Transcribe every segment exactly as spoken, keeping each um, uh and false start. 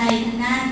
ทางด้าน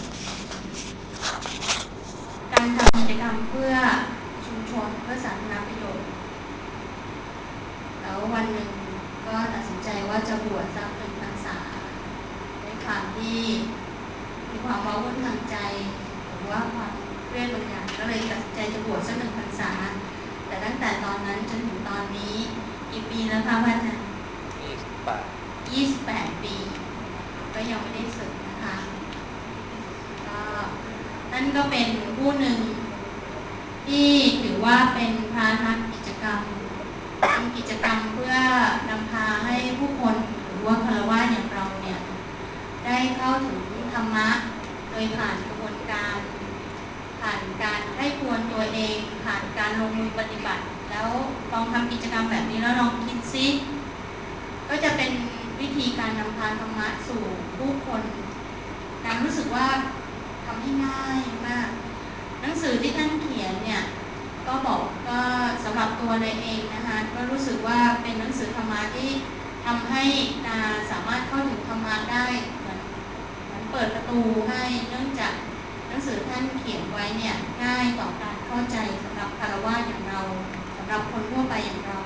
การทำกิจกรรมเพื่อชุมชนเพื่อสาธารณประโยชน์แล้ววันหนึ่งก็ตัดสินใจว่าจะบวชสักหนึ่งพรรษาในความที่มีความว้าวุ่นทางใจหรือว่าความเครียดบางอย่างก็เลยตัดสินใจจะบวชสักหนึ่งพรรษาแต่ตั้งแต่ตอนนั้นจนถึงตอนนี้กี่ปีแล้วคะพระอาจารย์ยี่สิบแปดยี่สิบแปดปีก็ยังไม่ได้สึกนะคะก็นั่นก็เป็นผู้หนึ่งที่ถือว่าเป็นพาทำกิจกรรมทำกิจกรรมเพื่อนำพาให้ผู้คนหรือว่าฆราวาสอย่างเราเนี่ยได้เข้าถึงธรรมะโดยผ่านกระบวนการผ่านการให้ควรตัวเองผ่านการลงมือปฏิบัติแล้วลองทำกิจกรรมแบบนี้แล้วลองคิดซิก็จะเป็นวิธีการนำพาธรรมะสู่ผู้คนการรู้สึกว่าทำให้ง่ายมากหนังสือที่ท่านเขียนเนี่ยก็บอกก็สำหรับตัวเลยเองนะคะก็รู้สึกว่าเป็นหนังสือธรรมะที่ทำให้นาสามารถเข้าถึงธรรมะได้เหมือนเหมือนเปิดประตูให้เนื่องจากหนังสือท่านเขียนไว้เนี่ยง่ายต่อการเข้าใจสำหรับฆราวาสอย่างเราสำหรับคนทั่วไปอย่างเรา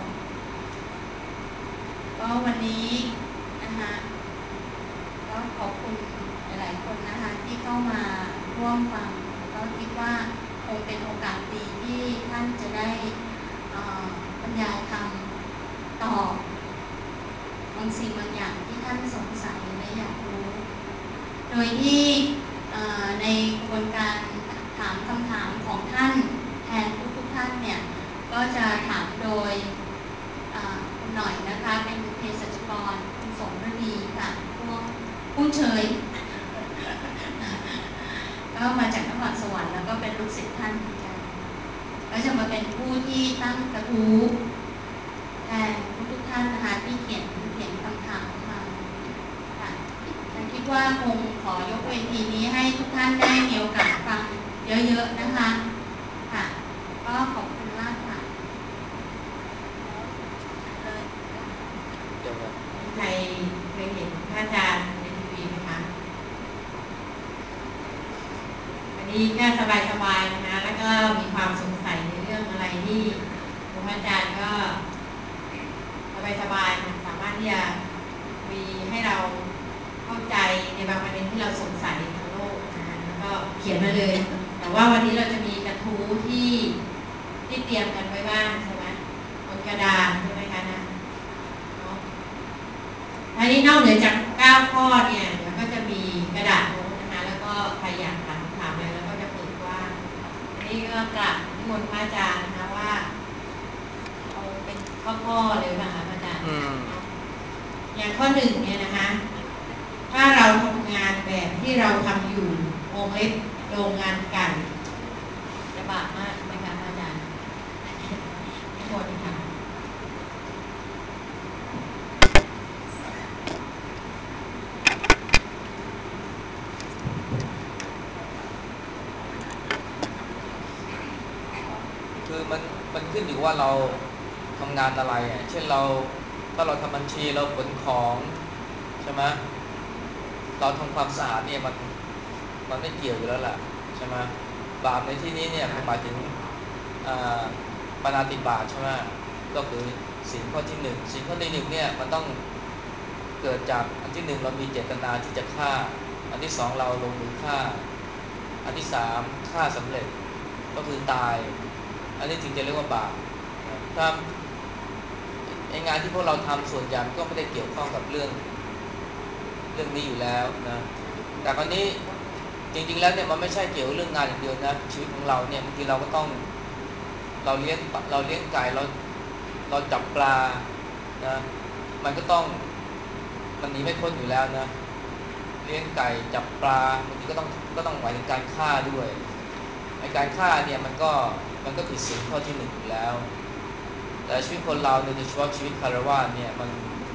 ก็วันนี้นะคะก็ขอบคุณหลายๆคนนะคะที่เข้ามาร่วมฟังก็คิดว่าคงเป็นโอกาสดีที่ท่านจะได้บรรยายธรรมตอบบางสิ่งบางอย่างที่ท่านสงสัยและอยากรู้โดยที่ในกระบวนการถามคำถามของท่านแทนทุกๆท่านเนี่ยก็จะถามโดยคุณหน่อยนะคะเป็นเภสัชกรคุณสมฤดีค่ะพวกผู้เชยก็มาจากนครสวรรค์แล้วก็เป็นลูกศิษย์ท่านเหมือนกันก็จะมาเป็นผู้ที่ตั้งกระทู้แทนทุกๆท่านนะคะที่เขียนเขียนคำถามมาค่ะฉันคิดว่าคงขอยกเวทีนี้ให้ทุกท่านได้มีโอกาสฟังเยอะๆนะคะค่ะก็ขอบคุณมากค่ะใครเคยเห็นพระอาจารย์ในทีวีไหมคะอันนี้ก็สบายๆนะคะแล้วก็มีความสงสัยในเรื่องอะไรที่พระอาจารย์ก็สบายๆสามารถที่จะมีให้เราเข้าใจในบางประเด็นที่เราสงสัยทางโลกนะคะแล้วก็เขียนมาเลยแต่ว่าวันนี้เราจะมีกระทู้ที่ที่เตรียมกันไว้บ้างใช่ไหมบนกระดานใช่ไหมคะนะอันนี้นอกเหนือจากเก้าข้อเนี่ยเดี๋ยวก็จะมีกระดาษโน้ตนะคะแล้วก็ใครอยากถามถามอะไรแล้วก็จะเปิดกว้างอันนี้ก็กราบนิมนต์พระอาจารย์นะคะว่าเอาเป็นข้อๆเลยนะคะพระอาจารย์อย่างข้อหนึ่งเนี่ยนะคะถ้าเราทำงานแบบที่เราทำอยู่วงเล็บโรงงานไก่จะบาปมากไหมคะพระอาจารย์นิมนต์ค่ะคือมันมันขึ้นอยู่ว่าเราทำงานอะไรอ่ะเช่นเราถ้าเราทำบัญชีเราขนของใช่ไหมเราทำความสะอาดเนี่ยมันมันไม่เกี่ยวอยู่แล้วล่ะใช่ไหมบาปในที่นี้เนี่ยหมายถึงปาณาติบาตใช่ไหมก็คือศีลข้อที่หนึ่งศีลข้อที่หนึ่งเนี่ยมันต้องเกิดจากอันที่หนึ่งเรามีเจตนาที่จะฆ่าอันที่สองเราลงมือฆ่าอันที่สามฆ่าสำเร็จก็คือตายอันนี้ถึงจะเรียกว่าบาปถ้าไองานที่พวกเราทำส่วนใหญ่ก็ไม่ได้เกี่ยวข้องกับเรื่องเรื่องนี้อยู่แล้วนะแต่คราวนี้จริงๆแล้วเนี่ยมันไม่ใช่เกี่ยวเรื่องงานอย่างเดียวนะชีวิตของเราเนี่ยบางทีเราก็ต้องเราเลี้ยงเราเลี้ยงไก่เราเราจับปลานะมันก็ต้องมันหนีไม่พ้นอยู่แล้วนะเลี้ยงไก่จับปลาบางทีก็ต้องก็ต้องหมายถึงการฆ่าด้วยไอ้การฆ่าเนี่ยมันก็มันก็ผิดศีลข้อที่หนึ่งอยู่แล้วแต่ชีวิตคนเราโดยเฉพาะชีวิตคฤหัสถ์เนี่ยมัน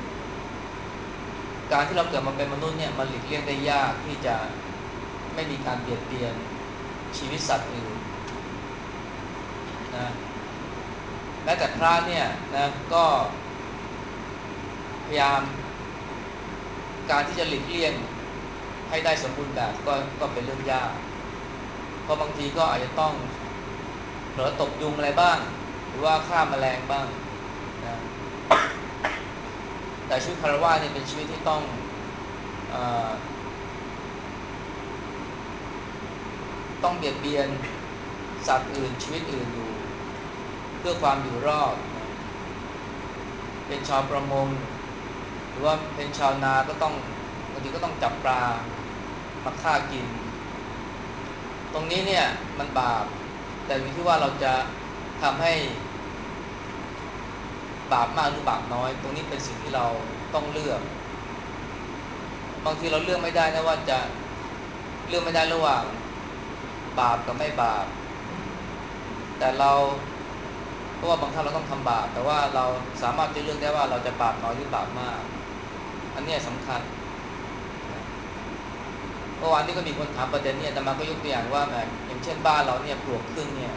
การที่เราเกิดมาเป็นมนุษย์เนี่ยมันหลีกเลี่ยงได้ยากที่จะไม่มีการเบียดเบียนชีวิตสัตว์อื่นนะแม้แต่พระเนี่ยนะก็พยายามการที่จะหลีกเลี่ยงให้ได้สมบูรณ์แบบก็ก็เป็นเรื่องยากเพราะบางทีก็อาจจะต้องเผลอตบยุงอะไรบ้างหรือว่าฆ่าแมลงบ้างนะแต่ชีวิตคารวะเนี่ยเป็นชีวิตที่ต้องเอ่อต้องเบียดเบียนสัตว์อื่นชีวิตอื่นอยู่เพื่อความอยู่รอดนะเป็นชาวประมงหรือว่าเป็นชาวนาก็ต้องบางทีก็ต้องจับปลามาฆ่ากินตรงนี้เนี่ยมันบาปแต่อยู่ที่ว่าเราจะทำให้บาปมากหรือบาปน้อยตรงนี้เป็นสิ่งที่เราต้องเลือกบางทีเราเลือกไม่ได้นะว่าจะเลือกไม่ได้ระหว่างบาปกับไม่บาปแต่เราเพราะว่าบางครั้งเราต้องทำบาปแต่ว่าเราสามารถจะเลือกได้ว่าเราจะบาปน้อยหรือบาปมากอันนี้สำคัญเมื่อวานนี้ก็มีคนถามประเด็นนี้แต่มาก็ยกตัวอย่างว่าแบบอย่างเช่นบ้านเราเนี่ยปลวกขึ้นเนี่ย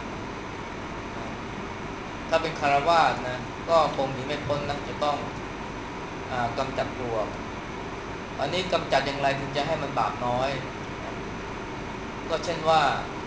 ถ้าเป็นคารวาสนะก็คงหนีไม่พ้นนะจะต้องอากำจัดปลวกอันนี้กำจัดอย่างไรถึงจะให้มันบาปน้อยก็เช่นว่า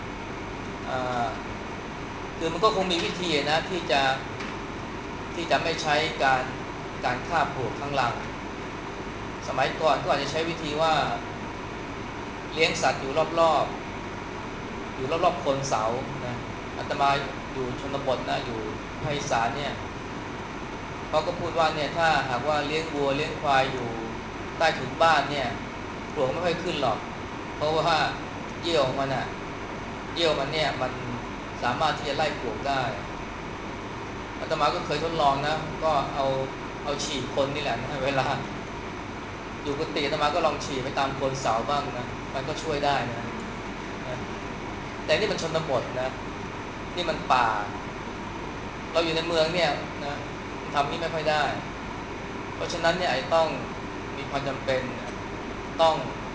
คือมันก็คงมีวิธีนะที่จะที่จะไม่ใช้การการฆ่าปลวกข้างหลังสมัยก่อนก็อาจจะใช้วิธีว่าเลี้ยงสัตว์อยู่รอบๆอยู่รอบๆโคนเสานะอาตมาอยู่ชนบทนะอยู่ภาคอีสานเนี่ยเขาก็พูดว่าเนี่ยถ้าหากว่าเลี้ยงวัวเลี้ยงควายอยู่ใต้ถุนบ้านเนี่ยปลวกไม่ค่อยขึ้นหรอกเพราะว่าเยี่ยวมันอ่ะเยี่ยวมันเนี่ยมันสามารถที่จะไล่ปลวกได้อาตมาก็เคยทดลองนะก็เอาเอาฉี่คนนี่แหละนะเวลาอยู่กุฏิอาตมาก็ลองฉี่ไปตามโคนเสาบ้างนะมันก็ช่วยได้นะแต่นี่มันชนบทนะนี่มันป่าเราอยู่ในเมืองเนี่ยนะทำนี่ไม่ค่อยได้เพราะฉะนั้นเนี่ยไอ้ต้องมีความจำเป็นต้อง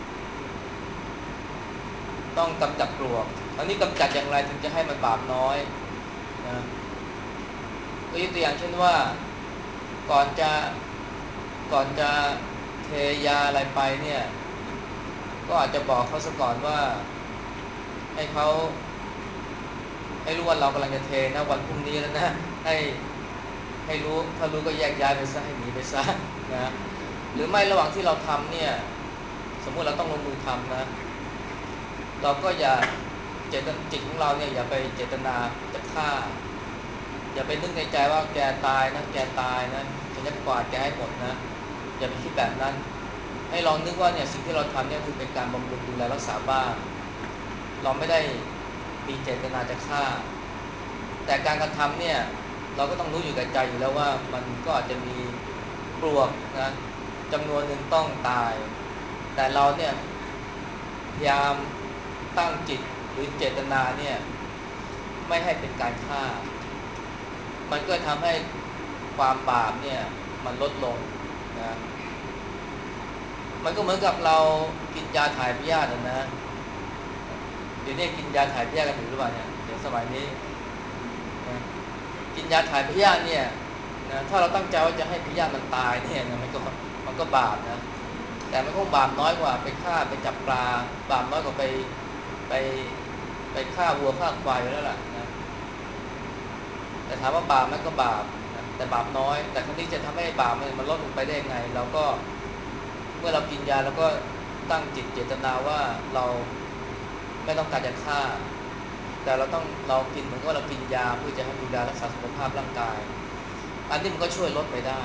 ต้องกำจัดปลวกอันนี้กำจัดอย่างไรถึงจะให้มันบาปน้อยนะก็ยกตัวอย่างเช่นว่าก่อนจะก่อนจะเทยาอะไรไปเนี่ยก็อาจจะบอกเขาซะก่อนว่าให้เขาให้รู้ว่าเรากำลังจะเทนะวันพรุ่งนี้แล้วนะให้ให้รู้ถ้ารู้ก็แยกย้ายไปซะให้หนีไปซะนะหรือไม่ระหว่างที่เราทำเนี่ยสมมุติเราต้องลงมือทำนะเราก็อย่าเจตจิตของเราเนี่ยอย่าไปเจตนาจะฆ่าอย่าไปนึกในใจว่าแกตายนะแกตายนะฉันจะกวาดแกให้หมดนะอย่าไปคิดแบบนั้นให้ลองนึกว่าเนี่ยสิ่งที่เราทำเนี่ยคือเป็นการบำรุงดูแลรักษาบ้านเราไม่ได้มีเจตนาจะฆ่าแต่การกระทำเนี่ยเราก็ต้องรู้อยู่ในใจอยู่แล้วว่ามันก็อาจจะมีปลวกนะจำนวนหนึ่งต้องตายแต่เราเนี่ยพยายามตั้งจิตหรือเจตนาเนี่ยไม่ให้เป็นการฆ่ามันก็ทำให้ความบาปเนี่ยมันลดลงนะมันก็เหมือนกับเรากินยาถ่ายพยาธินะเดี๋ยวนี้กินยาถ่ายพยาธิกันอยู่หรือเปล่าเนี่ยเดี๋ยวสมัยนี้นะกินยาถ่ายพยาธิเนี่ยนะถ้าเราตั้งใจว่าจะให้พยาธิมันตายเนี่ยนะมันก็มันก็บาปนะแต่มันคงบาปน้อยกว่าไปฆ่าไปจับปลาบาปน้อยกว่าไปไปไปฆ่าวัวฆ่าควายแล้วล่ะนะแต่ถามว่าบาปมันก็บาปนะแต่บาปน้อยแต่ครั้นี้จะทำให้บาปมันลดลงไปได้ยังไงเราก็เมื่อเรากินยาเราก็ตั้งจิตเจตนาว่าเราไม่ต้องการจะฆ่าแต่เราต้องเรากินเหมือนกับเรากินยาเพื่อจะให้ดูแลรักษาสุขภาพร่างกายอันนี้มันก็ช่วยลดไปได้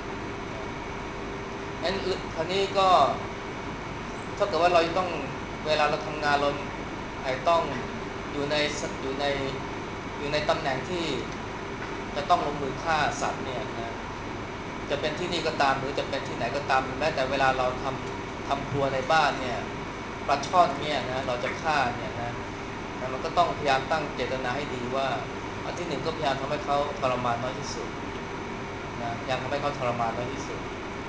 งั้นคราวนี้ก็ถ้าเกิดว่าเราต้องเวลาเราทำงานเราไอ้ต้องอยู่ในอยู่ในอยู่ในตำแหน่งที่จะต้องลงมือฆ่าสัตว์เนี่ยนะจะเป็นที่นี่ก็ตามหรือจะเป็นที่ไหนก็ตามแม้แต่เวลาเราทำทำครัวในบ้านเนี่ยปลาช่อนเนี่ยนะเราจะฆ่าเนี่ยนะนะมันก็ต้องพยายามตั้งเจตนาให้ดีว่าอันที่หนึ่งก็พยายามทำให้เขาทรมานน้อยที่สุดนะพยายามทำให้เขาทรมานน้อยที่สุด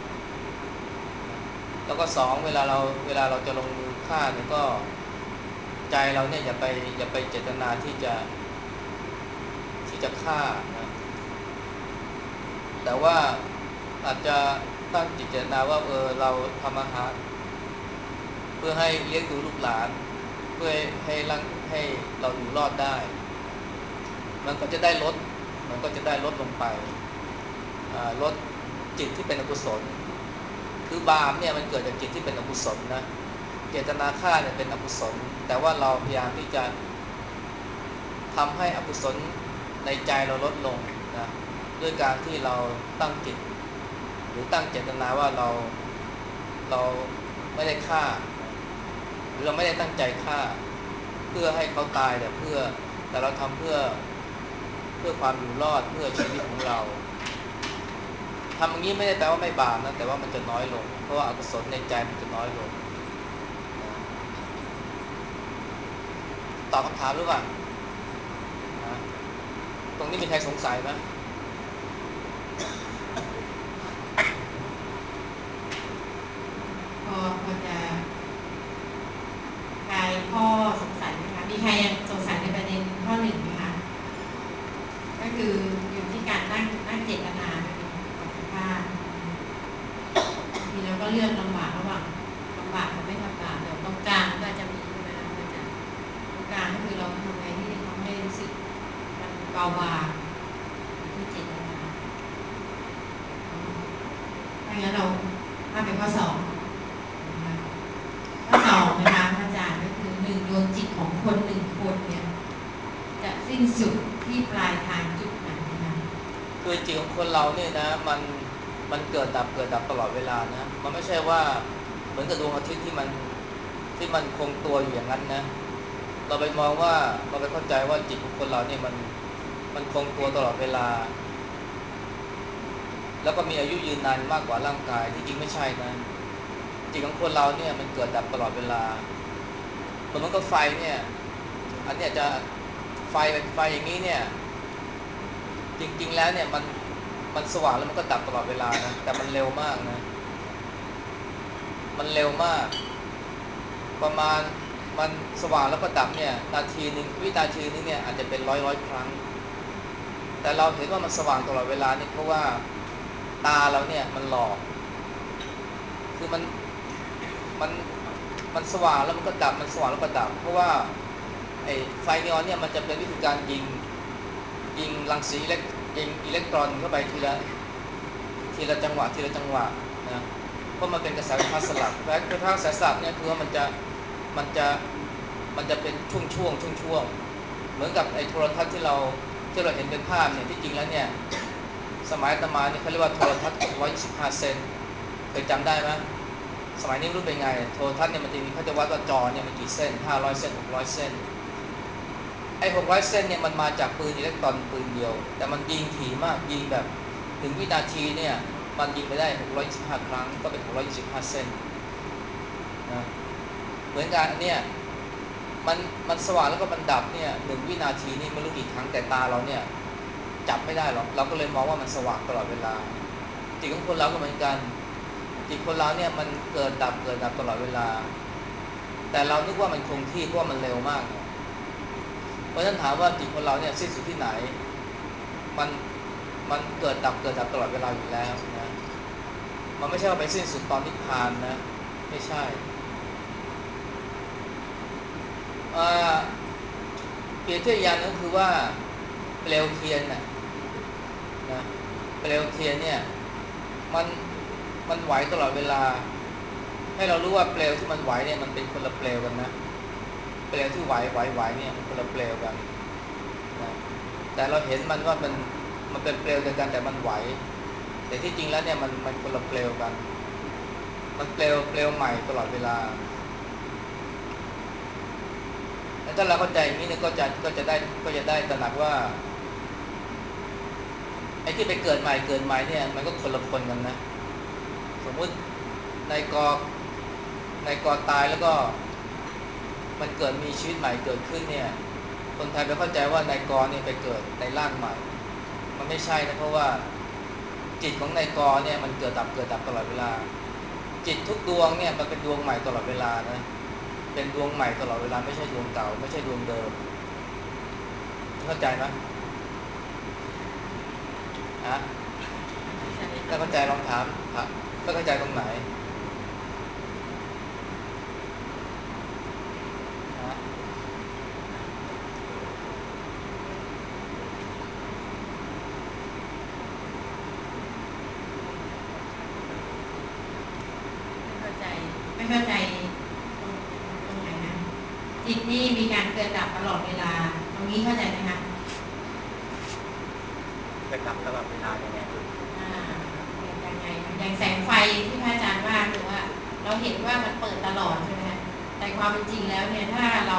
แล้วก็สองเวลาเราเวลาเราจะลงมือฆ่าเนี่ยก็ใจเราเนี่ยอย่าไปอย่าไปเจตนาที่จะที่จะฆ่านะแต่ว่าอาจจะตั้งจิตเจตนาว่าเออเราทำอาหาร เพื่อพื่อให้เลี้ยงดูลูกหลานเพื่อให้ร่างให้เราอยู่รอดได้มันก็จะได้ลดมันก็จะได้ลดลงไปลดจิตที่เป็นอกุศลคือบาปเนี่ยมันเกิดจากจิตที่เป็นอกุศลนะเจตนาฆ่าเนี่ยเป็นอกุศลแต่ว่าเราพยายามที่จะทำให้อกุศลในใจเราลดลงนะด้วยการที่เราตั้งจิตหรือตั้งเจตนาว่าเราเราไม่ได้ฆ่าหรือเราไม่ได้ตั้งใจฆ่าเพื่อให้เขาตายแต่เพื่อแต่เราทำเพื่อเพื่อความอยู่รอดเพื่อชีวิตของเราทำอย่างนี้ไม่ได้แปลว่าไม่บาปนะแต่ว่ามันจะน้อยลงเพราะว่าอกุศลในใจมันจะน้อยลงตอบคำถามหรือเปล่าตรงนี้มีใครสงสัยไหมพอพอจะคลายข้อสงสัยไหมคะมีใครยังสงสัยในประเด็นข้อหนึ่งไหมคะก็คืออยู่ที่การตั้งตั้งเจตนาเป็นของฆ่าทีเราก็เลือกลำบากระหว่างลำบากกับไม่ทำบาปเดี๋ยวตรงกลางก็จะมีใช่ไหมคะอาจารย์ตรงกลางก็คือเราทำไงที่ทำให้รู้สึกมันเบาบางที่เจตนาถ้างั้นเราถ้าเป็นข้อสองข้อสองนะคะอาจารย์ก็คือหนึ่งดวงจิตของคนหนึ่งคนเนี่ยจะสิ้นสุดที่ปลายทางจุดไหนนะคะคือจิตของคนเราเนี่ยนะมันมันเกิดดับเกิดดับตลอดเวลานะมันไม่ใช่ว่าเหมือนกับดวงอาทิตย์ที่มันที่มันคงตัวอยู่อย่างนั้นนะเราไปมองว่าเราไปเข้าใจว่าจิตของคนเราเนี่ยมันมันคงตัวตลอดเวลาแล้วก็มีอายุยืนนานมากกว่าร่างกายที่จริงไม่ใช่นะจิตของคนเราเนี่ยมันเกิดดับตลอดเวลาเหมือนกับไฟเนี่ยอันเนี้ยจะไฟเป็นไฟอย่างนี้เนี่ยจริงๆแล้วเนี่ยมันมันสว่างแล้วมันก็ดับตลอดเวลานะแต่มันเร็วมากนะมันเร็วมากประมาณมันสว่างแล้วก็ดับเนี่ยนาทีนึงวินาทีนึงเนี่ยอาจจะเป็นร้อยร้อยครั้งแต่เราเห็นว่ามันสว่างตลอดเวลานี่เพราะว่าตาเราเนี่ยมันหลอกคือมันมันมันสว่างแล้วมันก็ดับมันสว่างแล้วก็ดับเพราะว่าไอ้ไฟนีออนเนี่ยมันจะเป็นวิธีการยิงยิงรังสีอิเล็กยิงอิเล็กตรอนเข้าไปทีละทีละจังหวะทีละจังหวะนะเพราะมันเป็นกระแสไฟฟ้าสลับและกระแสไฟฟ้าสลับเนี่ยคือว่ามันจะมันจะมันจะเป็นช่วงช่วงช่วงช่วงเหมือนกับไอ้โทรทัศน์ที่เราที่เราเห็นเป็นภาพเนี่ยที่จริงแล้วเนี่ยสมัยอาตมาเนี่ยเขาเรียกว่าโทรทัศน์หกร้อยยี่สิบห้าเซนเคยจำได้ไหมสมัยนี้ไม่รู้เป็นไงโทรทัศน์เนี่ยมันจะมีเขาจะวัดว่าจอเนี่ยมันกี่เส้นห้าร้อยเส้นหกร้อยเส้นไอ้หกร้อยเส้นเนี่ยมันมาจากปืนอิเล็กตรอนปืนเดียวแต่มันยิงถี่มากยิงแบบถึงวินาทีเนี่ยมันยิงไปได้หกร้อยยี่สิบห้าครั้งก็เป็นหกร้อยยี่สิบห้าเส้นนะเหมือนกันอันเนี้ยมันมันสว่างแล้วก็มันดับเนี่ยหนึ่งวินาทีนี่ไม่รู้กี่ครั้งแต่ตาเราเนี่ยจับไม่ได้หรอกเราก็เลยมองว่ามันสว่างตลอดเวลาจิตของคนเราก็เหมือนกันจิตคนเราเนี่ยมันเกิดดับเกิดดับตลอดเวลาแต่เรานึกว่ามันคงที่เพราะว่ามันเร็วมากเพราะฉะนั้นถามว่าจิตคนเราเนี่ยสิ้นสุดที่ไหนมันมันเกิดดับเกิดดับตลอดเวลาอยู่แล้วนะมันไม่ใช่ว่าไปสิ้นสุดตอนนิพพานนะไม่ใช่เปรียบเทียบอย่างนึงคือว่าเปลวเทียนน่ะนะเปลวเทียนเนี่ยมันมันไหวตลอดเวลาให้เรารู้ว่าเปลวที่มันไหวเนี่ยมันเป็นคนละเปลวกันนะเปลวที่ไหวไหวไหวเนี่ยมันคนละเปลวกันนะแต่เราเห็นมันว่ามันมันเป็นเปลวเดียวกันแต่มันไหวแต่ที่จริงแล้วเนี่ยมันมันคนละเปลวกันมันเปลวเปลวใหม่ตลอดเวลาถ้าเราเข้าใจอย่างนี้เนี่ยก็จะก็จะได้ก็จะได้ตระหนักว่าไอ้ที่ไปเกิดใหม่เกิดใหม่เนี่ยมันก็คนละคนกันนะสมมุตินายกนายกตายแล้วก็มันเกิดมีชีวิตใหม่เกิดขึ้นเนี่ยคนไทยไปเข้าใจว่านายกเนี่ยไปเกิดในร่างใหม่มันไม่ใช่นะเพราะว่าจิตของนายกเนี่ยมันเกิดดับเกิดดับตลอดเวลาจิตทุกดวงเนี่ยมันเป็นดวงใหม่ตลอดเวลานะเป็นดวงใหม่ตลอดเวลาไม่ใช่ดวงเก่าไม่ใช่ดวงเดิมเข้าใจไหมฮะถ้าเข้าใจลองถามไม่เข้าใจตรงไหนจิตนี่มีการเกิดดับตลอดเวลาตรงนี้เข้าใจไหมคะเกิดดับตลอดเวลายังไงคุณอ่ายังไงอย่างแสงไฟที่พระอาจารย์ว่าคือว่าเราเห็นว่ามันเปิดตลอดใช่ไหมคะแต่ความเป็นจริงแล้วเนี่ยถ้าเรา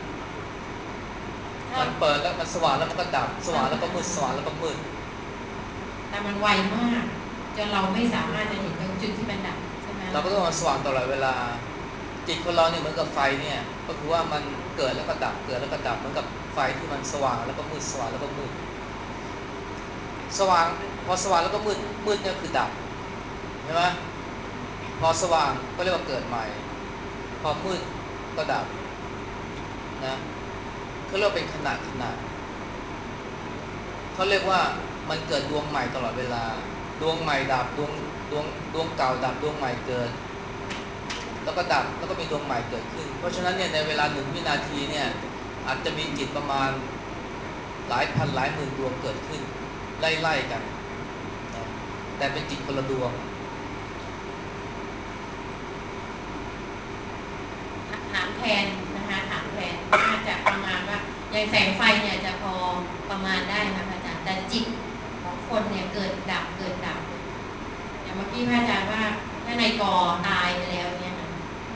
มันเปิดแล้วมันสว่างแล้วมันก็ดับสว่างแล้วก็มืดสว่างแล้วก็มืดแต่มันไวมากจนเราไม่สามารถจะเห็นตรงจุดที่มันดับใช่ไหมเราก็ต้องมาสว่างตลอดเวลาจิตคนเราเนี่ยเหมือนกับไฟเนี่ยก็คือว่ามันเกิดแล้วก็ดับเกิดแล้วก็ดับเหมือนกับไฟที่มันสว่างแล้วก็มืดสว่างแล้วก็มืดสว่างพอสว่างแล้วก็มืดมืดเนี่ยคือดับใช่ไหมพอสว่างก็เรียกว่าเกิดใหม่พอมืดก็ดับนะเขาเรียกเป็นขณะขณะเขาเรียกว่ามันเกิดดวงใหม่ตลอดเวลาดวงใหม่ดับดวงดวงดวงเก่าดับดวงใหม่เกิดแล้วก็ดับแล้วก็มีดวงใหม่เกิดขึ้นเพราะฉะนั้นเนี่ยในเวลาหนึ่งวินาทีเนี่ยอาจจะมีจิตประมาณหลายพันหลายหมื่นดวงเกิดขึ้นไล่ๆกันนะแต่เป็นจิตคนละดวงถามแทนนะคะถามแทนน่าจะประมาณว่าอย่างแสงไฟเนี่ยจะพอประมาณได้ค่ะอาจารย์แต่จิตของคนเนี่ยเกิดดับเกิดดับอย่างเมื่อกี้พระอาจารย์ว่าถ้าในกอตายไปแล้วเนี่ยนะ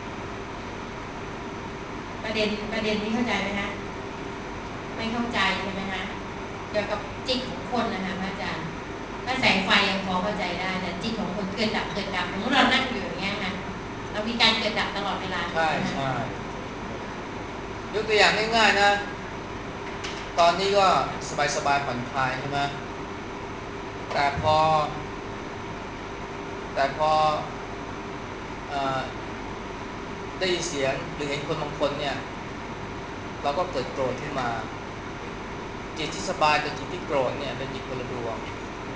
ประเด็นประเด็นนี้เข้าใจไหมคะไม่เข้าใจใช่ไหมคะเกี่ยวกับจิตของคนนะคะพระอาจารย์ถ้าแสงไฟยังพอเข้าใจได้แต่จิตของคนเกิดดับเกิดดับสมมติเรานั่งอยู่อย่างเงี้ยค่ะเรามีการเกิดดับตลอดเวลาใช่ใช่ยกตัวอย่างง่ายๆนะตอนนี้ก็สบายๆผ่อนคลายใช่ไหมแต่พอแต่พอเอ่อได้ยินเสียงหรือเห็นคนบางคนเนี่ยเราก็เกิดโกรธขึ้นมาจิตที่สบายกับจิตที่โกรธเนี่ยเป็นจิตคนละดวง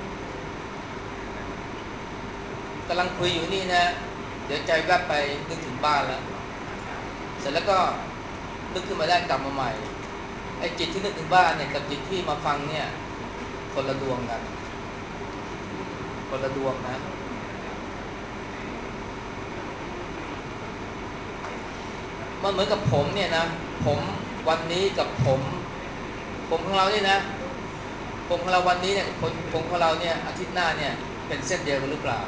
กำลังคุยอยู่นี่นะเดี๋ยวใจแวบไปนึกถึงบ้านแล้วเสร็จแล้วก็นึกขึ้นมาได้กลับมาใหม่ไอ้จิตที่นึกถึงบ้านเนี่ยกับจิตที่มาฟังเนี่ยคนละดวงกันคนละดวงนะมันเหมือนกับผมเนี่ยนะผมวันนี้กับผมผมของเรานี่นะผมของเราวันนี้เนี่ยผมผมของเราเนี่ยอาทิตย์หน้าเนี่ยเป็นเส้นเดียวกันหรือเปล่า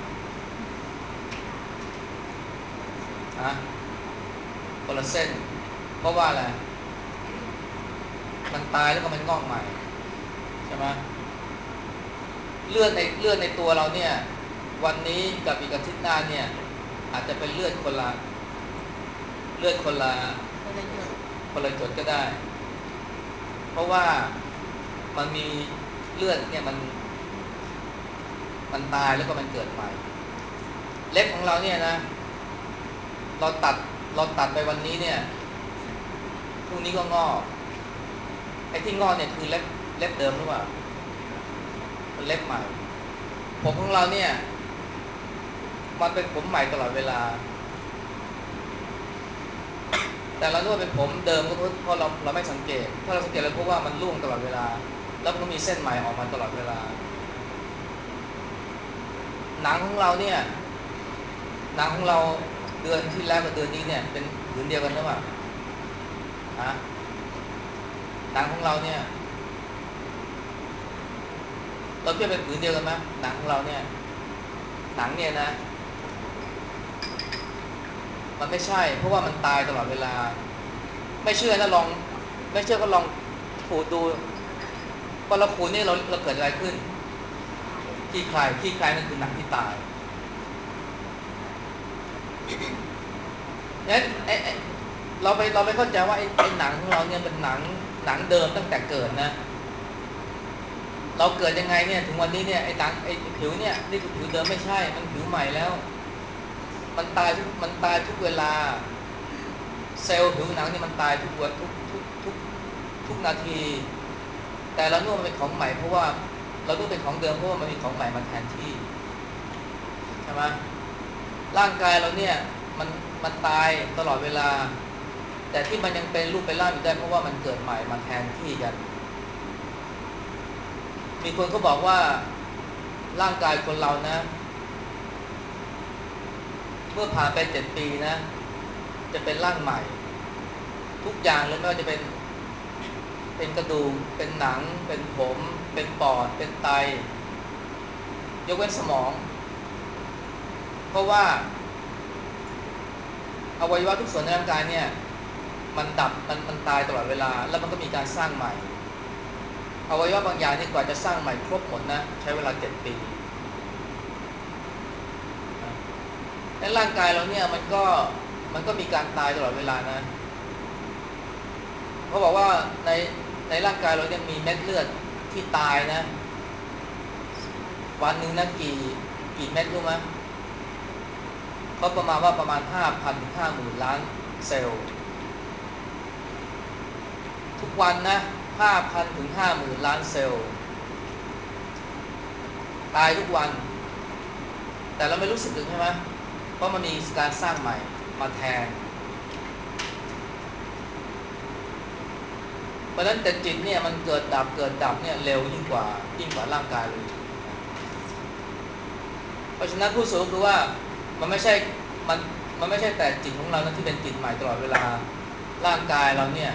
ฮะคนละเส้นเพราะว่าอะไรมันตายแล้วก็มันงอกใหม่ใช่ไหมเลือดในเลือดในตัวเราเนี่ยวันนี้กับอีกอาทิตย์หน้าเนี่ยอาจจะเป็นเลือดคนละเลือดคนละคนละหยดก็ได้เพราะว่ามันมีเลือดเนี่ยมันมันตายแล้วก็มันเกิดใหม่เล็บของเราเนี่ยนะเราตัดเราตัดไปวันนี้เนี่ยพรุ่งนี้ก็งอกไอ้ที่งอกเนี่ยคือเล็บเล็บเดิมหรือเปล่ามันเล็บใหม่ผมของเราเนี่ยมันเป็นผมใหม่ตลอดเวลาแต่เราคิดว่าเป็นผมเดิมก็เพราะเราเราไม่สังเกตถ้าเราสังเกตเราพบว่ามันร่วงตลอดเวลาแล้วมันก็มีเส้นใหม่ออกมาตลอดเวลาหนังของเราเนี่ยหนังของเราเดือนที่แล้วกับเดือนนี้เนี่ยเป็นผืนเดียวกันหรือเปล่าฮะหนังของเราเนี่ยเราเทียบเป็นผืนเดียวกันไหมหนังของเราเนี่ยหนังเนี่ยนะมันไม่ใช่เพราะว่ามันตายตลอดเวลาไม่เชื่อนะลองไม่เชื่อก็ลองขูดดูพอเราขูดนี่เราเราเกิดอะไรขึ้นขี้คลายขี้คลายนั่นคือหนังที่ตายงั้นไอ้เราไปเราไปเข้าใจว่าไอ้ไอ้หนังของเราเนี่ยเป็นหนังหนังเดิมตั้งแต่เกิดนะเราเกิดยังไงเนี่ยถึงวันนี้เนี่ยไอ้หนังไอ้ผิวเนี่ยนี่คือผิวเดิมไม่ใช่มันผิวใหม่แล้วมันตายทุกมันตายทุกเวลาเซลล์ผิวหนังนี่มันตายทุกวันทุกทุกทุกทุกนาทีแต่เราคิดว่ามันเป็นของใหม่เพราะว่าเราคิดว่าเป็นของเดิมเพราะว่ามันมีของใหม่มาแทนที่ใช่ไหมร่างกายเราเนี่ยมันมันตายตลอดเวลาแต่ที่มันยังเป็นรูปเป็นร่างอยู่ได้เพราะว่ามันเกิดใหม่มาแทนที่กันมีคนเขาบอกว่าร่างกายคนเรานะเมื่อผ่านไปเจ็ดปีนะจะเป็นร่างใหม่ทุกอย่างเลยไม่ว่าจะเป็นเป็นกระดูกเป็นหนังเป็นผมเป็นปอดเป็นไตยกเว้นสมองเพราะว่าอวัยวะทุกส่วนในร่างกายเนี่ยมันดับมันมันตายตลอดเวลาแล้วมันก็มีการสร้างใหม่อวัยวะบางอย่างนี่กว่าจะสร้างใหม่ครบหมดนะใช้เวลาเจ็ดปีในร่างกายเราเนี่ยมันก็มันก็มีการตายตลอดเวลานะเขาบอกว่าในในร่างกายเราเนี่ยมีเม็ดเลือดที่ตายนะวันหนึ่งนะกี่กี่เม็ดรู้ไหมเขาประมาณว่าประมาณ ห้าพัน ถึง ห้าหมื่น ล้านเซลล์ทุกวันนะ ห้าพัน ถึง ห้าหมื่น ล้านเซลล์ตายทุกวันแต่เราไม่รู้สึกถึงใช่ไหมเพราะมันมีการสร้างใหม่มาแทนเพราะฉะนั้นแต่จิตเนี่ยมันเกิดดับเกิดดับเนี่ยเร็วยิ่งกว่ายิ่งกว่าร่างกายเลยเพราะฉะนั้นผู้สูงคือว่ามันไม่ใช่มันมันไม่ใช่แต่จิตของเรานะที่เป็นจิตใหม่ตลอดเวลาร่างกายเราเนี่ย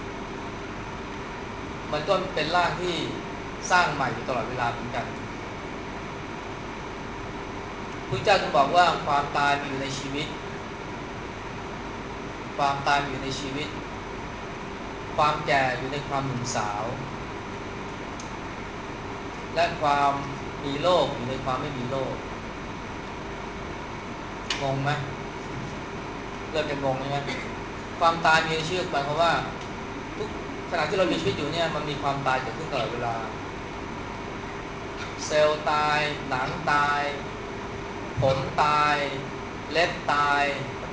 มันก็เป็นร่างที่สร้างใหม่อยู่ตลอดเวลาเหมือนกันพระเจ้าจึงบอกว่าความตายมีอยู่ในชีวิตความตายมีอยู่ในชีวิตความแก่อยู่ในความหนุ่มสาวและความมีโรคอยู่ในความไม่มีโรคงงไหมเริ่มจะงงใช่ไหมความตายมีในชีวิตหมายความว่าทุกขณะที่เรามีชีวิตอยู่เนี่ยมันมีความตายเกิดขึ้นตลอดเวลาเซลล์ตายหนังตายผมตายเล็บตาย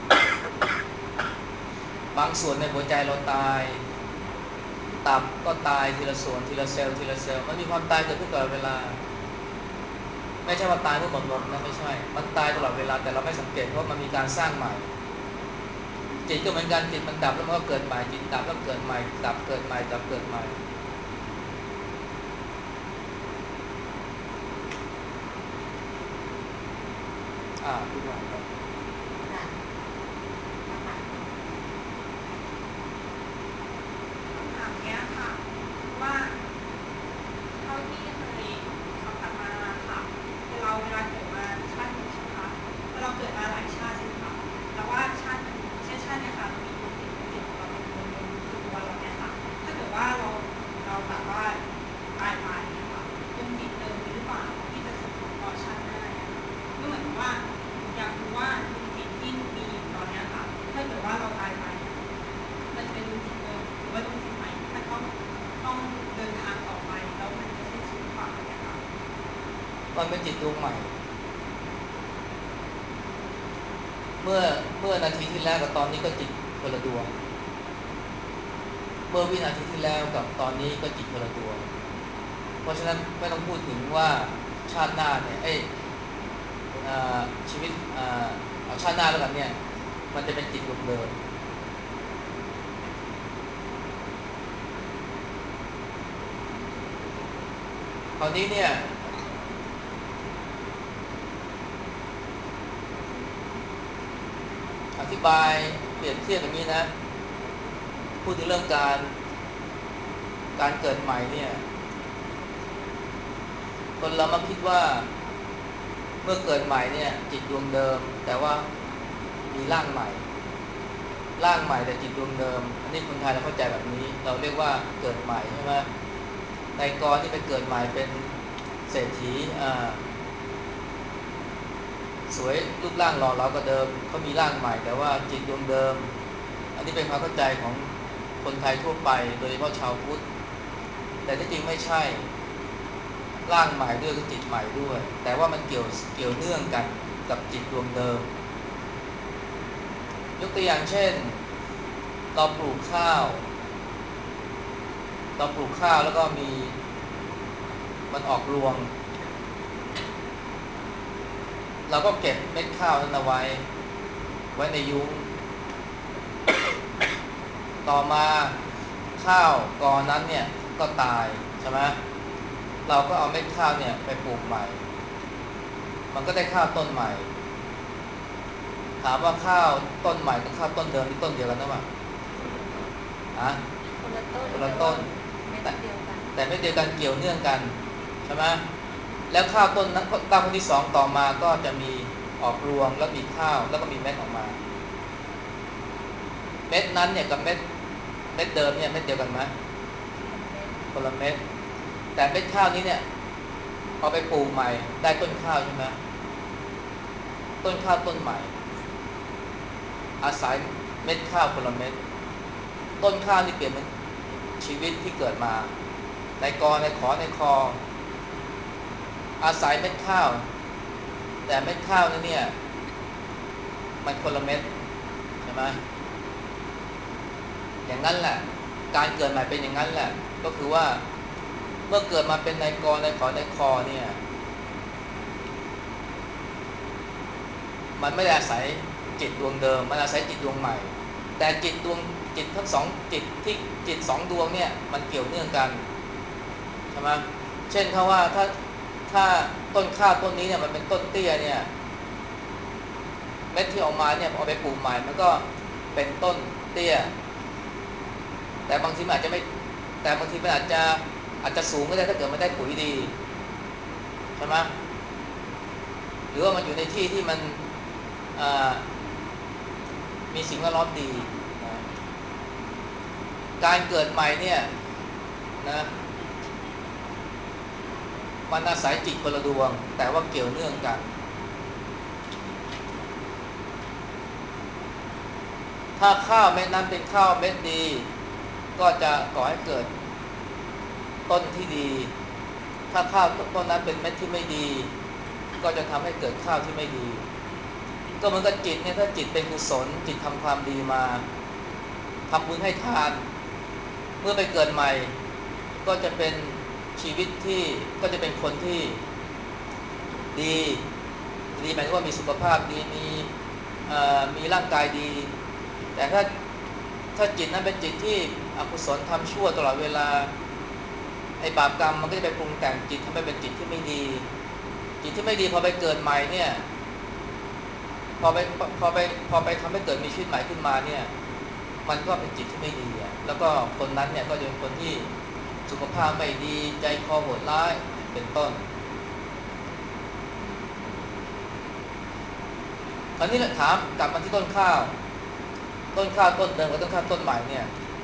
บางส่วนในหัวใจเราตายตับก็ตายทีละส่วนทีละเซลล์ทีละเซลล์มันมีความตายเกิดขึ้นตลอดเวลาไม่ใช่ว่าตายเมื่อหมดลมนะไม่ใช่มันตายตลอดเวลาแต่เราไม่สังเกตเพราะมันมีการสร้างใหม่จิตก็เหมือนกันจิตมันดับแล้วมันก็เกิดใหม่จิตดับแล้วเกิดใหม่ดับเกิดใหม่ดับเกิดใหม่อ่าทุกอย่างครับคำถามเนี้ยค่ะว่าเท่าที่เคยสัมผัสมาค่ะเราเวลาเกิดมาชาติหนึ่งใช่ไหมคะเราเกิดมาหลายชาติใช่ไหมคะแต่ว่าชาติเช่นชาติเนี่ยค่ะเรามีดวงจิตดวงจิตของเราเป็นดวงเดียวคือตัวเราเนี่ยค่ะถ้าเกิดว่าเราเราแบบว่าตายไปเนี่ยค่ะดวงจิตเดิมหรือเปล่าที่จะสืบต่อชาติหน้าเนี่ยก็เหมือนกับว่าอยากรู้ว่าดวงจิตที่มีอยู่ตอนนี้ค่ะถ้าเกิดว่าเราตายไปมันจะเป็นดวงจิตเดิมหรือว่าดวงจิตใหม่มันต้องต้องเดินทางต่อไปแล้วมันจะสิ้นสุดความเนี่ยค่ะมันเป็นจิตดวงใหม่เมื่อเมื่อนาทีที่แล้วกับตอนนี้ก็จิตคนละดวงเมื่อวินาทีที่แล้วกับตอนนี้ก็จิตคนละดวงเพราะฉะนั้นไม่ต้องพูดถึงว่าชาติหน้าเนี่ยเอ้ชีวิตเอาชาติหน้าแล้วกันเนี่ยมันจะเป็นจิตดวงเดิมคราวนี้เนี่ยอธิบายเปรียบเทียบอย่างนี้นะพูดถึงเรื่องการการเกิดใหม่เนี่ยคนเรามาคิดว่าเมื่อเกิดใหม่เนี่ยจิตดวงเดิมแต่ว่ามีร่างใหม่ร่างใหม่แต่จิตดวงเดิมอันนี้คนไทยเราเข้าใจแบบนี้เราเรียกว่าเกิดใหม่ใช่ไหมนายกรที่ไปเกิดใหม่เป็นเศรษฐีอ่าสวยรูปร่างหล่อเหลากว่าเดิมเขามีร่างใหม่แต่ว่าจิตดวงเดิมอันนี้เป็นความเข้าใจของคนไทยทั่วไปโดยเฉพาะชาวพุทธแต่ที่จริงไม่ใช่ร่างใหม่ด้วยก็จิตใหม่ด้วยแต่ว่ามันเกี่ยวเกี่ยวเนื่องกันกับจิตดวงเดิมยกตัวอย่างเช่นเราปลูกข้าวเราปลูกข้าวแล้วก็มีมันออกรวงเราก็เก็บเม็ดข้าวนั้นเอาไว้ไว้ในยุ้งต่อมาข้าวกอนั้นเนี่ยก็ตายใช่ไหมเราก็เอาเม็ดข้าวเนี่ยไปปลูกใหม่มันก็ได้ข้าวต้นใหม่ถามว่าข้าวต้นใหม่กับข้าวต้นเดิมนี่ต้นเดียวกันหรือเปล่าอะคนละต้นคนละต้นเม็ดเดียวกันแต่ไม่เดียวกันเกี่ยวเนื่องกันใช่ไหมแล้วข้าวต้นนั้นข้าวต้นที่สองต่อมาก็จะมีออกรวงแล้วมีข้าวแล้วก็มีเม็ดออกมาเม็ดนั้นเนี่ยกับเม็ดเม็ดเดิมเนี่ยเม็ดเดียวกันไหมคนละเม็ดแต่เม็ดข้าวนี้เนี่ยเอาไปปลูกใหม่ได้ต้นข้าวใช่ไหมต้นข้าวต้นใหม่อาศัยเม็ดข้าวคนละเม็ดต้นข้าวนี่เปลี่ยนเป็นชีวิตที่เกิดมาในกอในขอในคออาศัยเม็ดข้าวแต่เม็ดข้าวนี่เนี่ยมันคนละเม็ดใช่ไหมอย่างนั้นแหละการเกิดใหม่เป็นอย่างนั้นแหละก็คือว่าเมื่อเกิดมาเป็นในกอในขอในคอเนี่ยมันไม่ได้อาศัยจิตดวงเดิมมันอาศัยจิตดวงใหม่แต่จิตดวงจิตทั้งสองจิตที่จิตสองดวงเนี่ยมันเกี่ยวเนื่องกันใช่ไหมเช่นถ้าว่าถ้าถ้าต้นข้าวต้นนี้เนี่ยมันเป็นต้นเตี้ยเนี่ยเม็ดที่ออกมาเนี่ยเอาไปปลูกใหม่มันก็เป็นต้นเตี้ยแต่บางทีมันอาจจะไม่แต่บางทีมันอาจจะอาจจะสูงก็ได้ถ้าเกิดมันได้ปุ๋ยดีใช่ไหมหรือว่ามันอยู่ในที่ที่มันมีสิ่งแวดล้อมดีนะการเกิดใหม่เนี่ยนะมันอาศัยจิตคนละดวงแต่ว่าเกี่ยวเนื่องกันถ้าข้าวเม็ดนั้นเป็นข้าวเม็ดดีก็จะก่อให้เกิดต้นที่ดีถ้าข้าวต้นนั้นเป็นเม็ดที่ไม่ดีก็จะทำให้เกิดข้าวที่ไม่ดีก็เหมือนกับจิตเนี่ยถ้าจิตเป็นกุศลจิตทำความดีมาทำบุญให้ทานเมื่อไปเกิดใหม่ก็จะเป็นชีวิตที่ก็จะเป็นคนที่ดีดีหมายถึงว่ามีสุขภาพดีมีมีร่างกายดีแต่ถ้าถ้าจิตนั้นเป็นจิตที่อกุศลทำชั่วตลอดเวลาไอ้บาปกรรมมันก็จะไปปรุงแต่งจิตทำให้เป็นจิตที่ไม่ดีจิตที่ไม่ดีพอไปเกิดใหม่เนี่ยพอไปพอไปพอไปทำให้เกิดมีชีวิตใหม่ขึ้นมาเนี่ยมันก็เป็นจิตที่ไม่ดีอ่ะแล้วก็คนนั้นเนี่ยก็จะเป็นคนที่สุขภาพไม่ดีใจคอโหดร้ายเป็นต้นคราวนี้ถามกลับมาที่ต้นข้าวต้นข้าวต้นเดิมกับต้นข้าวต้นใหม่เนี่ย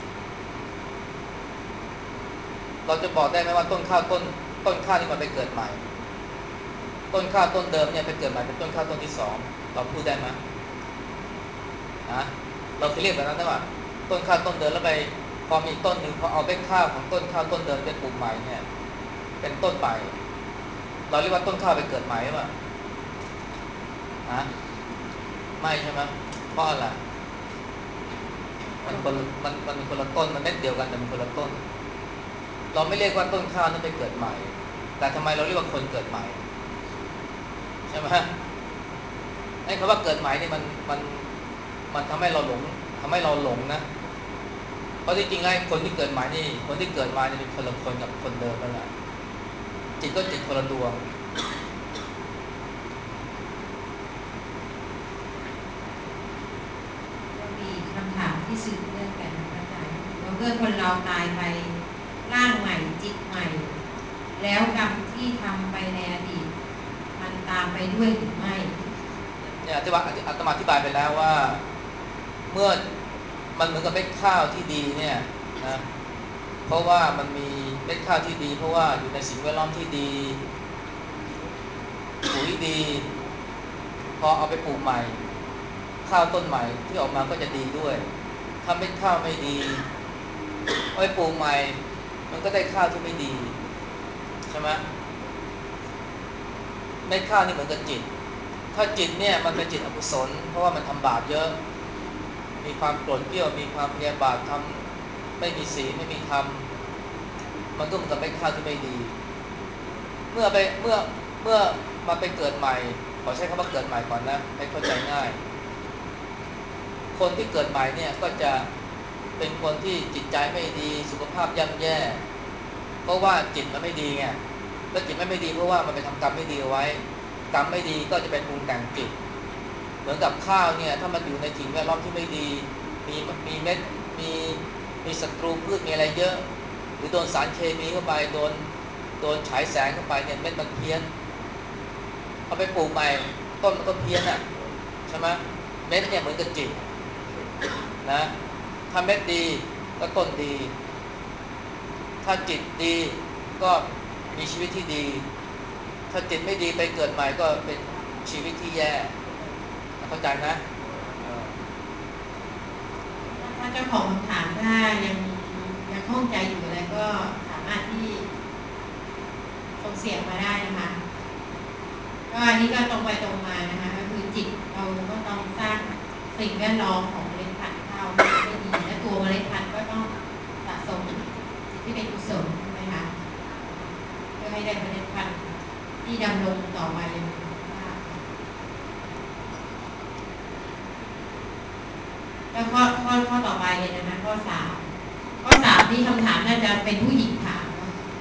เราจะบอกได้ไหมว่าต้นข้าวต้นต้นข้าวนี่มันไปเกิดใหม่ต้นข้าวต้นเดิมเนี่ยไปเกิดใหม่เป็นต้นข้าวต้นที่สองเราพูดได้ไหมนะเราเคยเรียกแบบนั้นได้ป่ะต้นข้าวต้นเดิมแล้วไปพอมีต้นหนึ่งพอเอาเม็ดข้าวของต้นข้าวต้นเดิมไปปลูกใหม่เนี่ยเป็นต้นใหม่เราเรียกว่าต้นข้าวไปเกิดใหม่ป่ะนะไม่ใช่ไหมเพราะอะไรมันคนมันมันเป็นคนละต้นมันเม็ดเดียวกันแต่มันคนละต้นเราไม่เรียกว่าต้นข้าวนั้นไปเกิดใหม่แต่ทำไมเราเรียกว่าคนเกิดใหม่ใช่ไหมไอ้คำว่าเกิดใหม่นี่มันมันมันทำให้เราหลงทำให้เราหลงนะเพราะที่จริงไอ้คนที่เกิดใหม่นี่คนที่เกิดมาเนี่ยเป็นคนละคนกับคนเดิมนั่นแหละจิตก็จิตคนละดวงก็มีคำถามที่สืบเนื่องกันนะอาจารย์ว่าเมื่อคนเราตายไปร่างใหม่จิตใหม่แล้วกรรมที่ทำไปในอดีตมันตามไปด้วยหรือไม่เนี่ยที่ว่าอาตมาอธิบายไปแล้วว่าเมื่อมันเหมือนกับเม็ดข้าวที่ดีเนี่ยนะเพราะว่ามันมีเม็ดข้าวที่ดีเพราะว่าอยู่ในสิ่งแวดล้อมที่ดีปุ๋ยดีพอเอาไปปลูกใหม่ข้าวต้นใหม่ที่ออกมาก็จะดีด้วยถ้าเม็ดข้าวไม่ดีเอาไปปลูกใหม่มันก็ได้ข้าวที่ไม่ดีใช่ไหมเม็ดข้าวนี่เหมือนกับจิตถ้าจิตเนี่ยมันเป็นจิตอกุศลเพราะว่ามันทำบาปเยอะมีความโกรธเกรี้ยวมีความพยาบาททำไม่มีศีลไม่มีธรรมมันก็เหมือนกับเม็ดข้าวที่ไม่ดีเมื่อไปเมื่อเมื่อมาไปเกิดใหม่ขอใช้คำว่าเกิดใหม่ก่อนนะให้เข้าใจง่ายคนที่เกิดใหม่เนี่ยก็จะเป็นคนที่จิตใจไม่ดีสุขภาพย่ำแย่เพราะว่าจิตมันไม่ดีไงแล้วจิตไม่ไม่ดีเพราะว่ามันไปทำกรรมไม่ดีเอาไว้กรรมไม่ดีก็จะไปปรุงแต่งจิตเหมือนกับข้าวเนี่ยถ้ามันอยู่ในสิ่งแวดล้อมที่ไม่ดีมีมีเม็ดมีมีศัตรูพืชมีอะไรเยอะหรือโดนสารเคมีเข้าไปโดนโดนฉายแสงเข้าไปเนี่ยเม็ดมันเพี้ยนเอาไปปลูกใหม่ต้นมันก็เพี้ยนอ่ะใช่ไหมเม็ดเนี่ยเหมือนกับจิตนะถ้าเม็ดดีก็ต้นดีถ้าจิตดีก็มีชีวิตที่ดีถ้าจิตไม่ดีไปเกิดใหม่ก็เป็นชีวิตที่แย่เข้าใจนะถ้าเจ้าของคำถามถ้ายังยังข้องใจอยู่อะไรก็สามารถที่ส่งเสียงมาได้นะคะก็อันนี้ก็ตรงไปตรงมานะคะก็คือจิตเราก็ต้องสร้างสิ่งแวดล้อมของเมล็ดพันธุ์ข้าวให้ดีและตัวเมล็ดพันธุ์ก็ต้องสะสมจิตที่เป็นกุศลใช่ไหมคะเพื่อให้ได้เมล็ดพันธุ์ที่ดำรงต่อไปอย่างมีคุณภาพแล้วข้อข้อข้อต่อไปเลยนะคะข้อสามข้อสามที่คำถามน่าจะเป็นผู้หญิงถาม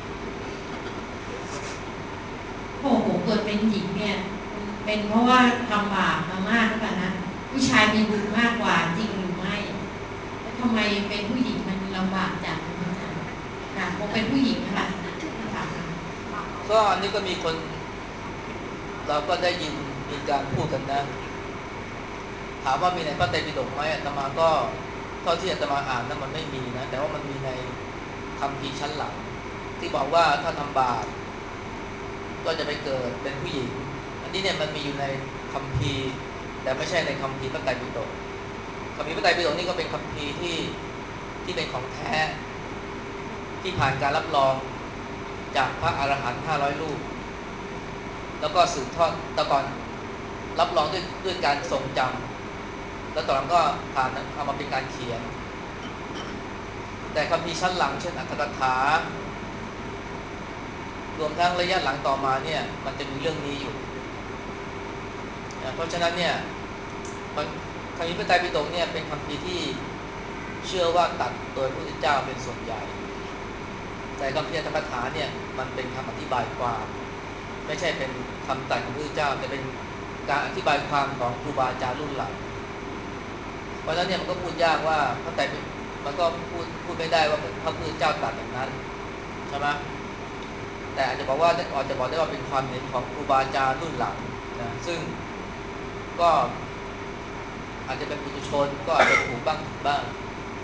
โอ้โหเกิดเป็นหญิงเนี่ยเป็นเพราะว่าทำบาปมามากหรือเปล่านะผู้ชายมีบุญมากกว่าจริงหรือไม่แล้วทำไมเป็นผู้หญิงมันลำบากจังอาจารย์ค่ะคงเป็นผู้หญิงนะคะที่ถามก็อันนี้ก็มีคนเราก็ได้ยินมีการพูดกันนะถามว่ามีในพระไตรปิฎกไหมอาตมาก็เท่าที่อาตมาอ่านนั้นมันไม่มีนะแต่ว่ามันมีในคัมภีร์ชั้นหลังที่บอกว่าถ้าทำบาปก็จะไปเกิดเป็นผู้หญิงอันนี้เนี่ยมันมีอยู่ในคัมภีร์แต่ไม่ใช่ในคัมภีร์พระไตรปิฎกคัมภีร์พระไตรปิฎกนี่ก็เป็นคัมภีร์ที่ที่เป็นของแท้ที่ผ่านการรับรองจากพระอรหันต์ห้าร้อยรูปแล้วก็สืบทอดแต่ก่อนรับรองด้วยด้วยการทรงจำแล้วตอนนั้นก็ผ่านเอามาเป็นการเขียนแต่คัมภีร์ชั้นหลังเช่นอัตถกถารวมทั้งระยะหลังต่อมาเนี่ยมันจะมีเรื่องนี้อยู่เพราะฉะนั้นเนี่ยมันคัมภีร์พระไตรปิฎกเนี่ยเป็นคัมภีร์ที่เชื่อว่าตัดโดยพระพุทธเจ้าเป็นส่วนใหญ่แต่คัมภีร์อัตถกถาเนี่ยมันเป็นคำอธิบายความไม่ใช่เป็นคำตัดของพระพุทธเจ้าแต่เป็นการอธิบายความของครูบาอาจารย์รุ่นหลังเพราะฉะนั้นเนี่ยมันก็พูดยากว่าพระไตรปิฎกมันก็พูดพูดไม่ได้ว่าพระพุทธเจ้าตัดอย่างนั้นใช่ไหมแต่อาจจะบอกว่าอาจจะบอกได้ว่าเป็นความเห็นของครูบาอาจารย์รุ่นหลังนะซึ่งก็อาจจะเป็นปุถุชนก็อาจจะถูกบ้างผิดบ้าง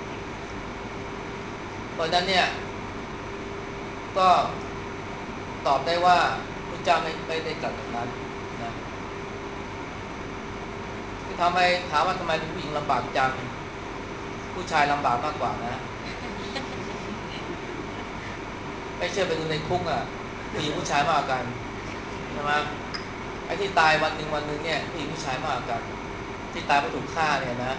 เพราะฉะนั้นเนี่ยก็ตอบได้ว่าพระเจ้าไม่ไม่ได้ตรัสอย่างนั้นนะที่ทำไมถามว่าทำไมเป็นผู้หญิงลำบากจังผู้ชายลำบากมากกว่านะไม่เชื่อไปดูในคุกอ่ะผู้หญิงผู้ชายมากกันใช่ไหมไอ้ที่ตายวันหนึ่งวันหนึ่งเนี่ยผู้หญิงผู้ชายมากกันที่ตายเพราะถูกฆ่าเนี่ยนะ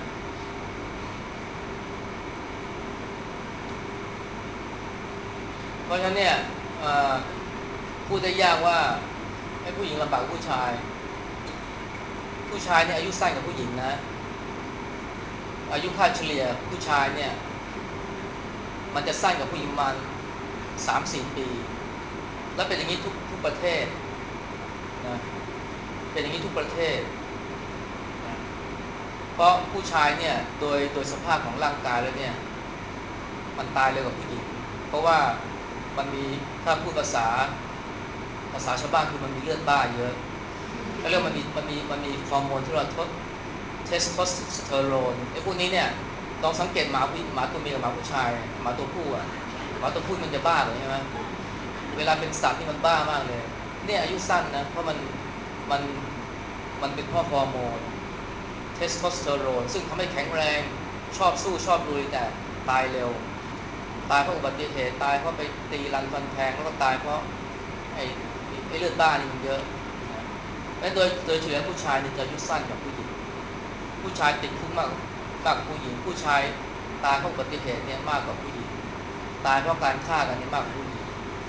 เพราะฉะนั้นเนี่ยพูดได้ยากว่าไอ้ผู้หญิงลำบากผู้ชายผู้ชายเนี่ยอายุสั้นกว่าผู้หญิงนะอายุค่าเฉลี่ยผู้ชายเนี่ยมันจะสั้นกว่าผู้หญิงประมาณ สามถึงสี่ ปีแล้วเป็นอย่างนี้ทุกทุกประเทศนะเป็นอย่างนี้ทุกประเทศนะเพราะผู้ชายเนี่ยโดยโดยสภาพของร่างกายแล้วเนี่ยมันตายเร็วกว่าผู้หญิงเพราะว่ามันมีถ้าพูดภาษาภาษาชาวบ้านคือมันมีเลือดบ้าเยอะแล้วเรื่องมันมีมันมีมันมีฮอร์โมนที่เราทดเทสโทสเตอโรนไอ้พวกนี้เนี่ยลองสังเกตหมาผู้หมาตัวเมียกับหมาผู้ชายหมาตัวผู้อ่ะหมาตัวผู้มันจะบ้าเลยใช่ไหมเวลาเป็นสัตว์นี่มันบ้ามากเลยเนี่ยอายุสั้นนะเพราะมันมันมันเป็นเพราะฮอร์โมนเทสโทสเตอโรนซึ่งทำให้แข็งแรงชอบสู้ชอบลุยแต่ตายเร็วตายเพราะอุบัติเหตุตายเพราะไปตีรันฟันแทงแล้วก็ตายเพราะไอ้ไอ้เลือดบ้านี่มันเยอะนะและโดยโดยเฉลี่ยผู้ชายนี่จะอายุสั้นกว่าผู้หญิงผู้ชายติดคุกมากมากกว่าผู้หญิงผู้ชายตายเพราะอุบัติเหตุเนี่ยมากกว่าผู้หญิงตายเพราะการฆ่ากันนี่มากกว่าผู้หญิง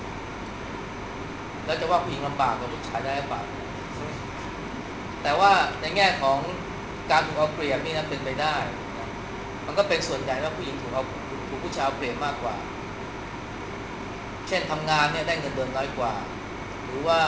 แล้วจะว่าผู้หญิงลำบากกว่าผู้ชายได้หรือเปล่าแต่ว่าในแง่ของการถูกเอาเปรียบนี่นะเป็นไปได้นะมันก็เป็นส่วนใหญ่ว่าผู้หญิงถูกเอาถูกผู้ชายเอาเปรียบมากกว่าเช่นทำงานเนี่ยได้เงินเดือนน้อยกว่าหรือว่า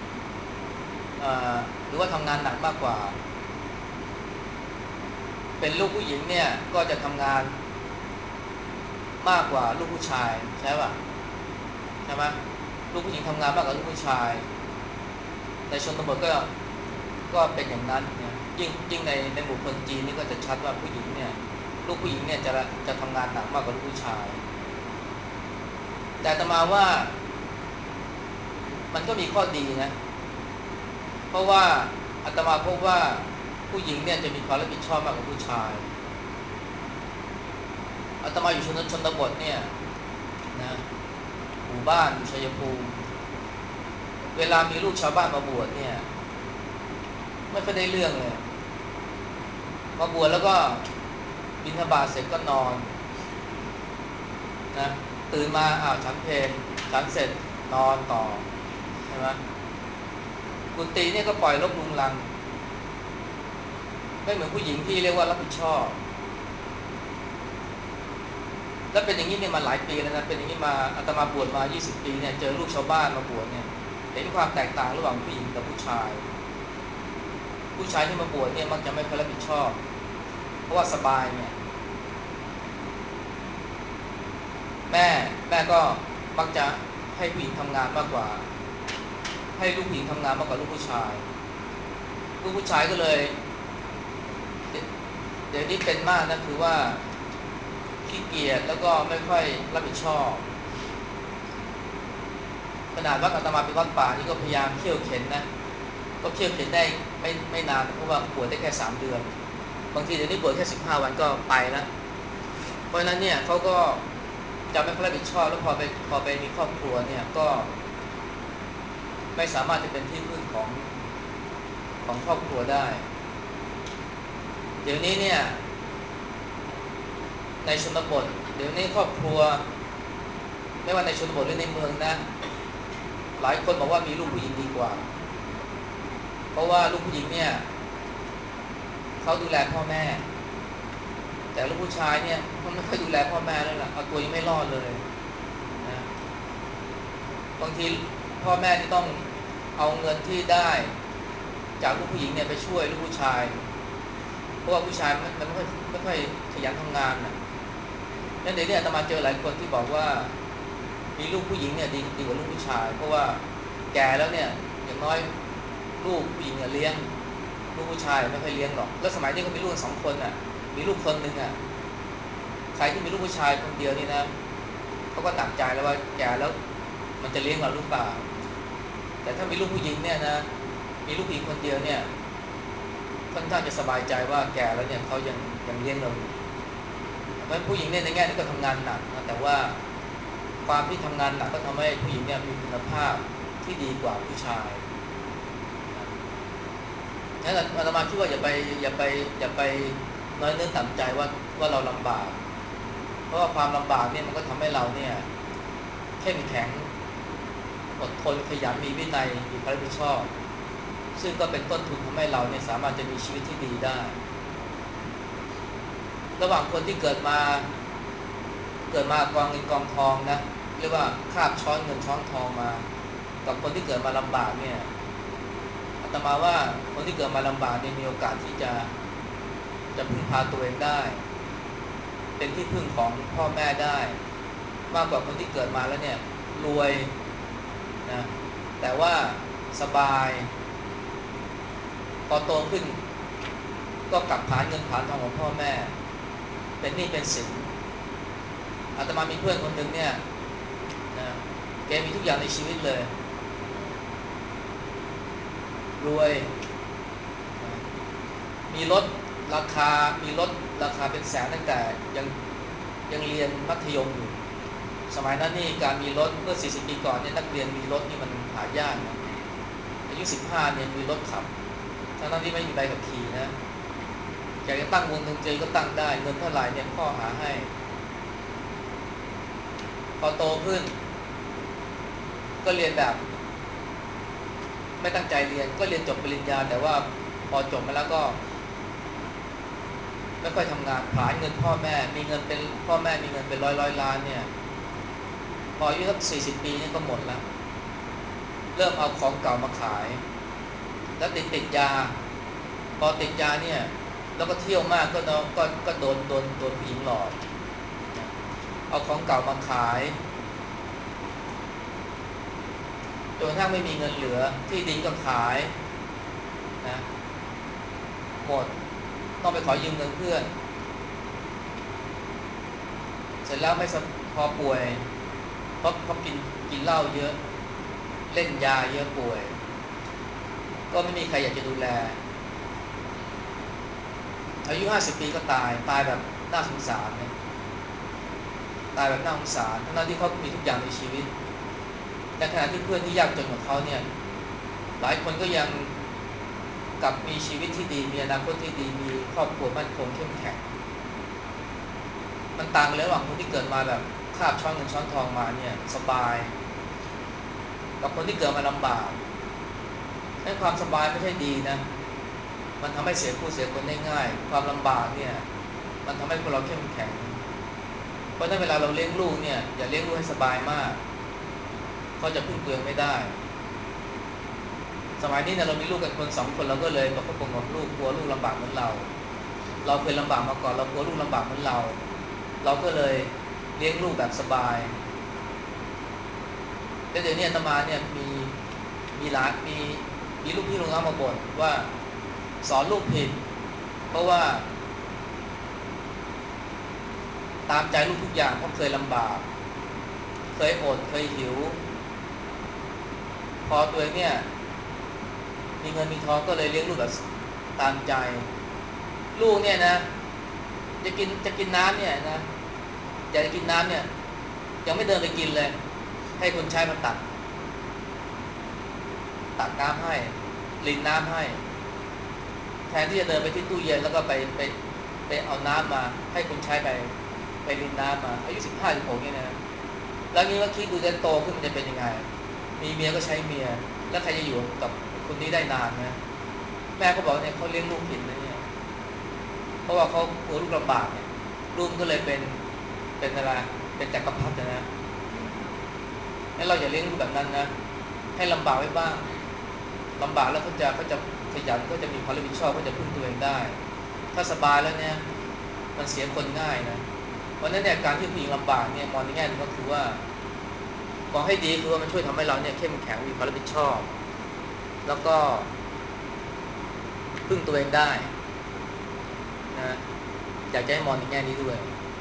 หรือว่าทำงานหนักมากกว่าเป็นลูกผู้หญิงเนี่ยก็จะทำงานมากกว่าลูกผู้ชายใช่ป่ะใช่ไหมลูกผู้หญิงทำงานมากกว่าลูกผู้ชายในชนบทก็ก็เป็นอย่างนั้นเนี่ยยิ่งยิ่งในในหมู่คนจีนนี่ก็จะชัดว่าผู้หญิงเนี่ยลูกผู้หญิงเนี่ยจะจะทำงานหนักมากกว่าลูกผู้ชายแต่อาตมาว่ามันก็มีข้อดีนะเพราะว่าอาตมาพบว่าผู้หญิงเนี่ยจะมีความรับผิดชอบมากกว่าผู้ชายอาตมาอยู่ชนชนบทเนี่ยนะหมู่บ้านอยู่ชัยภูมิเวลามีลูกชาวบ้านมาบวชเนี่ยไม่ค่อยได้เรื่องเลยมาบวชแล้วก็บิณฑบาตเสร็จก็นอนนะตื่นมาอ้าวฉันเพลฉันเสร็จนอนต่อใช่ไหมกุฏิเนี่ยก็ปล่อยรกรุงรังไม่เหมือนผู้หญิงที่เรียกว่ารับผิดชอบแล้วเป็นอย่างนี้เนี่ยมาหลายปีแล้วนะเป็นอย่างนี้มาอาตมาบวชมายี่สิบปีเนี่ยเจอลูกชาวบ้านมาบวชเนี่ยเห็นความแตกต่างระหว่างผู้หญิงกับผู้ชายผู้ชายที่มาบวชเนี่ยมักจะไม่ค่อยรับผิดชอบเพราะว่าสบายเนี่ยแม่แม่ก็มักจะให้ผู้หญิงทำงานมากกว่าให้ลูกผู้หญิงทำงานมากกว่าลูกผู้ชายลูกผู้ชายก็เลยเดี๋ยวนี้เป็นมากนะคือว่าขี้เกียจแล้วก็ไม่ค่อยรับผิดชอบขนาดวัดอาตมาเป็นวัดป่านี่ก็พยายามเขี่ยวเข็นนะก็เขี่ยวเข็นได้ไม่ไม่นานเพราะว่าบวชได้แค่สามเดือนบางทีเดี๋ยวนี้บวชแค่สิบห้าวันก็ไปแล้วเพราะฉะนั้นเนี่ยเขาก็จะไม่ค่อยรับผิดชอบแล้วพอไปพอไปมีครอบครัวเนี่ยก็ไม่สามารถจะเป็นที่พึ่งของของครอบครัวได้เดี๋ยวนี้เนี่ยในชนบทเดี๋ยวนี้ครอบครัวไม่ว่าในชนบทหรือในเมืองนะหลายคนบอกว่ามีลูกผู้หญิงดีกว่าเพราะว่าลูกผู้หญิงเนี่ยเขาดูแลพ่อแม่แต่ลูกผู้ชายเนี่ยมันไม่ค่อยดูแลพ่อแม่เลยล่ะเอาตัวยังไม่รอดเลยนะบางทีพ่อแม่ที่ต้องเอาเงินที่ได้จากลูกผู้หญิงเนี่ยไปช่วยลูกผู้ชายเพราะว่าผู้ชายมันมันไม่ค่อยไม่ค่อยขยันทำงานนะนั่นเดี๋ยวนี้อาตมาเจอหลายคนที่บอกว่ามีลูกผู้หญิงเนี่ยดีดีกว่าลูกผู้ชายเพราะว่าแก่แล้วเนี่ยอย่างน้อยลูกผู้หญิงเนี่ยเลี้ยงลูกผู้ชายไม่ค่อยเลี้ยงหรอกแล้วสมัยนี้ก็มีลูกสองคนอ่ะมีลูกคนหนึ่งอ่ะใครที่มีลูกผู้ชายคนเดียวนี่นะเขาก็หนักใจแล้วว่าแก่แล้วมันจะเลี้ยงเราหรือเปล่าแต่ถ้ามีลูกผู้หญิงเนี่ยนะมีลูกผู้หญิงคนเดียวเนี่ยค่อนข้างจะสบายใจว่าแก่แล้วเนี่ยเขายังยังเลี้ยงเราอยู่เพราะฉะนั้นผู้หญิงเนี่ยในแง่นี้ก็ทำงานหนักนะแต่ว่าความที่ทำงานหนักก็ทำให้ผู้หญิงเนี่ยมีคุณภาพที่ดีกว่าผู้ชายงั้นอาตมาคิดว่าอย่าไปอย่าไปอย่าไปน้อยเนื้อต่ำใจว่าว่าเราลำบากเพราะว่าความลำบากเนี่ยมันก็ทำให้เราเนี่ยเข้มแข็งอดทนขยันมีวินัยมีความรับผิดชอบซึ่งก็เป็นต้นทุนทำให้เราเนี่ยสามารถจะมีชีวิตที่ดีได้ระหว่างคนที่เกิดมาเกิดมากองเงินกองทองนะเรียกว่าคาบช้อนเงินช้อนทองมากับคนที่เกิดมาลำบากเนี่ยอาตมาว่าคนที่เกิดมาลำบากเนี่ยมีโอกาสที่จะจะพึ่งพาตัวเองได้เป็นที่พึ่งของพ่อแม่ได้มากกว่าคนที่เกิดมาแล้วเนี่ยรวยนะแต่ว่าสบายพอโตขึ้นก็กลับผลาญเงินผลาญทองของพ่อแม่เป็นหนี้เป็นสินอาตมามีเพื่อนคนหนึ่งเนี่ยนะแกมีทุกอย่างในชีวิตเลยรวยมีรถราคามีรถราคาเป็นแสนตั้งแต่ยังยังเรียนมัธยมอยู่สมัยนั้นนี่การมีรถเมื่อสี่สิบปีก่อนเนี่ยนักเรียนมีรถนี่มันหายากนะอายุสิบห้าเนี่ยมีรถขับทั้งนั้นที่ไม่มีใบขับขี่นะอยากจะตั้งวงดนตรีก็ตั้งได้เงินเท่าไหร่เนี่ยพ่อหาให้พอโตขึ้นก็เรียนแบบไม่ตั้งใจเรียนก็เรียนจบปริญญาแต่ว่าพอจบมาแล้วก็ไม่ค่อยทำงานผลาญเงินพ่อแม่มีเงินเป็นพ่อแม่มีเงินเป็นร้อยร้อยล้านเนี่ยพออายุสักสี่สิบปีนี่ก็หมดแล้วเริ่มเอาของเก่ามาขายแล้วติดติดยาพอติดยาเนี่ยแล้วก็เที่ยวมากก็ก็ก็โดนโดนโดนผู้หญิงหลอกเอาเอาของเก่ามาขายจนกระทั่งไม่มีเงินเหลือที่ดินก็ขายนะหมดต้องไปขอยืมเงินเพื่อนเสร็จแล้วไม่พอป่วยเพราะเขากินกินเหล้าเยอะเล่นยาเยอะป่วยก็ไม่มีใครอยากจะดูแลอายุห้าสิบปีก็ตายตายแบบน่าสงสารนะตายแบบน่าสงสารทั้งที่เขามีทุกอย่างในชีวิตในขณะที่เพื่อนที่ยากจนของเขาเนี่ยหลายคนก็ยังกลับมีชีวิตที่ดีมีอนาคตที่ดีมีครอบครัวมั่นคงเข้มแข็งมันต่างกันระหว่างคนที่เกิดมาแบบคาบช้อนเงินช้อนทองมาเนี่ยสบายกับคนที่เกิดมาลำบากให้ความสบายไม่ใช่ดีนะมันทำให้เสียผู้เสียคนได้ง่ายความลำบากเนี่ยมันทำให้คนเราเข้มแข็งเพราะถ้าเวลาเราเลี้ยงลูกเนี่ยอย่าเลี้ยงลูกให้สบายมากเขาจะพึ่งตัวเองไม่ได้สมัยนี้เนี่ยเรามีลูกกันคนสองคนเราก็เลยประคบประหงมลูกกลัวลูกลำบากเหมือนเราเราเคยลำบากมาก่อนเรากลัวลูกลำบากเหมือนเราเราก็เลยเลี้ยงลูกแบบสบายแต่เดี๋ยวนี้อาตมาเนี่ยมีมีหลานมีมีลูกพี่ลูกน้องมาบ่นว่าสอนลูกผิดเพราะว่าตามใจลูกทุกอย่างเพราะเคยลำบากเคยอดเคยหิวพอตัวเองเนี่ยมีเงินมีทองก็เลยเลี้ยงลูกแบบตามใจลูกเนี่ยนะจะกินจะกินน้ำเนี่ยนะอยากจะกินน้ำเนี่ยยังไม่เดินไปกินเลยให้คนใช้มาตักตักน้ำให้รินน้ำให้แทนที่จะเดินไปที่ตู้เย็นแล้วก็ไปไปไปเอาน้ำมาให้คนใช้ไปไปรินน้ำมาอายุสิบห้าสิบหกเนี่ยนะแล้วนี่ก็คิดดูจะโตขึ้นมันจะเป็นยังไงมีเมียก็ใช้เมียแล้วใครจะอยู่กับคนนี้ได้นานนะแม่ก็บอกเนี่ยเขาเลี้ยงลูกผิดนะเนี่ยเพราะว่าเขากลัวลูกลำบากเนี่ยลูกก็เลยเป็นเป็นอะไรเป็นจักรพรรดินะงั้นเราอย่าเลี้ยงลูกแบบนั้นนะให้ลำบากไว้บ้างลำบากแล้วเขาจะเขาจะขยันเขาจะมีความรับผิดชอบเขาจะพึ่งตัวเองได้ถ้าสบายแล้วเนี่ยมันเสียคนง่ายนะเพราะนั้นเนี่ยการที่ผู้หญิงลำบากเนี่ยมองในแง่นึงก็คือว่ามองให้ดีคือว่ามันช่วยทำให้เราเนี่ยเข้มแข็งมีความรับผิดชอบแล้วก็พึ่งตัวเองได้นะอยากจะให้มองในแง่นี้ด้วย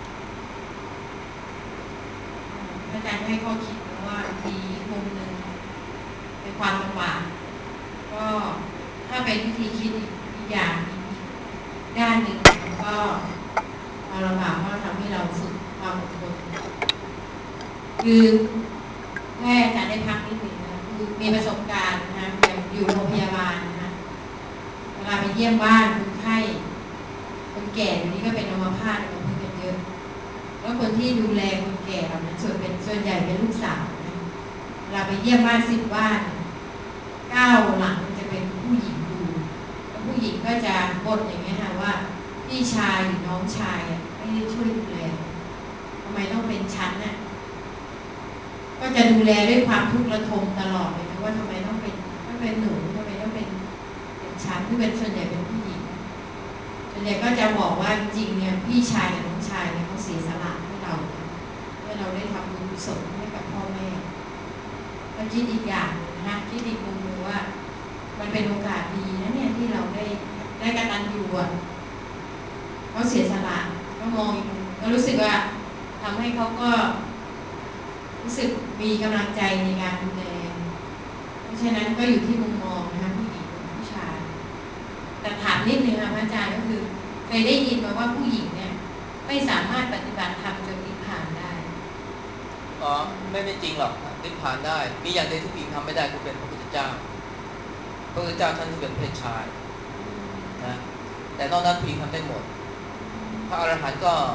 อาจารย์ให้ข้อคิดนะว่ามีมุมหนึ่งในความลำบากก็ถ้าเป็นวิธีคิดอีกอย่างอีกด้านหนึ่งก็ความลำบากก็ทำให้เราฝึกความอดทนคือแม่อาจารย์ได้พักนิดหนึ่งนะคือมีประสบการณ์นะอย่างอยู่โรงพยาบาลนะเวลาไปเยี่ยมบ้านคนไข้คนแก่เดี๋ยวนี้ก็เป็นอัมพาตอัมพฤกษ์กันเยอะแล้วคนที่ดูแลคนแก่เหล่านั้นส่วนเป็นส่วนใหญ่เป็นลูกสาวนะเวลาไปเยี่ยมบ้านสิบบ้านเก้าหลังจะเป็นผู้หญิงดูแล้วผู้หญิงก็จะบ่นอย่างเงี้ยค่ะว่าพี่ชายหรือน้องชายไม่ได้ช่วยดูแลทำไมต้องเป็นฉันน่ะก็จะดูแลด้วยความทุกข์ระทมตลอดเลยนะว่าทำไมต้องเป็นต้องเป็นหนูทำไมต้องเป็นเป็นฉันที่เป็นส่วนใหญ่เป็นผู้หญิงส่วนใหญ่ก็จะบอกว่าจริงเนี่ยพี่ชายกับน้องชายเนี่ยเขาเสียสละให้เราให้เราได้ทำบุญกุศลให้กับพ่อแม่ก็คิดอีกอย่างนะคิดอีกมุมนึงว่ามันเป็นโอกาสดีนะเนี่ยที่เราได้ได้กตัญญูอ่ะเขาเสียสละก็มองอีกมุมก็รู้สึกว่าทำให้เขาก็รู้สึกมีกำลังใจในการดูแลเพราะฉะนั้นก็อยู่ที่มุมมองนะคะผู้หญิงผู้ชายแต่ถามนิดนึงค่ะอาจารย์ก็คือเคยได้ยินมาว่าผู้หญิงเนี่ยไม่สามารถปฏิบัติธรรมจนนิพพานได้อ๋อไม่ไม่จริงหรอกนิพพานได้มีอย่างเดียวที่ผู้หญิงทำไม่ได้คือเป็นพระพุทธเจ้าพระพุทธเจ้าท่านที่เป็นเพศชายนะแต่นอกนั้นผู้หญิงทำได้หมดพระอรหันต์ก็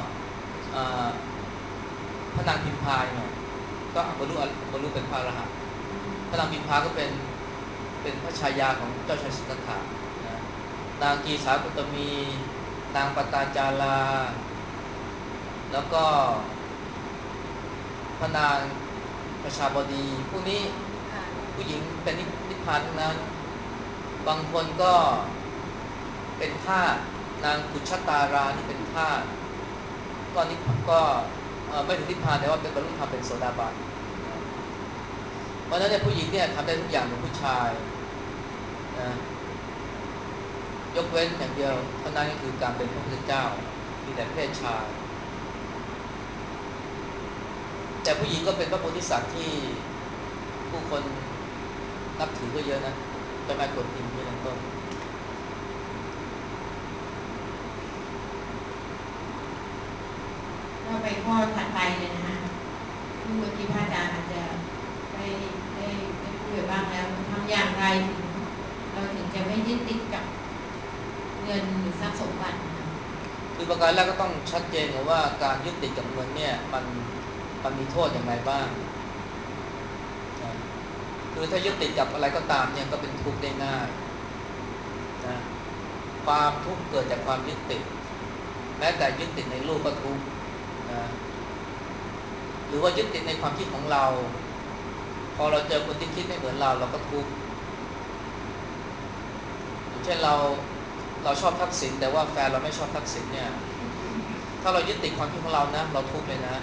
พระนางพิมพาเนี่ยก็บรรลุบรรลุเป็นพระอรหันต์พระนางพิมพาก็เป็นเป็นพระชายาของเจ้าชายสิทธัตถะนะนางกีสากุตมีนางปตาจาราแล้วก็พระนางประชาบดีพวกนี้ผู้หญิงเป็นนิพพานทั้งนั้นบางคนก็เป็นทาสนางกุชตารานี่เป็นทาสก็นิพก็เอ่อไม่ถึงนิพพานแต่ว่าเป็นบรรลุธรรมเป็นโสดาบันเพราะฉะนั้นเนี่ยผู้หญิงเนี่ยทำได้ทุกอย่างเหมือนผู้ชายนะยกเว้นอย่างเดียวเท่านั้นก็คือการเป็นพระพุทธเจ้ามีแต่เพศชายแต่ผู้หญิงก็เป็นพระโพธิสัตว์ที่ผู้คนนับถือก็เยอะนะเจ้าแม่กวนอิมเป็นต้นก็ไปข้อถัดไปเลยนะคะซึ่งเมื่อกี้พระอาจารย์อาจจะได้ได้ได้พูดไปบ้างแล้วทำอย่างไรถึงเราถึงจะไม่ยึดติดกับเงินหรือทรัพย์สมบัตินะคะคือประการแรกก็ต้องชัดเจนว่าการยึดติดกับเงินเนี่ยมันมันมีโทษอย่างไรบ้างนะคือถ้ายึดติดกับอะไรก็ตามเนี่ยก็เป็นทุกข์ได้ง่ายนะความทุกข์เกิดจากความยึดติดแม้แต่ยึดติดในรูปก็ทุกข์นะหรือว่ายึดติดในความคิดของเราพอเราเจอคนที่คิดไม่เหมือนเราเราก็ทุกข์อย่างเช่นเราเราชอบทักษิณแต่ว่าแฟนเราไม่ชอบทักษิณเนี่ยถ้าเรายึดติดความคิดของเรานะเราทุกข์เลยนะ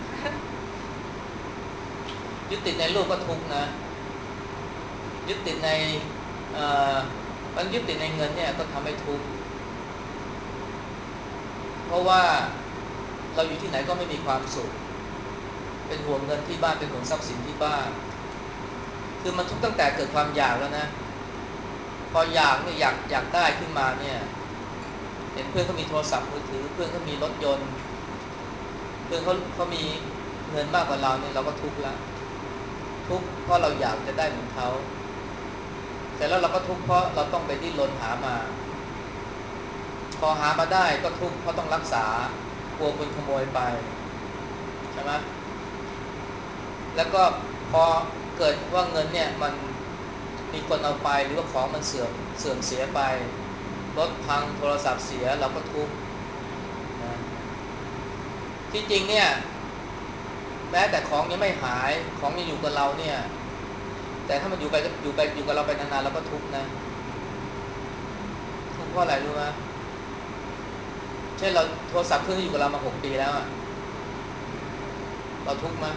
ยึดติดในรูปก็ทุกข์นะยึดติดในเอ่อมันยึดติดในเงินเนี่ยก็ทำให้ทุกข์เพราะว่าเราอยู่ที่ไหนก็ไม่มีความสุขเป็นห่วงเงินที่บ้านเป็นห่วงทรัพย์สินที่บ้านคือมันทุกข์ตั้งแต่เกิดความอยากแล้วนะพออยากเนี่ยอยากอยากได้ขึ้นมาเนี่ยเห็นเพื่อนเขามีโทรศัพท์มือถือเพื่อนเขามีรถยนต์เพื่อนเขาเขามีเงินมากกว่าเราเนี่ยเราก็ทุกข์ละทุกข์เพราะเราอยากจะได้เหมือนเขาแต่แล้วเราก็ทุกข์เพราะเราต้องไปดิ้นรนหามาพอหามาได้ก็ทุกข์เพราะต้องรักษากลัวคนขโมยไปใช่ไหมแล้วก็พอเกิดว่าเงินเนี่ยมันมีคนเอาไปหรือว่าของมันเสื่อมเสื่อมเสียไปรถพังโทรศัพท์เสียเราก็ทุกข์นะที่จริงเนี่ยแม้แต่ของยังไม่หายของยังอยู่กับเราเนี่ยแต่ถ้ามันอยู่ไปอยู่ไปอยู่กับเราไปนานๆเราก็ทุกข์นะทุกข์เพราะอะไรรู้ไหมเช่นเราโทรศัพท์เครื่องที่อยู่กับเรามาหกปีแล้วอะเราทุกข์ไหม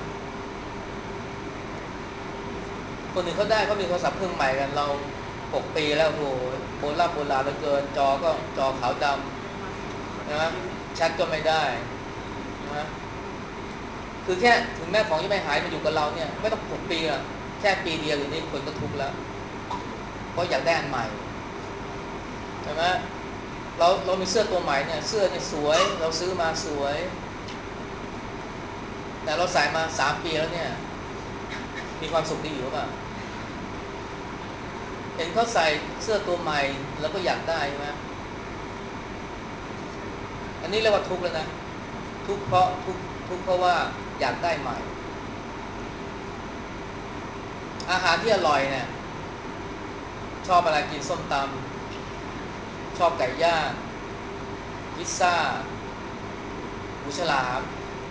คนอื่นเขาได้เขามีโทรศัพท์เครื่องใหม่กันเราหกปีแล้วโหโบราณโบราณเหลือเกินจอก็จอขาวดำนะแชทก็ไม่ได้นะคือแค่ถึงแม้ของยังไม่หายมาอยู่กับเราเนี่ยไม่ต้องหกปีอะแค่ปีเดียวอย่างนี้คนก็ทุกข์แล้วเพราะอยากได้อันใหม่ใช่ไหมเราเรามีเสื้อตัวใหม่เนี่ยเสื้อเนี่ยสวยเราซื้อมาสวยแต่เราใส่มาสามปีแล้วเนี่ยมีความสุขดีอยู่ป่ะเห็นเขาใส่เสื้อตัวใหม่แล้วก็อยากได้ใช่ไหมอันนี้เรียกว่าทุกข์แล้วนะทุกข์เพราะทุกข์ทุกข์เพราะว่าอยากได้ใหม่อาหารที่อร่อยเนี่ยชอบอะไรกินส้มตำชอบไก่ย่างพิซซ่าหมูฉลาม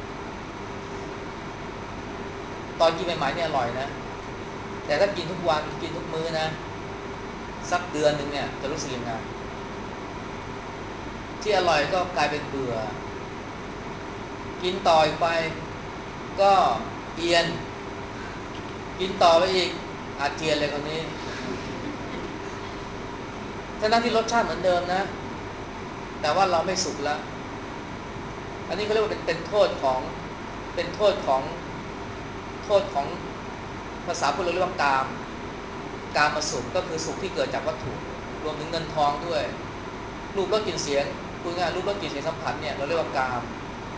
ตอนกินใหม่ๆเนี่ยอร่อยนะแต่ถ้ากินทุกวันกินทุกมื้อนะสักเดือนหนึ่งเนี่ยจะรู้สึกยังไงที่อร่อยก็กลายเป็นเบื่อกินต่อไปก็เอียนกินต่อไปอีกอาเจียนเลยคนนี้ทั้งที่รสชาติเหมือนเดิมนะแต่ว่าเราไม่สุขแล้วอันนี้เขาเรียกว่าเป็นเป็นโทษของเป็นโทษของโทษของภาษาพุทธเราเรียกว่ากามกามสุขก็คือสุขที่เกิดจากวัตถุรวมถึงเงินทองด้วยรูปรสกลิ่นเสียงพูดง่ายรูปรสกลิ่นเสียงสัมผัสเนี่ยเราเรียกว่ากาม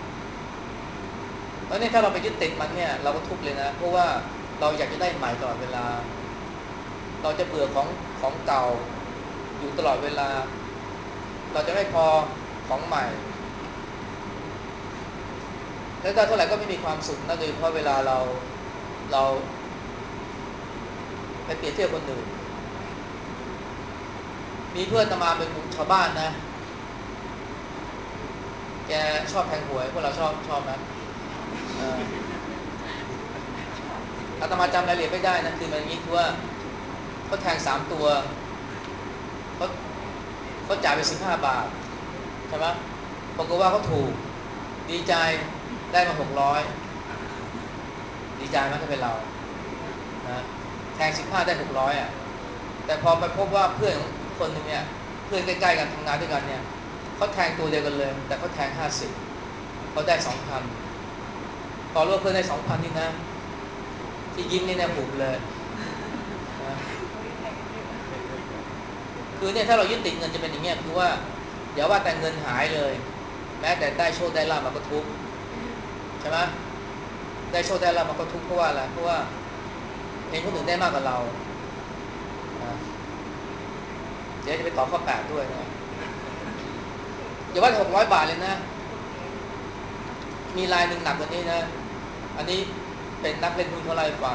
เพราะนี่ถ้าเราไปยึดติดมันเนี่ยเราก็ทุกข์เลยนะเพราะว่าเราอยากจะได้ใหม่ตลอดเวลาเราจะเบื่อของของเก่าอยู่ตลอดเวลาเราจะไม่พอของใหม่แล้วได้เท่าไหร่ก็ไม่มีความสุขนะโดยเฉพาะเวลาเราเราไปเปรียบเทียบคนอื่นมีเพื่อนอาตมาเป็นชาวบ้านนะแกชอบแทงหวยพวกเราชอบชอบนะอาตมาจำรายละเอียดไม่ได้นะคือมันอย่างนี้คือว่าเขาแทงสามตัวเขาเขาจ่ายไปสิบห้าบาทใช่ไหมปรากฏว่าเขาถูกดีใจได้มาหกร้อยดีใจไหมถ้าเป็นเรานะแทงสิบห้าได้หกร้อยอ่ะแต่พอไปพบว่าเพื่อนคนหนึ่งเนี่ยเพื่อนใกล้ๆกันทำงานด้วยกันเนี่ยเขาแทงตัวเดียวกันเลยแต่เขาแทงห้าสิบเขาได้สองพันพอรู้ว่าเพื่อนได้สองพันนี่นะที่ยิ้มนี่เนี่ยบุบเลยนะคือเนี่ยถ้าเรายึดติดเงินจะเป็นอย่างเงี้ยคือว่าอย่าว่าแต่เงินหายเลยแม้แต่ได้โชคได้ลาภมันก็ทุกข์ใช่ไหมได้โชคได้ลาภมันก็ทุกข์เพราะว่าอะไรเพราะว่าเห็นคนอื่นได้มากกว่าเราเดี๋ยวจะไปตอบข้อแปดด้วยนะอย่าว่าหกร้อยบาทเลยนะมีรายหนึ่งหนักกว่านี้นะอันนี้เป็นนักเล่นหุ้นเขาเล่าให้ฟัง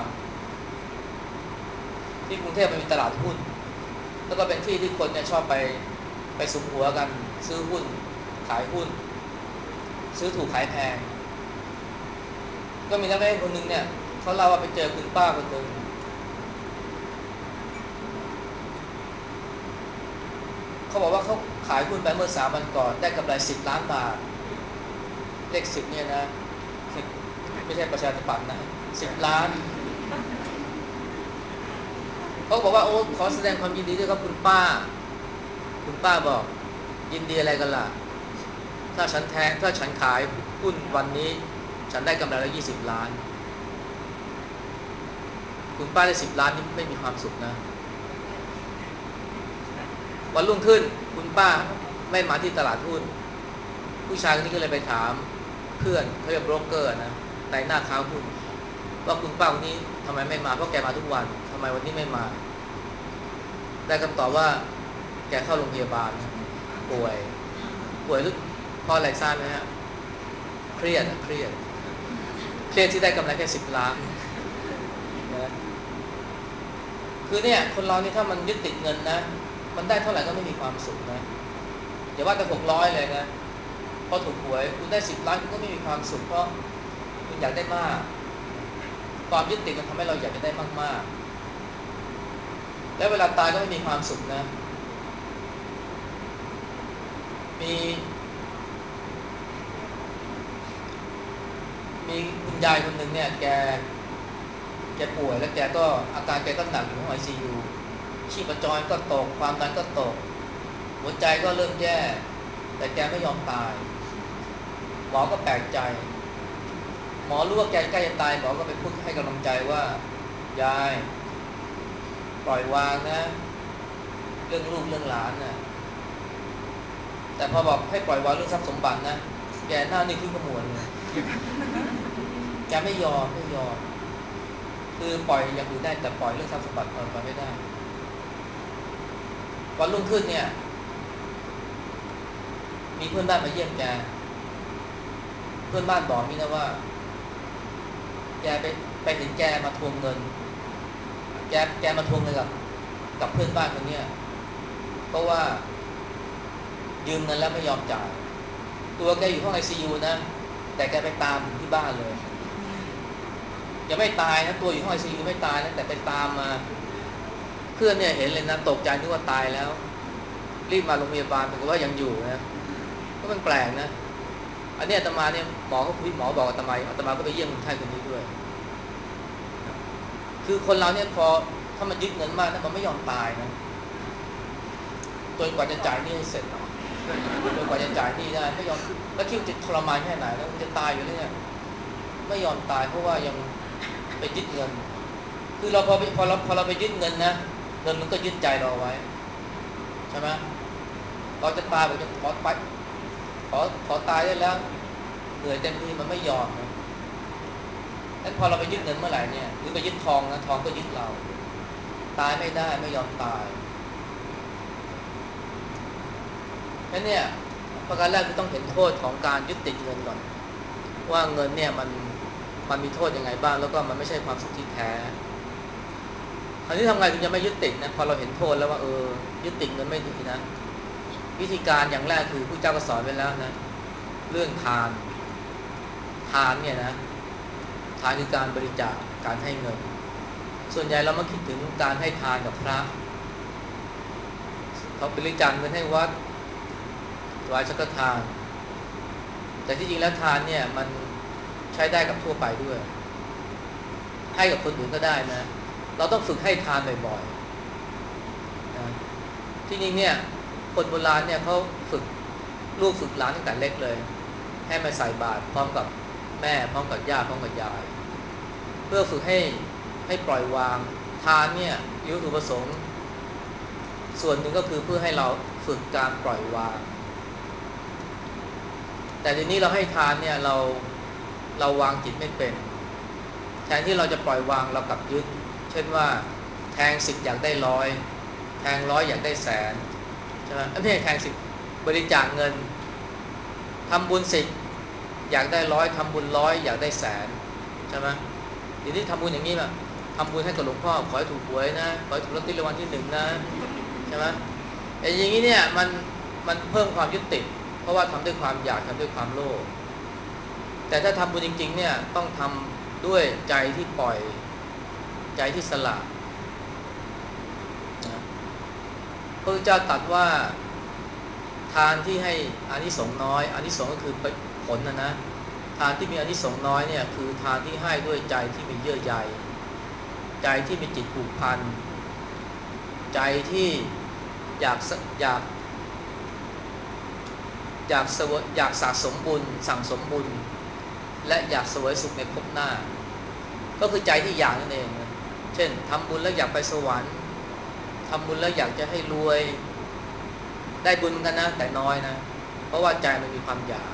ที่กรุงเทพมันมีตลาดหุ้นแล้วก็เป็นที่ที่คนเนี่ยชอบไปไปสุมหัวกันซื้อหุ้นขายหุ้นซื้อถูกขายแพงก็มีนักเล่นคนหนึ่งเนี่ยเขาเล่าว่าไปเจอคุณป้าคนหนึ่งเขาบอกว่าเขาขายหุ้นไปเมื่อสามวันก่อนได้กำไรสิบล้านบาทเลขสิบเนี่ยนะไม่ใช่ประชาธิปัตย์นะสิบล้านเขาบอกว่าโอ้ขอแสดงความยินดีด้วยครับคุณป้าคุณป้าบอกยินดีอะไรกันล่ะถ้าฉันแทงถ้าฉันขายหุ้นวันนี้ฉันได้กำไรแล้วยี่สิบล้านคุณป้าได้สิบล้านนี่ไม่มีความสุขนะวันรุ่งขึ้นคุณป้าไม่มาที่ตลาดหุ้นผู้ชายคนนี้ก็เลยไปถามเพื่อนเขาเรียกโบรกเกอร์นะในหน้าค้าหุ้นว่าคุณป้าคนนี้ทำไมไม่มาเพราะแกมาทุกวันทำไมวันนี้ไม่มาได้คำตอบว่าแกเข้าโรงพยาบาลป่วยป่วยหรือเพราะอะไรทราบไหมฮะเครียดเครียดเครียดที่ได้กำไรแค่สิบล้านนะคือเนี่ยคนเรานี่ถ้ามันยึดติดเงินนะมันได้เท่าไหร่ก็ไม่มีความสุขนะอย่าว่าแต่หกร้อยเลยนะพอถูกหวยคุณได้สิบล้านคุณก็ไม่มีความสุขเพราะคุณอยากได้มากความยึดติดมันทำให้เราอยากจะได้มากๆแล้วเวลาตายก็ไม่มีความสุขนะมีมีคุณยายคนหนึ่งเนี่ยแกแกป่วยแล้วแกก็อาการแกก็หนักอยู่ห้อง ไอ ซี ยู ชีพจรก็ตกความดันก็ตกหัวใจก็เริ่มแย่แต่แกไม่ยอมตายหมอก็แปลกใจหมอรู้ว่าแกใกล้จะตายหมอก็ไปพูดให้กำลังใจว่ายายปล่อยวางนะเรื่องลูกเรื่องหลานนะแต่พอบอกให้ปล่อยวางเรื่องทรัพย์สมบัตินะแกหน้านิ่งขึ้นขมวดเลยแกไม่ยอมไม่ยอมคือปล่อยอย่างอื่นได้แต่ปล่อยเรื่องทรัพย์สมบัติปล่อยไม่ได้วันรุ่งขึ้นเนี่ยมีเพื่อนบ้านมาเยี่ยมแกเพื่อนบ้านบอกนี่นะว่าแกไปไปเห็นแกมาทวงเงินแกแกมาทวงเงินกับกับเพื่อนบ้านคนนี้เพราะว่ายืมเงินแล้วไม่ยอมจ่ายตัวแกอยู่ห้อง ไอ ซี ยู นะแต่แกไปตามถึงที่บ้านเลยยังไม่ตายนะตัวอยู่ห้อง ไอ ซี ยู ไม่ตายนะแต่ไปตามมาเพื่อนเนี่ยเห็นเลยนะตกใจนึกว่าตายแล้วรีบมาโรงพยาบาลปรากฏว่ายังอยู่นะก็มันแปลกนะอันนี้อาตมาเนี่ยหมอเขาคุยหมอบอกอาตมาอาตมาก็ไปเยี่ยมคนไข้คนนี้ด้วยคือคนเราเนี่ยพอถ้ามันยึดเงินมากนะมันไม่ยอมตายนะจนกว่าจะจ่ายหนี้ให้เสร็จจนกว่าจะจ่ายหนี้ได้ไม่ยอมแล้วคิดจะทรมานแค่ไหนแล้วมันจะตายอยู่แล้วเนี่ยไม่ยอมตายเพราะว่ายังไปยึดเงินคือเราพอพอเราพอเราไปยึดเงินนะเงินมันก็ยึดใจเราไว้ใช่ไหมเราจะตายบอกจะขอไปขอขอตายได้แล้วเหนื่อยเต็มที่มันไม่ยอมนะนั้นพอเราไปยึดเงินเมื่อไหร่เนี่ยหรือไปยึดทองนะทองก็ยึดเราตายไม่ได้ไม่ยอมตายนั่นเนี่ยประการแรกคือต้องเห็นโทษของการยึดติดเงินก่อนว่าเงินเนี่ยมันมันมีโทษยังไงบ้างแล้วก็มันไม่ใช่ความสุขที่แท้คราวนี้ทำไงถึงจะไม่ยึดติดนะพอเราเห็นโทษแล้วว่าเออยึดติดเงินไม่ดีนะวิธีการอย่างแรกคือผู้เจ้าก็สอนไว้แล้วนะเรื่องทานทานเนี่ยนะทานคือการบริจาคการให้เงินส่วนใหญ่เรามาคิดถึงการให้ทานกับพระเขาบริจาคเงินให้วัดถวายสังฆทานแต่ที่จริงแล้วทานเนี่ยมันใช้ได้กับทั่วไปด้วยให้กับคนอื่นก็ได้นะเราต้องฝึกให้ทานบ่อยๆนะที่จริงเนี่ยคนโบราณเนี่ยเขาฝึกลูกฝึกหลานตั้งแต่เล็กเลยให้มาใส่บาตรพร้อมกับแม่พร้อมกับย่าพร้อมกับยายเพื่อฝึกให้ให้ปล่อยวางทานเนี่ยวัตถุประสงค์ส่วนหนึ่งก็คือเพื่อให้เราฝึกการปล่อยวางแต่ทีนี้เราให้ทานเนี่ยเราเราวางจิตไม่เป็นแทนที่เราจะปล่อยวางเรากลับยึดเช่นว่าแทงสิบอยากได้ร้อยแทงร้อยอยากได้แสนใช่ไหมไม่ใช่แทงสิบบริจาคเงินทำบุญสิบอยากได้ร้อยทำบุญร้อยอยากได้แสนใช่ไหมทีนี้ทำบุญอย่างนี้แบบทำบุญให้กับหลวงพ่อขอให้ถูกหวยนะขอให้ถูกลอตเตอรี่รางวัลที่หนึ่งนะใช่ไหมไอ้อย่างนี้เนี่ยมันมันเพิ่มความยึดติดเพราะว่าทำด้วยความอยากทำด้วยความโลภแต่ถ้าทำบุญจริงๆเนี่ยต้องทำด้วยใจที่ปล่อยใจที่สละนะพระพุทธเจ้าตรัสว่าทานที่ให้อานิสงส์น้อยอานิสงส์ก็คือผลนะนะทานที่มีอานิสงส์น้อยเนี่ยคือทานที่ให้ด้วยใจที่มีเยื่อใยใจที่มีจิตผูกพันใจที่อยากอยากอยากเสวยอยากสะสมบุญสั่งสมบุญและอยากเสวยสุขในภพหน้าก็คือใจที่อยากนั่นเองเช่นทำบุญแล้วอยากไปสวรรค์ทำบุญแล้วอยากจะให้รวยได้บุญเหมือนกันนะแต่น้อยนะเพราะว่าใจมันมีความอยาก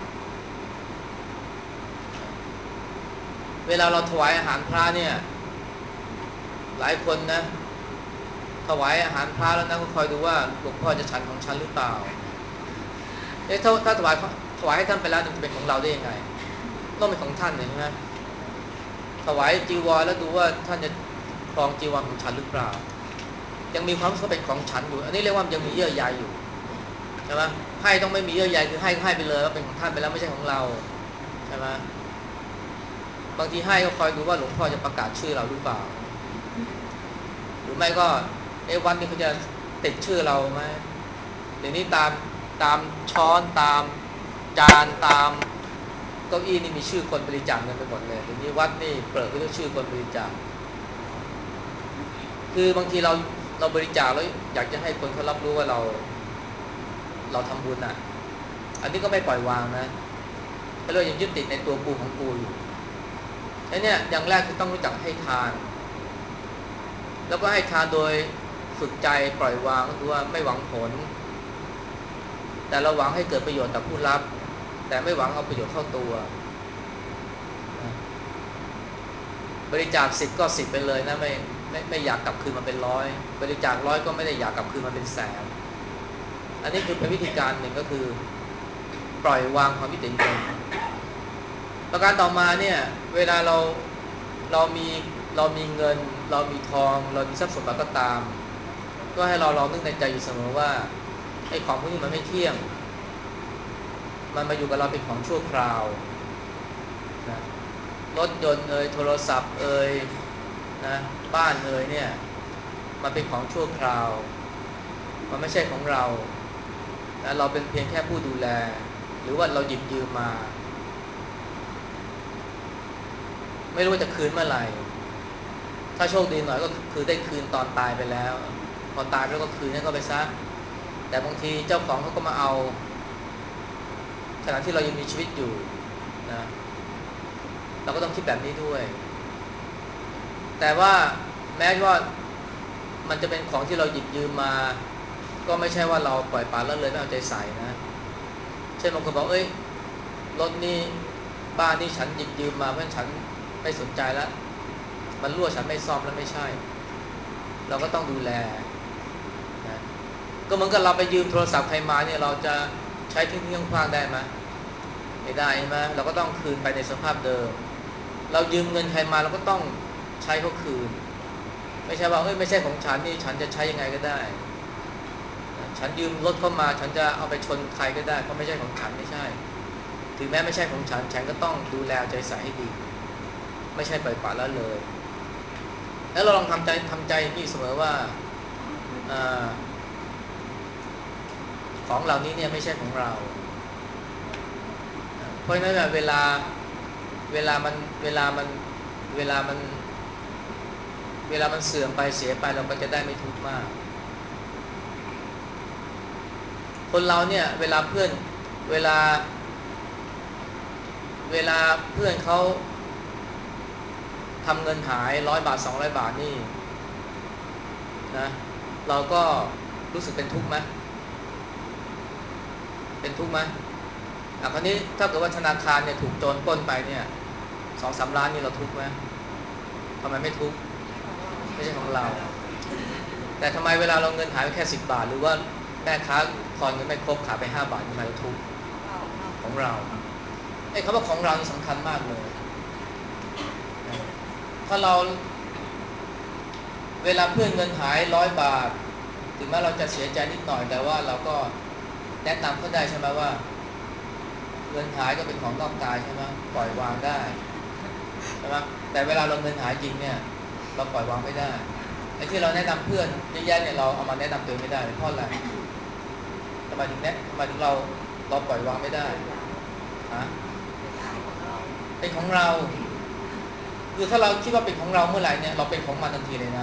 เวลาเราถวายอาหารพระเนี่ยหลายคนนะถวายอาหารพระแล้วนะก็คอยดูว่าหลวงพ่อจะฉันของฉันหรือเปล่าเอ๊ะถ้าถ้าถวายถวายให้ท่านไปแล้วจะเป็นของเราได้ยังไงต้องเป็นของท่านใช่ไหมถวายจีวรแล้วดูว่าท่านจะครองจีวรของฉันหรือเปล่ายังมีความรู้สึกเป็นของฉันอยู่อันนี้เรียกว่ายังมีเยื่อใยอยู่ใช่ไหมให้ต้องไม่มีเยื่อใยคือให้ให้ไปเลยว่าเป็นของท่านไปแล้วไม่ใช่ของเราใช่ไหมบางทีให้ก็คอยดูว่าหลวงพ่อจะประกาศชื่อเราหรือเปล่าหรือไม่ก็เอ๊ะวันนี้เขาจะติดชื่อเราไหมเดี๋ยวนี้ตามตามช้อนตามจานตามเก้าอี้นี่มีชื่อคนบริจาคเงินไปหมดเลยเดี๋ยวนี้วัดนี่เปิดไปด้วยชื่อคนบริจาคคือบางทีเราเราบริจาคแล้วอยากจะให้คนเขารับรู้ว่าเราเราทำบุญอ่ะอันนี้ก็ไม่ปล่อยวางนะแล้วเรายังยึดติดในตัวกูของกูอยู่ไอ้เนี่ยอย่างแรกคือต้องรู้จักให้ทานแล้วก็ให้ทานโดยฝึกใจปล่อยวางก็คือว่าไม่หวังผลแต่เราหวังให้เกิดประโยชน์ต่อผู้รับแต่ไม่หวังเอาประโยชน์เข้าตัวบริจาคสิบก็สิบไปเลยนะไม่ไม่ไม่อยากกลับคืนมาเป็นร้อยบริจาคร้อยก็ไม่ได้อยากกลับคืนมาเป็นแสนอันนี้คือเป็นวิธีการหนึ่งก็คือปล่อยวางความยึดติดเงินประการต่อมาเนี่ยเวลาเราเรามีเรามีเงินเรามีทองเรามีทรัพย์สมบัติก็ตามก็ให้เราลองนึกในใจอยู่เสมอว่าไอ้ของพวกนี้มันไม่เที่ยงมันมาอยู่กับเราเป็นของชั่วคราวนะรถยนต์เอ่ยโทรศัพท์เอ่ยนะบ้านเอ่ยเนี่ยมันเป็นของชั่วคราวมันไม่ใช่ของเรานะเราเป็นเพียงแค่ผู้ดูแลหรือว่าเราหยิบยืมมาไม่รู้ว่าจะคืนเมื่อไหร่ถ้าโชคดีหน่อยก็คือได้คืนตอนตายไปแล้วพอตายไปแล้วก็คืนให้เขาไปซะแต่บางทีเจ้าของเขาก็มาเอาขณะที่เรายังมีชีวิตอยู่นะเราก็ต้องคิดแบบนี้ด้วยแต่ว่าแม้ว่ามันจะเป็นของที่เราหยิบยืมมาก็ไม่ใช่ว่าเราปล่อยปละละเลยไม่เอาใจใส่นะเช่นบางคนบอกเอ้ยรถนี่บ้านนี่ฉันหยิบยืมมาเพราะฉันไม่สนใจแล้วมันรั่วฉันไม่ซ่อมแล้วไม่ใช่เราก็ต้องดูแลนะก็เหมือนกับเราไปยืมโทรศัพท์ใครมาเนี่ยเราจะใช้ทิ้งๆคว่างๆได้ไหมไม่ได้ใช่ไหมเราก็ต้องคืนไปในสภาพเดิมเรายืมเงินใครมาเราก็ต้องใช้เขาคืนไม่ใช่ว่าเอ้ยไม่ใช่ของฉันนี่ฉันจะใช้ยังไงก็ได้ฉันยืมรถเข้ามาฉันจะเอาไปชนใครก็ได้เพราะไม่ใช่ของฉันไม่ใช่ถึงแม้ไม่ใช่ของฉันฉันก็ต้องดูแลใจใส่ให้ดีไม่ใช่ปล่อยปละละเลยแล้วเราลองทำใจทำใจนี่เสมอว่าของเหล่านี้เนี่ยไม่ใช่ของเราเพราะฉะนั้นเวลาเวลามันเวลามันเวลามันเวลามันเสื่อมไปเสียไปเราก็จะได้ไม่ทุกข์มากคนเราเนี่ยเวลาเพื่อนเวลาเวลาเพื่อนเขาทำเงินหายร้อยบาทสองร้อยบาทนี่นะเราก็รู้สึกเป็นทุกข์ไหมเป็นทุกข์ไหมอ่ะคราวนี้ถ้าเกิดว่าธนาคารเนี่ยถูกโจรปล้นไปเนี่ยสองสามล้านนี่เราทุกข์ไหมทำไมไม่ทุกข์ไม่ใช่ของเราแต่ทำไมเวลาเราเงินหายไปแค่สิบบาทหรือว่าแม่ค้าทอนเงินไม่ครบขายไปห้าบาททำไมเราทุกข์ของเราไอ้คำว่าของเรานี่สำคัญมากเลยถ้าเราเวลาเพื่อนเงินหายร้อยบาทถึงแม้เราจะเสียใจนิดหน่อยแต่ว่าเราก็แนะนำเขาได้ใช่ไหมว่าเงินหายก็เป็นของนอกกายใช่ไหมปล่อยวางได้ใช่ไหมแต่เวลาเราเงินหายจริงเนี่ยเราปล่อยวางไม่ได้ไอ้ที่เราแนะนำเพื่อนเยอะแยะเนี่ยเราเอามาแนะนำตัวเองไม่ได้เพราะอะไรทำไมถึงแนะทำไมถึงเราเราปล่อยวางไม่ได้ฮะเป็นของเราคือถ้าเราคิดว่าเป็นของเราเมื่อไหร่เนี่ยเราเป็นของมันทันทีเลยนะ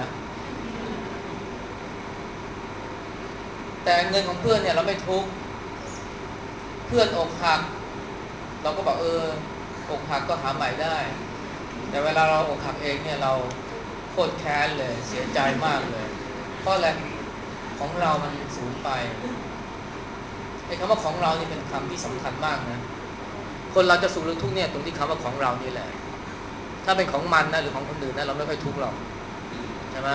แต่เงินของเพื่อนเนี่ยเราไม่ทุกข์เพื่อนอกหักเราก็บอกเอออกหักก็หาใหม่ได้แต่เวลาเราอกหักเองเนี่ยเราโคตรแค้นเลยเสียใจมากเลยเพราะอะไรของเรามันสูญไปไอ้คำว่าของเรานี่เป็นคำที่สำคัญมากนะคนเราจะสุขหรือทุกข์เนี่ยตรงที่คำว่าของเรานี่แหละถ้าเป็นของมันนะหรือของคนอื่นนะเราไม่ค่อยทุกข์หรอกใช่ไหม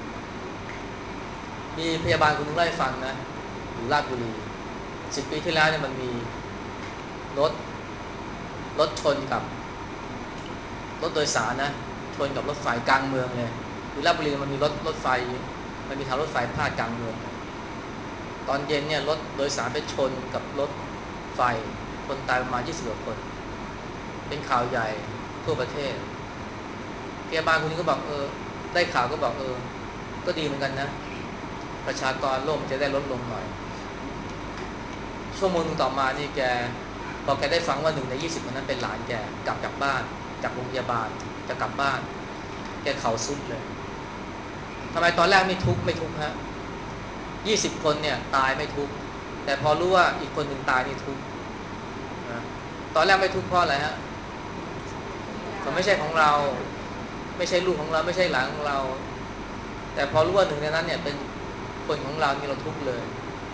มีพยาบาลคนนึงเล่าให้ฟังนะอยู่ราชบุรีสิบปีที่แล้วเนี่ยมันมีรถรถชนกับรถโดยสารนะชนกับรถไฟกลางเมืองเลยอยู่ราชบุรีมันมีรถรถไฟมันมีทางรถไฟพาดกลางเมืองตอนเย็นเนี่ยรถโดยสารไปชนกับรถไฟคนตายประมาณยี่สิบกว่าคนเป็นข่าวใหญ่ทั่วประเทศพยาบาลคนนี้ก็บอกเออได้ข่าวก็บอกเออก็ดีเหมือนกันนะประชากรโลกจะได้ลดลงหน่อยชั่วโมงนึงต่อมานี่แกพอแกได้ฟังว่าหนึ่งในยี่สิบคนนั้นเป็นหลานแกกลับจากบ้านจากโรงพยาบาลจะกลับบ้านแกเข่าซุดเลยทำไมตอนแรกไม่ทุกข์ไม่ทุกข์ฮะยี่สิบคนเนี่ยตายไม่ทุกข์แต่พอรู้ว่าอีกคนหนึ่งตายนี่ทุกข์นะตอนแรกไม่ทุกข์เพราะอะไรฮะมันไม่ใช่ของเราไม่ใช่ลูกของเราไม่ใช่หลานของเราแต่พอรู้ว่าหนึ่งในนั้นเนี่ยเป็นคนของเรานี่เราทุกข์เลย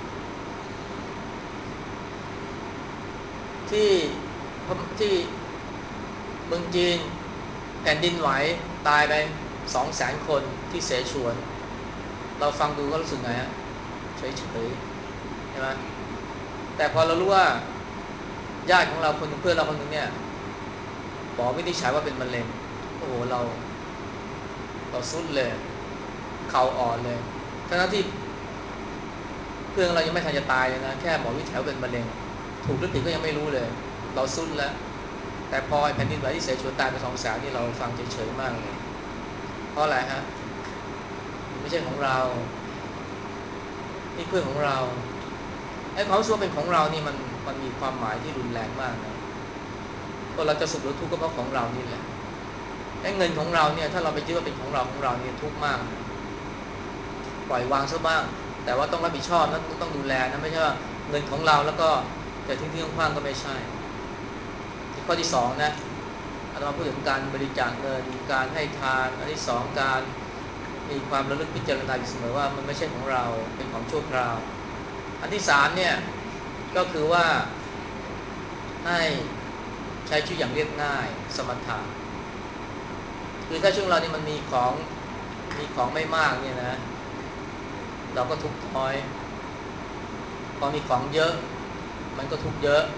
ที่ที่เมืองจีนแผ่นดินไหวตายไปสองแสนคนที่เสฉวนเราฟังดูก็รู้สึกไงฮะเฉยเฉยใช่ไหมแต่พอเรารู้ว่าญาติของเราคนหนึ่งเพื่อนเราคนหนึ่งเนี่ยบอกวินิจฉัยว่าเป็นมะเร็งโอ้โหเราเราสุดเลยเข่าอ่อนเลยทั้งที่เพื่อนเรายังไม่ทันจะตายเลยนะแค่หมอวินิจฉัยว่าเป็นมะเร็งถูกหรือผิดก็ยังไม่รู้เลยเราสุดแล้วแต่พอแผ่นดินไหวที่เสฉวนตายไปสองแสนนี่เราฟังเฉยๆมากเลยเพราะอะไรฮะไม่ใช่ของเรานี่เพื่อนของเราไอ้ความรู้สึกเป็นของเรานี่มันมันมีความหมายที่รุนแรงมากนะพอเราจะสุขหรือทุกข์ก็เพราะของเรานี่แหละไอ้เงินของเราเนี่ยถ้าเราไปยึดว่าเป็นของเราของเราเนี่ยทุกข์มากนะปล่อยวางซะบ้างแต่ว่าต้องรับผิดชอบนะต้องดูแลนะไม่ใช่ว่าเงินของเราแล้วก็จะทิ้งทิ้งขว้างก็ไม่ใช่ข้อที่สองนะอาตมาพูดถึงการบริจาคเงินการให้ทานอันที่สองการมีความระลึกพิจารณาอยู่เสมอว่ามันไม่ใช่ของเราเป็นของชั่วคราวอันที่สามเนี่ยก็คือว่าให้ใช้ชีวิตอย่างเรียบง่ายสมถะคือถ้าช่วงเรานี่มันมีของมีของไม่มากเนี่ยนะเราก็ทุกข์น้อยพอมีของเยอะมันก็ทุกข์เยอะ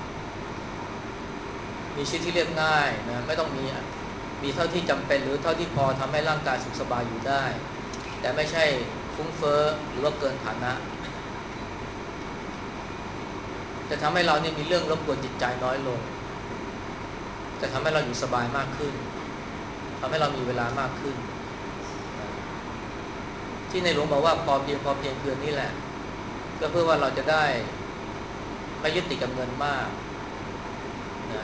มีชีวิตที่เรียบง่ายนะไม่ต้องมีมีเท่าที่จำเป็นหรือเท่าที่พอทำให้ร่างกายสุขสบายอยู่ได้แต่ไม่ใช่ฟุ้งเฟ้อหรือว่าเกินฐานะจะทำให้เราเนี่ยมีเรื่องรบกวนจิตใจน้อยลงจะทำให้เราอยู่สบายมากขึ้นทำให้เรามีเวลามากขึ้นที่ในหลวงบอกว่าพอเพียงพอเพียงคือนี่แหละก็เพื่อว่าเราจะได้ไม่ยึดติดกับเงินมากนะ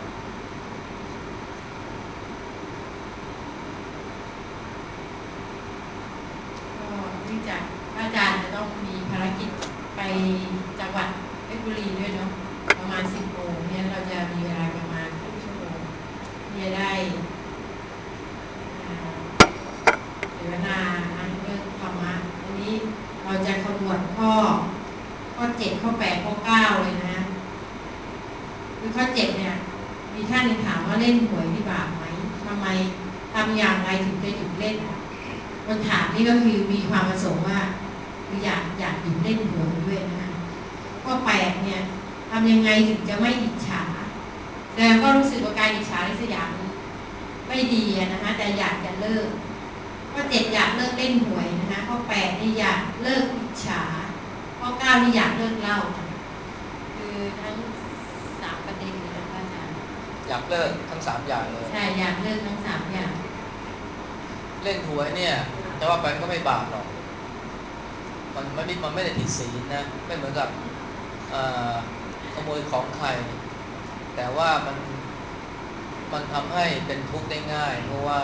จ็ดข้อแปดข้อเก้าเลยนะคือข้อเจ็ดเนี่ยมีท่านหนึ่งถามว่าเล่นหวยนี่บาปไหมทำไมทำอย่างไรถึงจะหยุดเล่นคนถามนี่ก็คือมีความประสงค์ว่าคืออยากอยากหยุดเล่นหวยด้วยนะคะข้อแปดเนี่ยทำยังไงถึงจะไม่อิจฉาแต่ก็รู้สึกว่าการอิจฉาในสยามไม่ดีนะคะแต่อยากจะเลิกข้อเจ็ดอยากเลิกเล่นหวยนะคะข้อแปดนี่อยากเลิกอิจฉาข้อเก้านี่อยากเลิกเหล้าคือทั้งสามประเด็นเลยนะอาจารย์อยากเลิกทั้งสามอย่างเลยใช่อยากเลิกทั้งสามอย่างเล่นหวยเนี่ยจะว่าไปก็ไม่บาปหรอกมันไม่มันไม่ได้ผิดศีลนะไม่เหมือนกับขโมยของใครแต่ว่ามันมันทำให้เป็นทุกข์ได้ง่ายเพราะว่า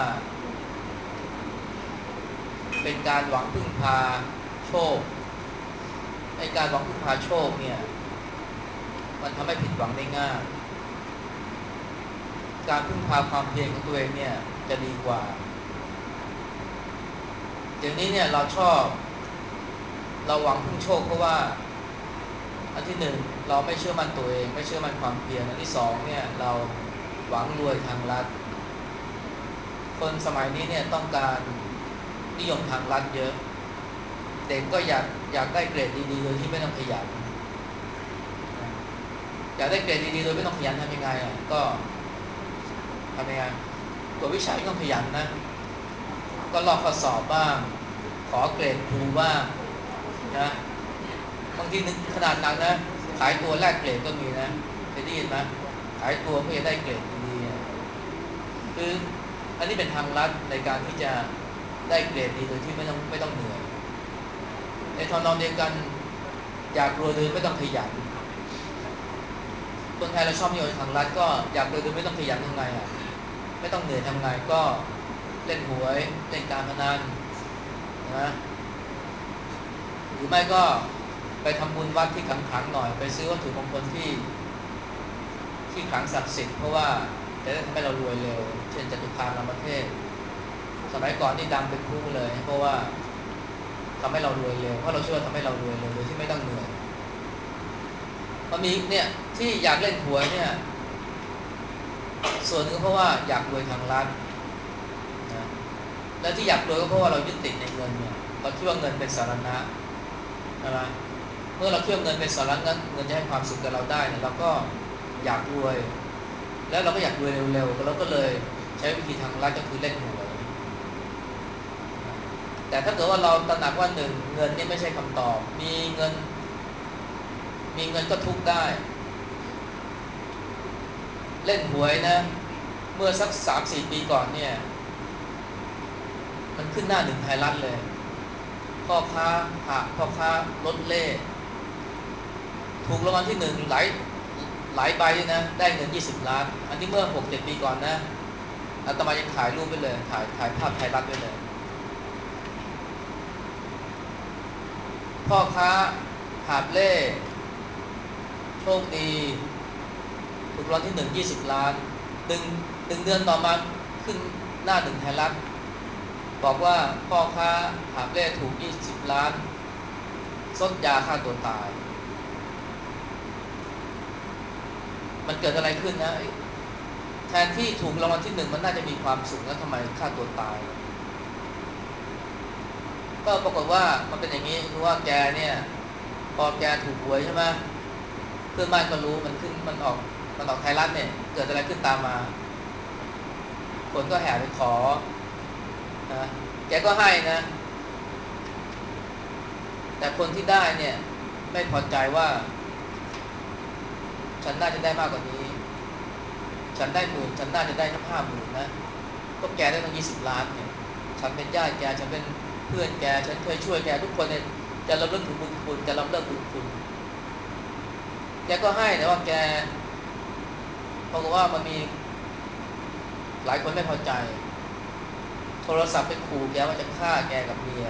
เป็นการหวังพึ่งพาโชคในการหวังพึ่งพาโชคเนี่ยมันทำให้ผิดหวังได้ง่ายการพึ่งพาความเพียรของตัวเองเนี่ยจะดีกว่าเดี๋ยวนี้เนี่ยเราชอบเราหวังพึ่งโชคเพราะว่าอันที่หนึ่งเราไม่เชื่อมั่นตัวเองไม่เชื่อมั่นความเพียรอันที่สองเนี่ยเราหวังรวยทางลัดคนสมัยนี้เนี่ยต้องการนิยมทางลัดเยอะเด็กก็อยากอยากได้เกรดดีๆโดยที่ไม่ต้องขยันอยากได้เกรดดีๆโดยไม่ต้องขยันทำยังไงอ่ะก็ทำยังไงตัววิชาไม่ต้องขยันนะก็ลอกข้อสอบบ้างขอเกรดครูบ้างนะบางทีนึกขนาดนั้นนะขายตัวแลกเกรดก็มีนะเคยได้ยินไหมขายตัวเพื่อจะได้เกรดดีๆคืออันนี้เป็นทางลัดในการที่จะได้เกรดดีโดยที่ไม่ต้องไม่ต้องเหนื่อยในทอนองเดียวกันอยากรวยโดยไม่ต้องขยันคนไทยเราชอบนิยมทางลัดก็อยากรวยโดยไม่ต้องขยันทำไงอ่ะไม่ต้องเหนื่อยทำไงก็เล่นหวยเล่นการพนันนะหรือไม่ก็ไปทำบุญวัดที่ขลังๆหน่อยไปซื้อวัตถุมงคลที่ที่ขลังศักดิ์สิทธิ์เพราะว่าจะได้ทำให้เรารวยเร็วเช่นจตุคามรามเทพสมัยก่อนนี่ดังเป็นคู่เลยเพราะว่าทำให้เรารวยเร็วเพราะเราเชื่อว่าทำให้เรารวยเร็วโดยที่ไม่ต้องเหนื่อยมันมีเนี่ยที่อยากเล่นหวยเนี่ยส่วนหนึ่งเพราะว่าอยากรวยทางลัดนะและที่อยากรวยก็เพราะว่าเรายึดติดในเงินเนี่ยเราคิดว่าเงินเป็นสาระใช่ไหมเมื่อเราคิดว่าเงินเป็นสาระเงินเงินจะให้ความสุขกับเราได้เนี่ยเราก็อยากรวยแล้วเราก็อยากรวยเร็วๆเราก็เลยใช้วิธีทางลัดก็คือเล่นหวยแต่ถ้าเกิดว่าเราตระหนักว่าหนึ่งเงินนี่ไม่ใช่คำตอบมีเงินมีเงินก็ทุกข์ได้เล่นหวยนะเมื่อสัก สามถึงสี่ ปีก่อนเนี่ยมันขึ้นหน้าหนึ่งไทยรัฐเลยพ่อค้าหาพ่อค้ารถเล่ถูกรางวัลที่หนึ่งหลายหลายใบนะได้เงินยี่สิบล้านอันนี้เมื่อ หกเจ็ด ปีก่อนนะอาตมายังถ่ายรูปไปเลยถ่ายถ่ายภาพไทยรัฐไว้เลยพ่อค้าหาบเล่โชคดีถูกรางวัลที่หนึ่ง ยี่สิบล้านหนึ่งหนึ่งเดือนต่อมาขึ้นหน้าหนึ่งไทยรัฐบอกว่าพ่อค้าหาบเล่ถูกยี่สิบล้านซดยาฆ่าตัวตายมันเกิดอะไรขึ้นนะแทนที่ถูกรางวัลที่หนึ่งมันน่าจะมีความสุขแล้วทำไมฆ่าตัวตายก็ปรากฏว่ามันเป็นอย่างนี้คือว่าแกเนี่ยพอแกถูกหวยใช่ไหมเพื่อนบ้านก็รู้มันขึ้นมันออกมันออกไทยรัฐเนี่ยเกิดอะไรขึ้นตามมาคนก็แห่ไปขอนะแกก็ให้นะแต่คนที่ได้เนี่ยไม่พอใจว่าฉันน่าจะได้มากกว่านี้ฉันได้หมื่นฉันน่าจะได้ทั้งห้าหมื่นนะก็แกได้ตั้งยี่สิบล้านเนี่ยฉันเป็นญาติแกฉันเป็นเพื่อนแกฉันเคยช่วยแกทุกคนเนี่ยจะรำลึกถึงบุญคุณจะรำลึกบุญคุณแกก็ให้แต่ว่าแกเพราะว่ามันมีหลายคนไม่พอใจโทรศัพท์ไปขู่แกว่าจะฆ่าแกกับเมีย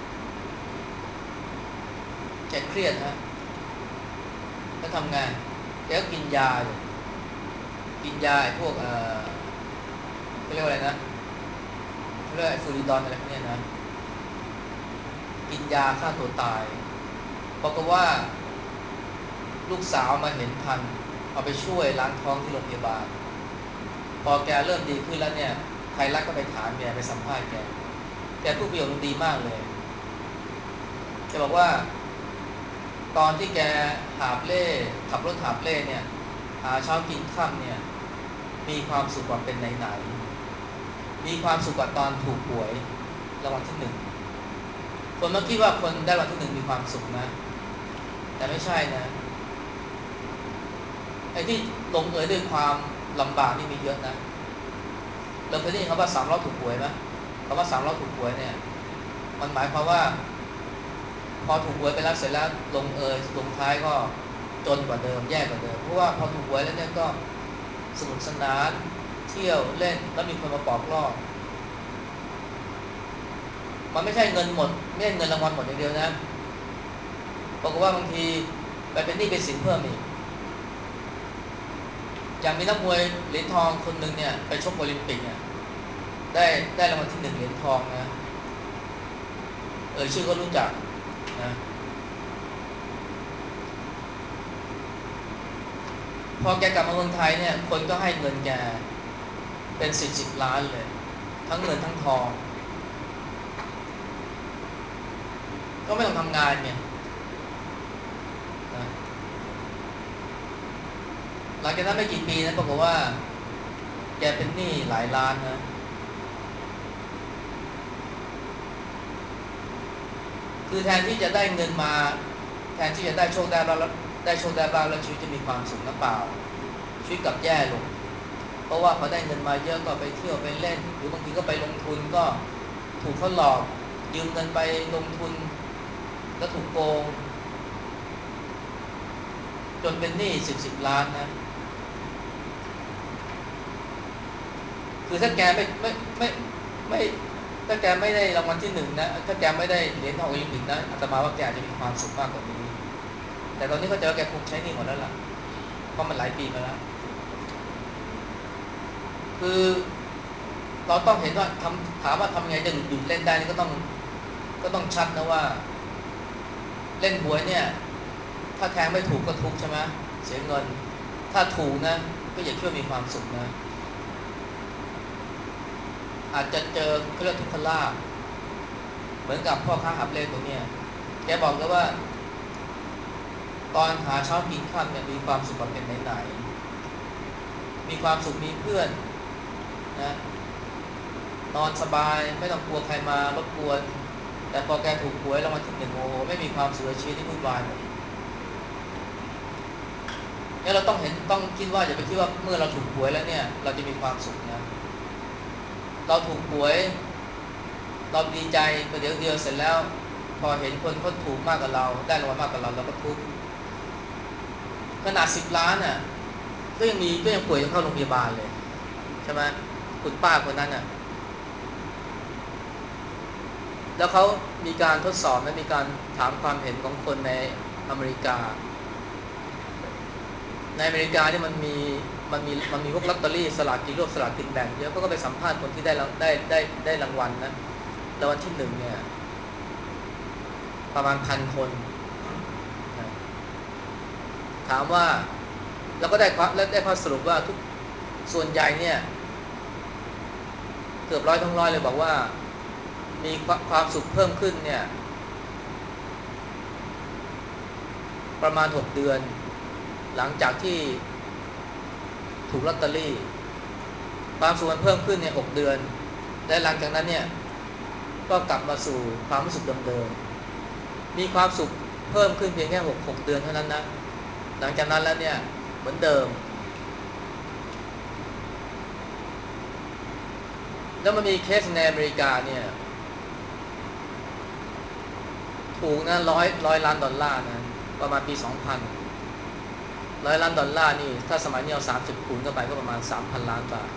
แกเครียดฮะก็ทำงานแกก็กินยาอยู่กินยาพวกเอ่อเขาเรียกว่าอะไรนะเขาเรียกฟูริดอนอะไรพวกนี้นะกินยาฆ่าตัวตายบอกว่าลูกสาวมาเห็นทันเอาไปช่วยล้างท้องที่โรงพยาบาลพอแกเริ่มดีขึ้นแล้วเนี่ยไทยรัฐก็ไปถามแกไปสัมภาษณ์แกแกพูดประโยคดีมากเลยแกบอกว่าตอนที่แกหาบเล่ขับรถหาบเล่เนี่ยหาเช้ากินค่ำเนี่ยมีความสุขกว่าเป็นไหนๆมีความสุขกว่าตอนถูกหวยรางวัลที่หนึ่งคนมาคิดว่าคนได้รางวัลที่หนึ่งมีความสุขนะแต่ไม่ใช่นะไอ้ที่ลงเอยด้วยความลำบากนี่มีเยอะนะเราเคยได้ยินคำว่าสามล้อถูกหวยไหมคำว่าสามล้อถูกหวยเนี่ยมันหมายความว่าพอถูกหวยไปแล้วเสร็จแล้วลงเอยลงท้ายก็จนกว่าเดิมแย่กว่าเดิมเพราะว่าพอถูกหวยแล้วเนี่ยก็สนุกสนานเที่ยวเล่นแล้วมีคนมาปลอบล่อมันไม่ใช่เงินหมดไม่ใช่เงินรางวัลหมดอย่างเดียวนะบอกว่าบางทีไปเป็นหนี้เป็นสินเพิ่มอีกอย่างมีนักมวยเหรียญทองคนหนึ่งเนี่ยไปชกโอลิมปิกเนี่ยได้ได้รางวัลที่หนึ่งเหรียญทองนะเออชื่อก็รู้จักนะพอแกกลับมาเมืองไทยเนี่ยคนก็ให้เงินแกเป็นสิบสิบล้านเลยทั้งเงินทั้งทองก็ไม่ต้องทำงานเนี่ยนะหลังจากนั้นไม่กี่ปีนะปรากฏว่าแกเป็นหนี้หลายล้านนะคือแทนที่จะได้เงินมาแทนที่จะได้โชคได้แล้วได้โชคได้บ้างแล้วชีวิตจะมีความสุขหรือเปล่าชีวิตกลับแย่ลงเพราะว่าพอได้เงินมาเยอะก็ไปเที่ยวไปเล่นหรือบางทีก็ไปลงทุนก็ถูกเขาหลอกยืมเงินไปลงทุนแล้วถูกโกงจนเป็นหนี้สิบสิบล้านนะคือถ้าแกไม่ไม่ไม่ไม่ถ้าแกไม่ได้รางวัลที่หนึ่งนะถ้าแกไม่ได้เหรียญทองโอลิมปิกนะอาตมาว่าแกจะมีความสุขมากกว่านี้แต่ตอนนี้เขาจะว่าแกคงใช้หนี้หมดแล้วล่ะเพราะมันหลายปีมาแล้วคือเราต้องเห็นว่าทำถามว่าทำยังไงจะหยุดหยุดเล่นได้นี่ก็ต้องก็ต้องชัดนะว่าเล่นหวยเนี่ยถ้าแทงไม่ถูกก็ทุกข์ใช่ไหมเสียเงินถ้าถูกนะก็อย่าคิดว่ามีความสุขนะอาจจะเจอเครื่องทุกขลาภเหมือนกับพ่อค้าหาบเล่ตัวเนี้ยแกบอกเลยว่าตอนหาเช้ากินค่ำเนี่ยมีความสุขแบบเป็นไหนๆมีความสุขมีเพื่อนนะนอนสบายไม่ต้องกลัวใครมารบกวนแต่พอแกถูกหวยรางวัลที่หนึ่งโอ้โหไม่มีความสุขชีวิตที่วุ่นวายหมดเนี่ยเราต้องเห็นต้องคิดว่าอย่าไปคิดว่าเมื่อเราถูกหวยแล้วเนี่ยเราจะมีความสุขนะเราถูกหวยเราดีใจประเดี๋ยวเดียวเสร็จแล้วพอเห็นคนเขาถูกมากกว่าเราได้รางวัลมากกว่าเราเราก็ทุกข์ขนาดสิบล้านอ่ะก็ยังมีก็ยังป่วยยังเข้าโรงพยาบาลเลยใช่ไหมคุณป้าคนนั้นอ่ะแล้วเขามีการทดสอบและมีการถามความเห็นของคนในอเมริกาในอเมริกาที่มันมีมันมีมันมีพวกลอตเตอรี่สลากกินรวบสลากกินแบ่งเยอะก็ไปสัมภาษณ์คนที่ได้ได้ได้ได้รางวัลนะรางวัลที่หนึ่งเนี่ยประมาณพันคนนะถามว่าแล้วก็ได้ความแล้วได้ข้อสรุปว่าทุกส่วนใหญ่เนี่ยเกือบร้อยทั้งร้อยเลยบอกว่ามีความสุขเพิ่มขึ้นเนี่ยประมาณหกเดือนหลังจากที่ถูกลอตเตอรี่ความสุขมันเพิ่มขึ้นเนี่ยหกเดือนและหลังจากนั้นเนี่ยก็กลับมาสู่ความรู้สึกเดิมๆมีความสุขเพิ่มขึ้นเพียงแค่หกหกเดือนเท่านั้นนะหลังจากนั้นแล้วเนี่ยเหมือนเดิมแล้วมันมีเคสในอเมริกาเนี่ยถูกนะร้อยร้อยล้านดอลลาร์นะประมาณปีสองพันร้อยล้านดอลลาร์นี่ถ้าสมัยนี้เอาสามสิบคูณเข้าไปก็ประมาณสามพันล้านบาท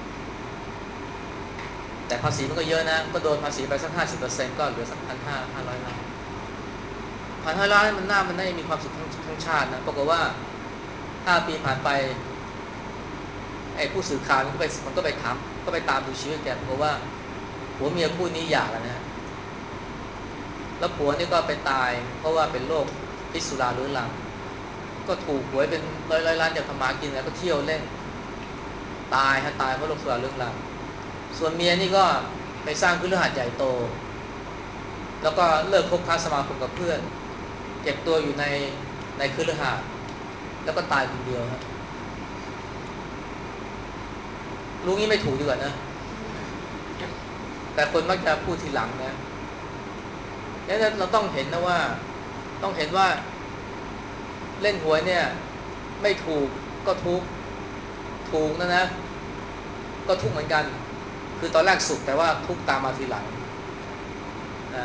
แต่ภาษีมันก็เยอะนะก็โดนภาษีไปสักห้าสิบเปอร์เซ็นต์ก็เหลือสักพันห้าห้าร้อยล้านพันห้าร้อยล้านมันน่ามันได้มีความสุขทั้งทั้งชาตินะปรากฏว่าห้าปีผ่านไปไอ้ผู้สื่อข่าวมันก็ไปมันก็ไปถามก็ไปตามดูชีวิตแกปรากฏว่าผัวเมียคู่นี้หย่ากันนะแล้วผัวนี่ก็ไปตายเพราะว่าเป็นโรคพิษสุราเรื้อรังก็ก็ถูกหวยเป็นร้อยร้อยล้านจากทำมากินแล้วก็เที่ยวเล่นตายฮะตายเพราะโรคสุราเรื่องราวส่วนเมียนี่ก็ไปสร้างคฤหาสน์ใหญ่โตแล้วก็เลิกคบค้าสมาคมกับเพื่อนเก็บตัวอยู่ในในคฤหาสน์แล้วก็ตายคนเดียวฮะรู้งี้ไม่ถูกดีกว่านะแต่คนมักจะพูดทีหลังนะงั้นเราต้องเห็นนะว่าต้องเห็นว่าเล่นหวยเนี่ยไม่ถูกก็ทุกถูกนะนะก็ทุกเหมือนกันคือตอนแรกสุขแต่ว่าทุกตามมาทีหลังนะ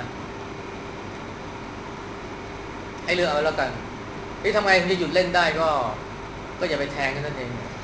ให้เลือกเอาแล้วกันที่ทำไงถึงจะหยุดเล่นได้ก็ก็อย่าไปแทงกันนั่นเองนะ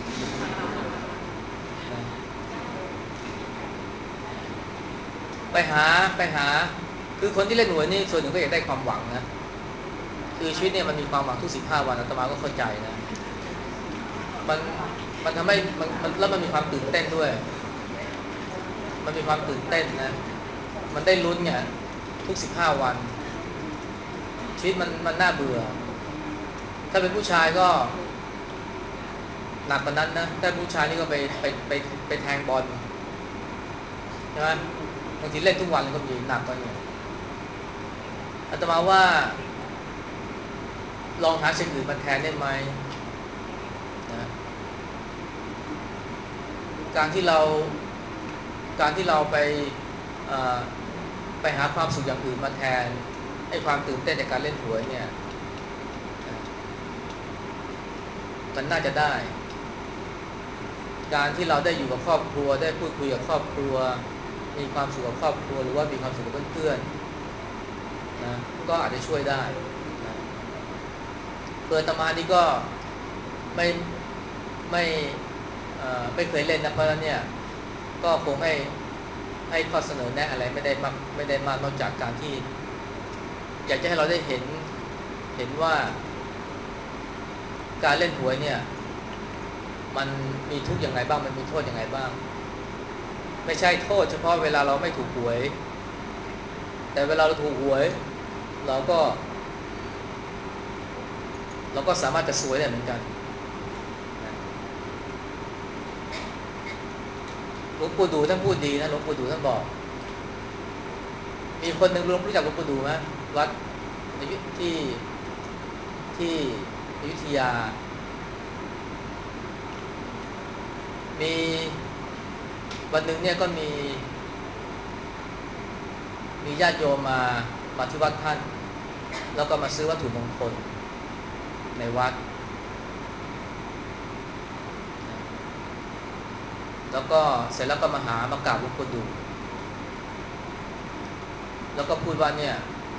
ไปหาไปหาคือคนที่เล่นหวยนี่ส่วนหนึ่งก็อยากได้ความหวังนะคือชีวิตเนี่ยมันมีความหวังทุกสิบห้าวันอาตมาก็เข้าใจนะมันมันทำให้มันมันแล้วมันมีความตื่นเต้นด้วยมันมีความตื่นเต้นนะมันได้ลุ้นเนี่ยทุกสิบห้าวันชีวิตมันมันน่าเบื่อถ้าเป็นผู้ชายก็หนักกว่านั้นนะถ้าผู้ชายนี่ก็ไปไปไปไปแทงบอลใช่ไหมบางทีเล่นทุกวันก็มีหนักกว่านี้อาตมาว่าลองหาสิ่งอื่นมาแทนได้ไหมนะการที่เราการที่เราไปไปหาความสุขอย่างอื่นมาแทนให้ความตื่นเต้นในการเล่นหวยเนี่ยมันน่าจะได้การที่เราได้อยู่กับครอบครัวได้พูดคุยกับครอบครัวมีความสุขกับครอบครัวหรือว่ามีความสุขกับเพื่อนๆนะก็อาจจะช่วยได้นะเพื่อนอาตมานี่ก็ไม่ไม่ไม่เคยเล่นนะเพราะฉะนั้นเนี่ยก็คงให้ให้ข้อเสนอแนะอะไรไม่ได้มากไม่ได้มากนอกจากการที่อยากจะให้เราได้เห็นเห็นว่าการเล่นหวยเนี่ยมันมีทุกข์อย่างไรบ้างมันมีโทษอย่างไรบ้างไม่ใช่โทษเฉพาะเวลาเราไม่ถูกหวยแต่เวลาเราถูกหวยเราก็เราก็สามารถจะซวยได้เหมือนกันหลวงปู่ดูท่านพูดดีนะหลวงปู่ดูท่านบอกมีคนหนึ่งรู้จักหลวงปู่ดูไหมวัดที่ที่อยุธยามีวันหนึ่งเนี่ยก็มีมีญาติโยมมามาที่วัดท่านแล้วก็มาซื้อวัตถุมงคลในวัดแล้วก็เสร็จแล้วก็มาหามากราบหลวงปู่ดูแล้วก็พูดว่าเนี่ย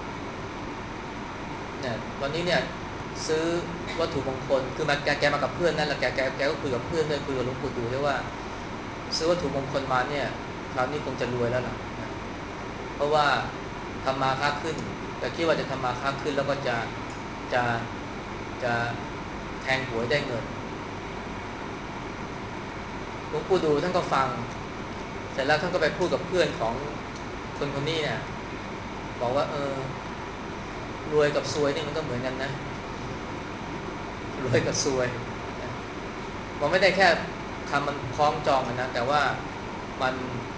เนี่ยวันนี้เนี่ยซื้อวัตถุมงคลคือมาแกแกมากับเพื่อนนั่นแหละแกแกแกก็คุยกับเพื่อนด้วยคุยกับหลวงปู่ดูด้วยว่าซื้อวัตถุมงคลมาเนี่ยคราวนี้คงจะรวยแล้วล่ะเพราะว่าทำมาค้าขึ้นแต่คิดว่าจะทำมาค้าขึ้นแล้วก็จะจะจะแทงหวยได้เงินหลวงปู่ดูท่านก็ฟังเสร็จแล้วท่านก็ไปพูดกับเพื่อนของคนคนนี้เนี่ยบอกว่าเออรวยกับซวยนี่มันก็เหมือนกันนะรวยกับซวยมันไม่ได้แค่คำมันคล้องจองกันนะแต่ว่ามัน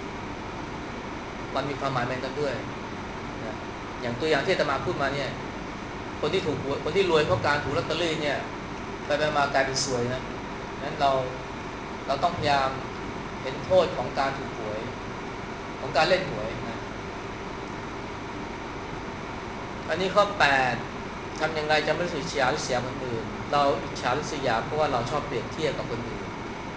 มันมีความหมายเหมือนกันด้วยนะอย่างตัวอย่างที่อาตมาพูดมาเนี่ยคนที่ถูกคนที่รวยเพราะการถูกลอตเตอรี่เนี่ยไปไปมากลายเป็นซวยนะนั้นเราเราต้องพยายามเห็นโทษของการถูกหวยของการเล่นหวยนะอันนี้ข้อแปดทำยังไงจะไม่รู้สึกอิจฉาหรือเสียคนอื่นเราอิจฉาหรือเสียเพราะว่าเราชอบเปรียบเทียบกับคนอื่น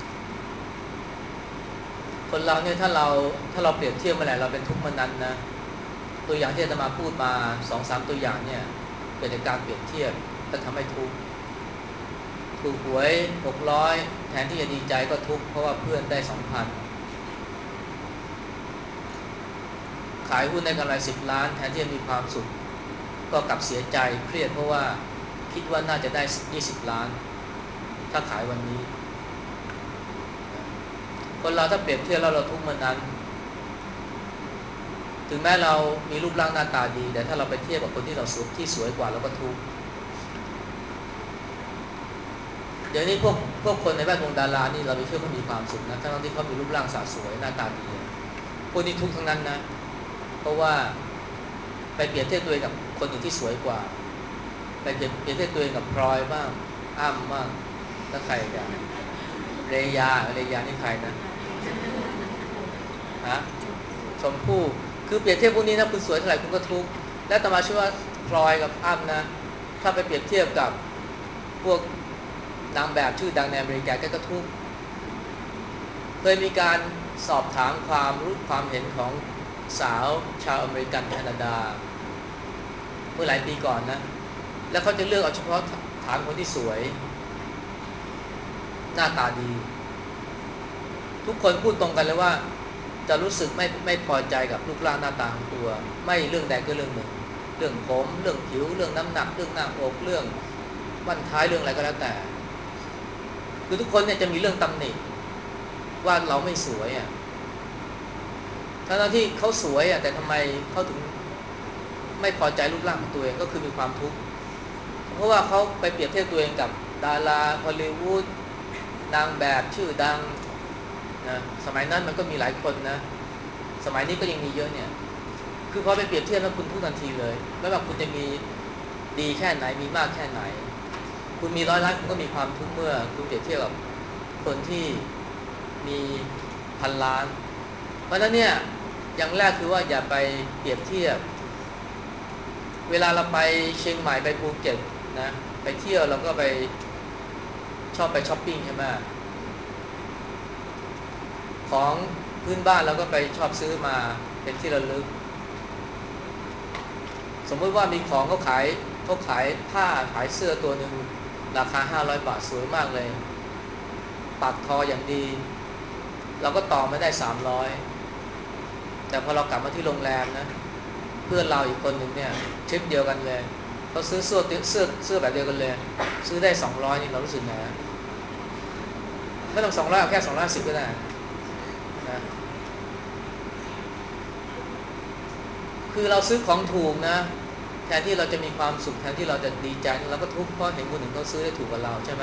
คนเราเนี่ยถ้าเราถ้าเราเปรียบเทียบเมื่อไหร่เราเป็นทุกข์เมื่อนั้นนะตัวอย่างที่อาตมาพูดมาสองสามตัวอย่างเนี่ยเกิดจากการเปรียบเทียบจะทำให้ทุกข์ถูกหวยหกร้อยแทนที่จะดีใจก็ทุกข์เพราะว่าเพื่อนได้สองพันขายหุ้นได้กำไรสิบล้านแทนที่จะมีความสุขก็กลับเสียใจเครียดเพราะว่าคิดว่าน่าจะได้ยี่สิบล้านถ้าขายวันนี้คนเราถ้าเปรียบเทียบแล้วเราทุกข์เมื่อนั้นถึงแม้เรามีรูปร่างหน้าตาดีแต่ถ้าเราไปเทียบกับคนที่เราสวยที่สวยกว่าเราก็ทุกข์ดี๋ยวนี้พวกพวกคนในแวดวงดารานี่เราไปเชื่อเขามีความสุขนะทั้งที่เขามีรูปร่างสะสวยหน้าตาดีพวกนี้ทุกข์ทั้งนั้นนะเพราะว่าไปเปรียบเทียบตัวเองกับคนอื่นที่สวยกว่าไปเปรียบเทียบตัวเองกับพลอยบ้างอ้ำบ้างแล้วใครกันเรยาเรยานี่ใครนะฮะชมพู่คือเปรียบเทียบพวกนี้นะคุณสวยเท่าไหร่คุณก็ทุกข์และต่อมาชื่อว่าพลอยกับอ้ำนะถ้าไปเปรียบเทียบกับพวกนางแบบชื่อดังในอเมริกาก็ทุกข์เคยมีการสอบถามความรู้ความเห็นของสาวชาวอเมริกันแคนาดาเมื่อหลายปีก่อนนะแล้วเขาจะเลือกเอาเฉพาะถามคนที่สวยหน้าตาดีทุกคนพูดตรงกันเลยว่าจะรู้สึกไม่ไม่พอใจกับรูปร่างหน้าตาของตัวไม่เรื่องใดก็เรื่องหนึ่งเรื่องผมเรื่องผิวเรื่องน้ำหนักเรื่องหน้าอกเรื่องบั้นท้ายเรื่องอะไรก็แล้วแต่คือทุกคนเนี่ยจะมีเรื่องตำหนิว่าเราไม่สวยอ่ะทั้งที่เขาสวยอ่ะแต่ทำไมเขาถึงไม่พอใจรูปร่างของตัวเองก็คือมีความทุกข์เพราะว่าเขาไปเปรียบเทียบตัวเองกับดาราฮอลลีวูดนางแบบชื่อดังนะสมัยนั้นมันก็มีหลายคนนะสมัยนี้ก็ยังมีเยอะเนี่ยคือพอไปเปรียบเทียบแล้วคุณทุกทันทีเลยไม่ว่าคุณจะมีดีแค่ไหนมีมากแค่ไหนคุณมีร้อยล้านคุณก็มีความทุกข์เมื่อคุณเปรียบเทียบกับคนที่มีพันล้านเพราะฉะนั้นเนี่ยอย่างแรกคือว่าอย่าไปเปรียบเทียบเวลาเราไปเชียงใหม่ไปภูเก็ตนะไปเที่ยวเราก็ไปชอบไปช้อปปิ้งใช่ไหมของพื้นบ้านเราก็ไปชอบซื้อมาเป็นที่ระลึกสมมติว่ามีของเขาขายเขาขายผ้าขายเสื้อตัวหนึ่งราคาห้าร้อยบาทสวยมากเลยปักทออย่างดีเราก็ต่อไม่ได้สามร้อยแต่พอเรากลับมาที่โรงแรมนะเพื่อนเราอีกคนหนึ่งเนี่ยทริปเดียวกันเลยเขาซื้อเสื้อเสื้อเสื้อแบบเดียวกันเลยซื้อได้สองร้อยนี่เรารู้สึกไงไม่ต้องสองร้อยเอาแค่สองร้อยสิบก็ได้นะคือเราซื้อของถูกนะแทนที่เราจะมีความสุขแทนที่เราจะดีใจเราก็ทุกข์เพราะเห็นคนอื่นเขาซื้อได้ถูกกว่าเราใช่ไหม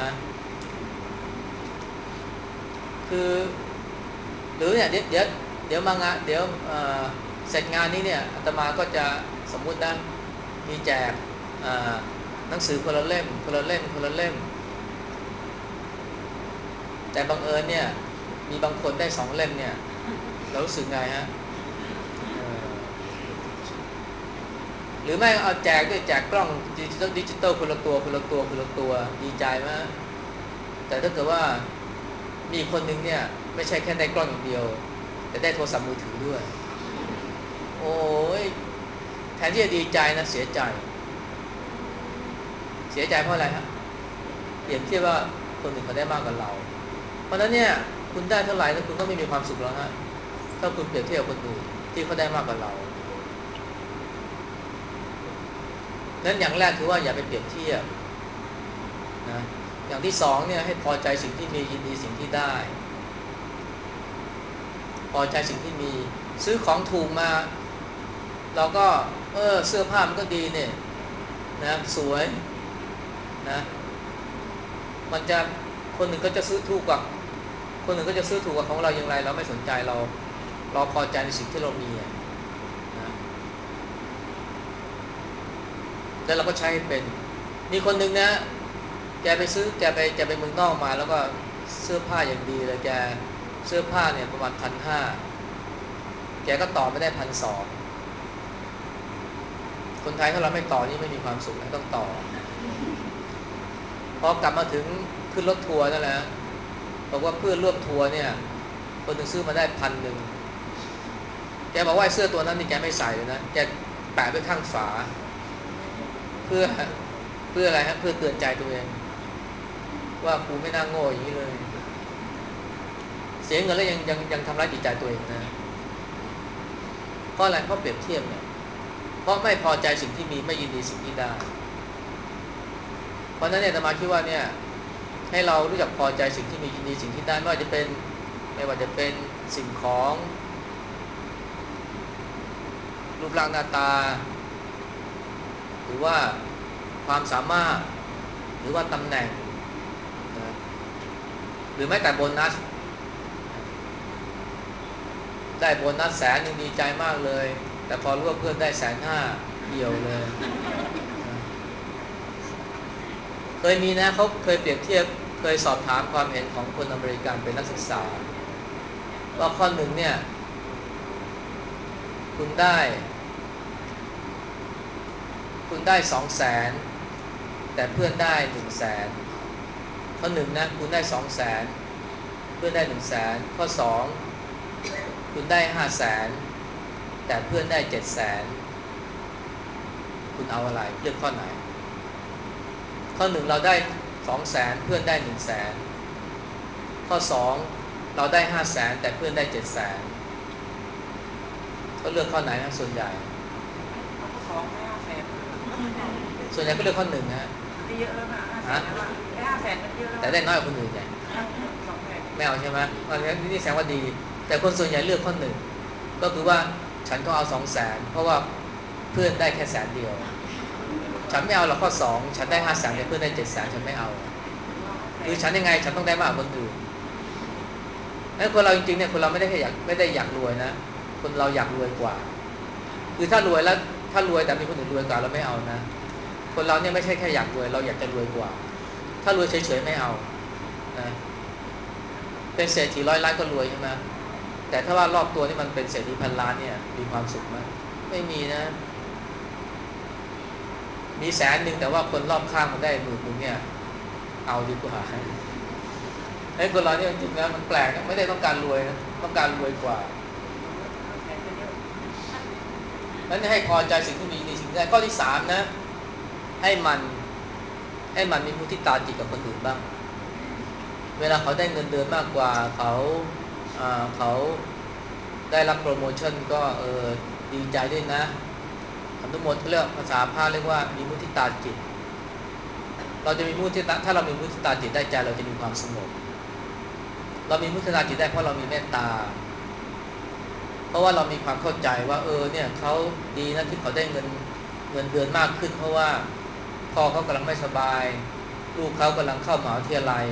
คือหรือเนี่ยเดี๋ยวเดี๋ยวเดี๋ยวมางานเดี๋ยวเสร็จงานนี้เนี่ยอาตมาก็จะสมมุตินะมีแจกหนังสือคนละเล่มคนละเล่มคนละเล่มแต่บังเอิญเนี่ยมีบางคนได้สองเล่มเนี่ยเรารู้สึกไงฮะหรือไม่เอาแจกด้วยแจกกล้องดิจิตอลดิจิตอลคนละตัวคนละตัวคนละตัวดีใจไหมแต่ถ้าเกิดว่ามีคนหนึ่งเนี่ยไม่ใช่แค่ได้กล้องอย่างเดียวแต่ได้โทรศัพท์มือถือด้วยโอ้ยแทนที่จะดีใจนะเสียใจเสียใจเพราะอะไรฮะเปรียบเทียบว่าคนอื่นเขาได้มากกว่าเราเพราะฉะนั้นเนี่ยคุณได้เท่าไหร่แล้วคุณก็ไม่มีความสุขแล้วฮะถ้าคุณเปรียบเทียบคนอื่นที่เขาได้มากกว่าเรานั้นอย่างแรกคือว่าอย่าไปเปรียบเทียบนะอย่างที่สองเนี่ยให้พอใจสิ่งที่มียินดีสิ่งที่ได้พอใจสิ่งที่มีซื้อของถูกมาเราก็เออเสื้อผ้ามันก็ดีเนี่ยนะสวยนะมันจะคนหนึ่งก็จะซื้อถูกกว่าคนหนึ่งก็จะซื้อถูกกว่าของเราอย่างไรเราไม่สนใจเราเราพอใจในสิ่งที่เรามีนะแล้วเราก็ใช้เป็นมีคนหนึ่งนะแกไปซื้อแกไปแกไปเมืองนอกมาแล้วก็เสื้อผ้าอย่างดีเลยแกเสื้อผ้าเนี่ยประมาณพันห้าแกก็ต่อไม่ได้พันสองคนไทยถ้าเราไม่ต่อนี่ไม่มีความสุขนะต้องต่อพอกลับมาถึงขึ้นรถทัวร์นั่นแหละบอกว่าเพื่อนร่วมทัวร์เนี่ยคนหนึ่งซื้อมาได้พันหนึ่งแกบอกว่าเสื้อตัวนั้นนี่แกไม่ใส่เลยนะแกแปะไว้ข้างฝาเพื่อเพื่ออะไรฮะเพื่อเตือนใจตัวเองว่ากูไม่น่าโง่อย่างนี้เลยเสียเงินแล้วยังยังยังทำร้ายจิตใจตัวเองนะเพราะอะไรเพราะเปรียบเทียบเนี่ยเพราะไม่พอใจสิ่งที่มีไม่ยินดีสิ่งที่ได้เพราะนั้นเนี่ยอาตมาคิดว่าเนี่ยให้เรารู้จักพอใจสิ่งที่มียินดีสิ่งที่ได้ไม่ว่าจะเป็นไม่ว่าจะเป็นสิ่งของรูปร่างหน้าตาหรือว่าความสามารถหรือว่าตำแหน่งนะหรือแม้แต่โบนัสได้โบนัสแสนหนึ่งดีใจมากเลยแต่พอรู้ว่าเพื่อนได้แสนห้าเหี่ยวเลยเคยมีนะเขาเคยเปรียบเทียบเคยสอบถามความเห็นของคนอเมริกันเป็นนักศึกษาว่าข้อหนึ่งเนี่ยคุณได้คุณได้สองแสนแต่เพื่อนได้หนึ่งแสนข้อหนึ่งนะคุณได้สองแสนเพื่อนได้หนึ่งแสนข้อสองคุณได้ห้าแสนแต่เพื่อนได้เจ็ดแสนคุณเอาอะไรเลือกข้อไหนข้อหนึ่งเราได้สองแสนเพื่อนได้หนึ่งแสนข้อสองเราได้ห้าแสนแต่เพื่อนได้เจ็ดแสนก็เลือกข้อไหนนะส่วนใหญ่สองไม่ห้าแสนส่วนใหญ่ก็เลือกข้อหนึ่งนะไม่เยอะแล้วนะห้าแสนแล้วไอ้ห้าแสนมันเยอะแล้วแต่ได้น้อยกว่าคนอื่นไงสองแสนไม่เอาใช่ไหมเพราะฉะนั้นนี่แสดงว่าดีแต่คนส่วนใหญ่เลือกข้อหนึ่งก็คือว่าฉันก็เอาสองแสนเพราะว่าเพื่อนได้แค่แสนเดียวฉันไม่เอาหรอกข้อสองฉันได้ห้าแสนแต่เพื่อนได้เจ็ดแสนฉันไม่เอาคือฉันยังไงฉันต้องได้มากกว่าคนอื่นแล้วคนเราจริงๆเนี่ยคนเราไม่ได้แค่อยากไม่ได้อยากรวยนะคนเราอยากรวยกว่าคือถ้ารวยแล้วถ้ารวยแต่มีคนอื่นรวยกว่าเราไม่เอานะคนเราเนี่ยไม่ใช่แค่อยากรวยเราอยากจะรวยกว่าถ้ารวยเฉยๆไม่เอานะเป็นเศรษฐีร้อยล้านก็รวยใช่ไหมแต่ถ้าว่ารอบตัวนี่มันเป็นเศรษฐีพันล้านเนี่ยมีความสุขไหมไม่มีนะมีแสนหนึ่งแต่ว่าคนรอบข้างมันได้หมื่นหนึ่งเนี่ยเอาดีกว่าไอ้คนเราเนี่ยจริงๆนะมันแปลกนะไม่ได้ต้องการรวยนะต้องการรวยกว่านั้นให้พอใจสิ่งที่มีในสิ่งที่ได้ข้อที่สามนะให้มันให้มันมีมุทิตาจิตกับคนอื่นบ้างเวลาเขาได้เงินเดือนมากกว่าเขาเขาได้รับโปรโมชั่นก็เออดีใจด้วยนะอนุโมทนาเรียกภาษาพาเรียกว่ามีมุทิตาจิตเราจะมีมุทิตาถ้าเรามีมุทิตาจิตได้ใจเราจะมีความสงบเรามีมุทิตาจิตได้เพราะเรามีเมตตาเพราะว่าเรามีความเข้าใจว่าเออเนี่ยเขาดีนะที่เขาได้เงินเงินเดือนมากขึ้นเพราะว่าพ่อเขากำลังไม่สบายลูกเขากำลังเข้ามหาวิทยาลัย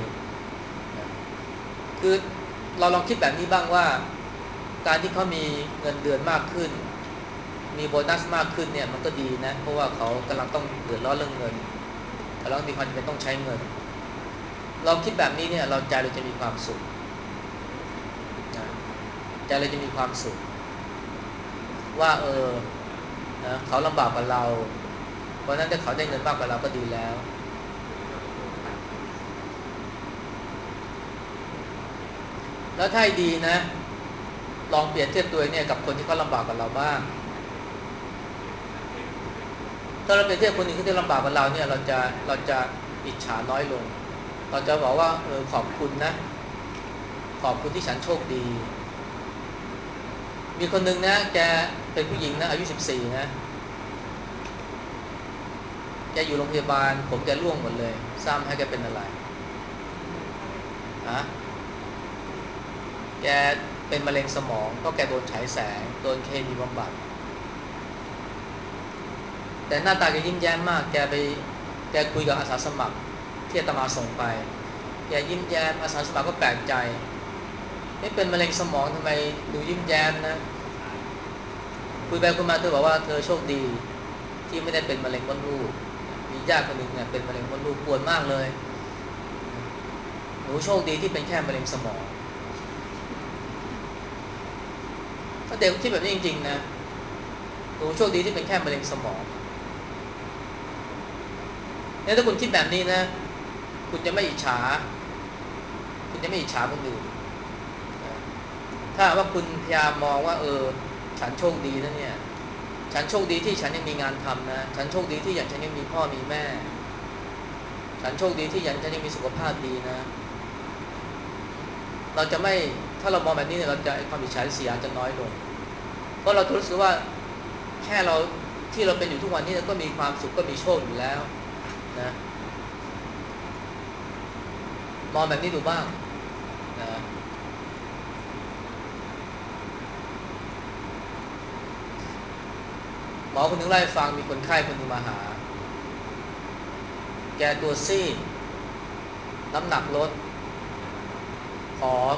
คือเราลองคิดแบบนี้บ้างว่าการที่เขามีเงินเดือนมากขึ้นมีโบนัสมากขึ้นเนี่ยมันก็ดีนะเพราะว่าเขากำลังต้องเดือดร้อนเรื่องเงินกำลังมีความจำเป็นต้องใช้เงินเราคิดแบบนี้เนี่ยเราใจเราจะมีความสุขนะใจเราจะมีความสุขว่าเออนะเขาลำบากกว่าเราเพราะนั้นถ้าเขาได้เงินมากกว่าเราก็ดีแล้วแล้วถ้าดีนะลองเปรียบเทียบตัวเนี่ยกับคนที่เขาลำบากกว่าเราบ้างถ้าเราเปรียบเทียบคนอื่นที่ลำบากกว่าเราเนี่ยเราจะเราจะอิจฉาน้อยลงเราจะบอกว่าเออขอบคุณนะขอบคุณที่ฉันโชคดีมีคนหนึ่งนะแกเป็นผู้หญิงนะอายุสิบสี่นะแกอยู่โรงพยาบาลผมแกร่วงหมดเลยทราบให้แกเป็นอะไรฮะแกเป็นมะเร็งสมองเพราะแกโดนฉายแสงโดนเคมีบำบัดแต่หน้าตาแกยิ้มแย้มมากแกไปแกคุยกับอาสาสมัครที่อาตมาส่งไปแกยิ้มแย้มอาสาสมัครก็แปลกใจไม่เป็นมะเร็งสมองทำไมดูยิ้มแย้มนะคุยไปคุยมาเธอบอกว่าเธอโชคดีที่ไม่ได้เป็นมะเร็งมดลูกมีญาติคนหนึ่งเนี่ยเป็นมะเร็งมดลูกปวดมากเลยหนูโชคดีที่เป็นแค่มะเร็งสมองถ้าเด็กคิดแบบนี้จริงๆนะหนูโชคดีที่เป็นแค่มะเร็งสมองเนี่ยถ้าคุณคิดแบบนี้นะคุณจะไม่อิจฉาคุณจะไม่อิจฉาคนอื่นถ้าว่าคุณพยายามมองว่าเออฉันโชคดีนะเนี่ยฉันโชคดีที่ฉันยังมีงานทำนะฉันโชคดีที่อย่างฉันยังมีพ่อมีแม่ฉันโชคดีที่อย่างฉันยังมีสุขภาพดีนะเราจะไม่ถ้าเรามองแบบนี้เนี่ยเราจะไอ้ความอิจฉาริษยาจะน้อยลงเพราะเรารู้สึกว่าแค่เราที่เราเป็นอยู่ทุกวันนี้ก็มีความสุขก็มีโชคอยู่แล้วนะมองแบบนี้ดูบ้างนะหมอคนหนึ่งเล่าให้ฟังมีคนไข้คนหนึ่งมาหาแกตัวซีดน้ำหนักลดอม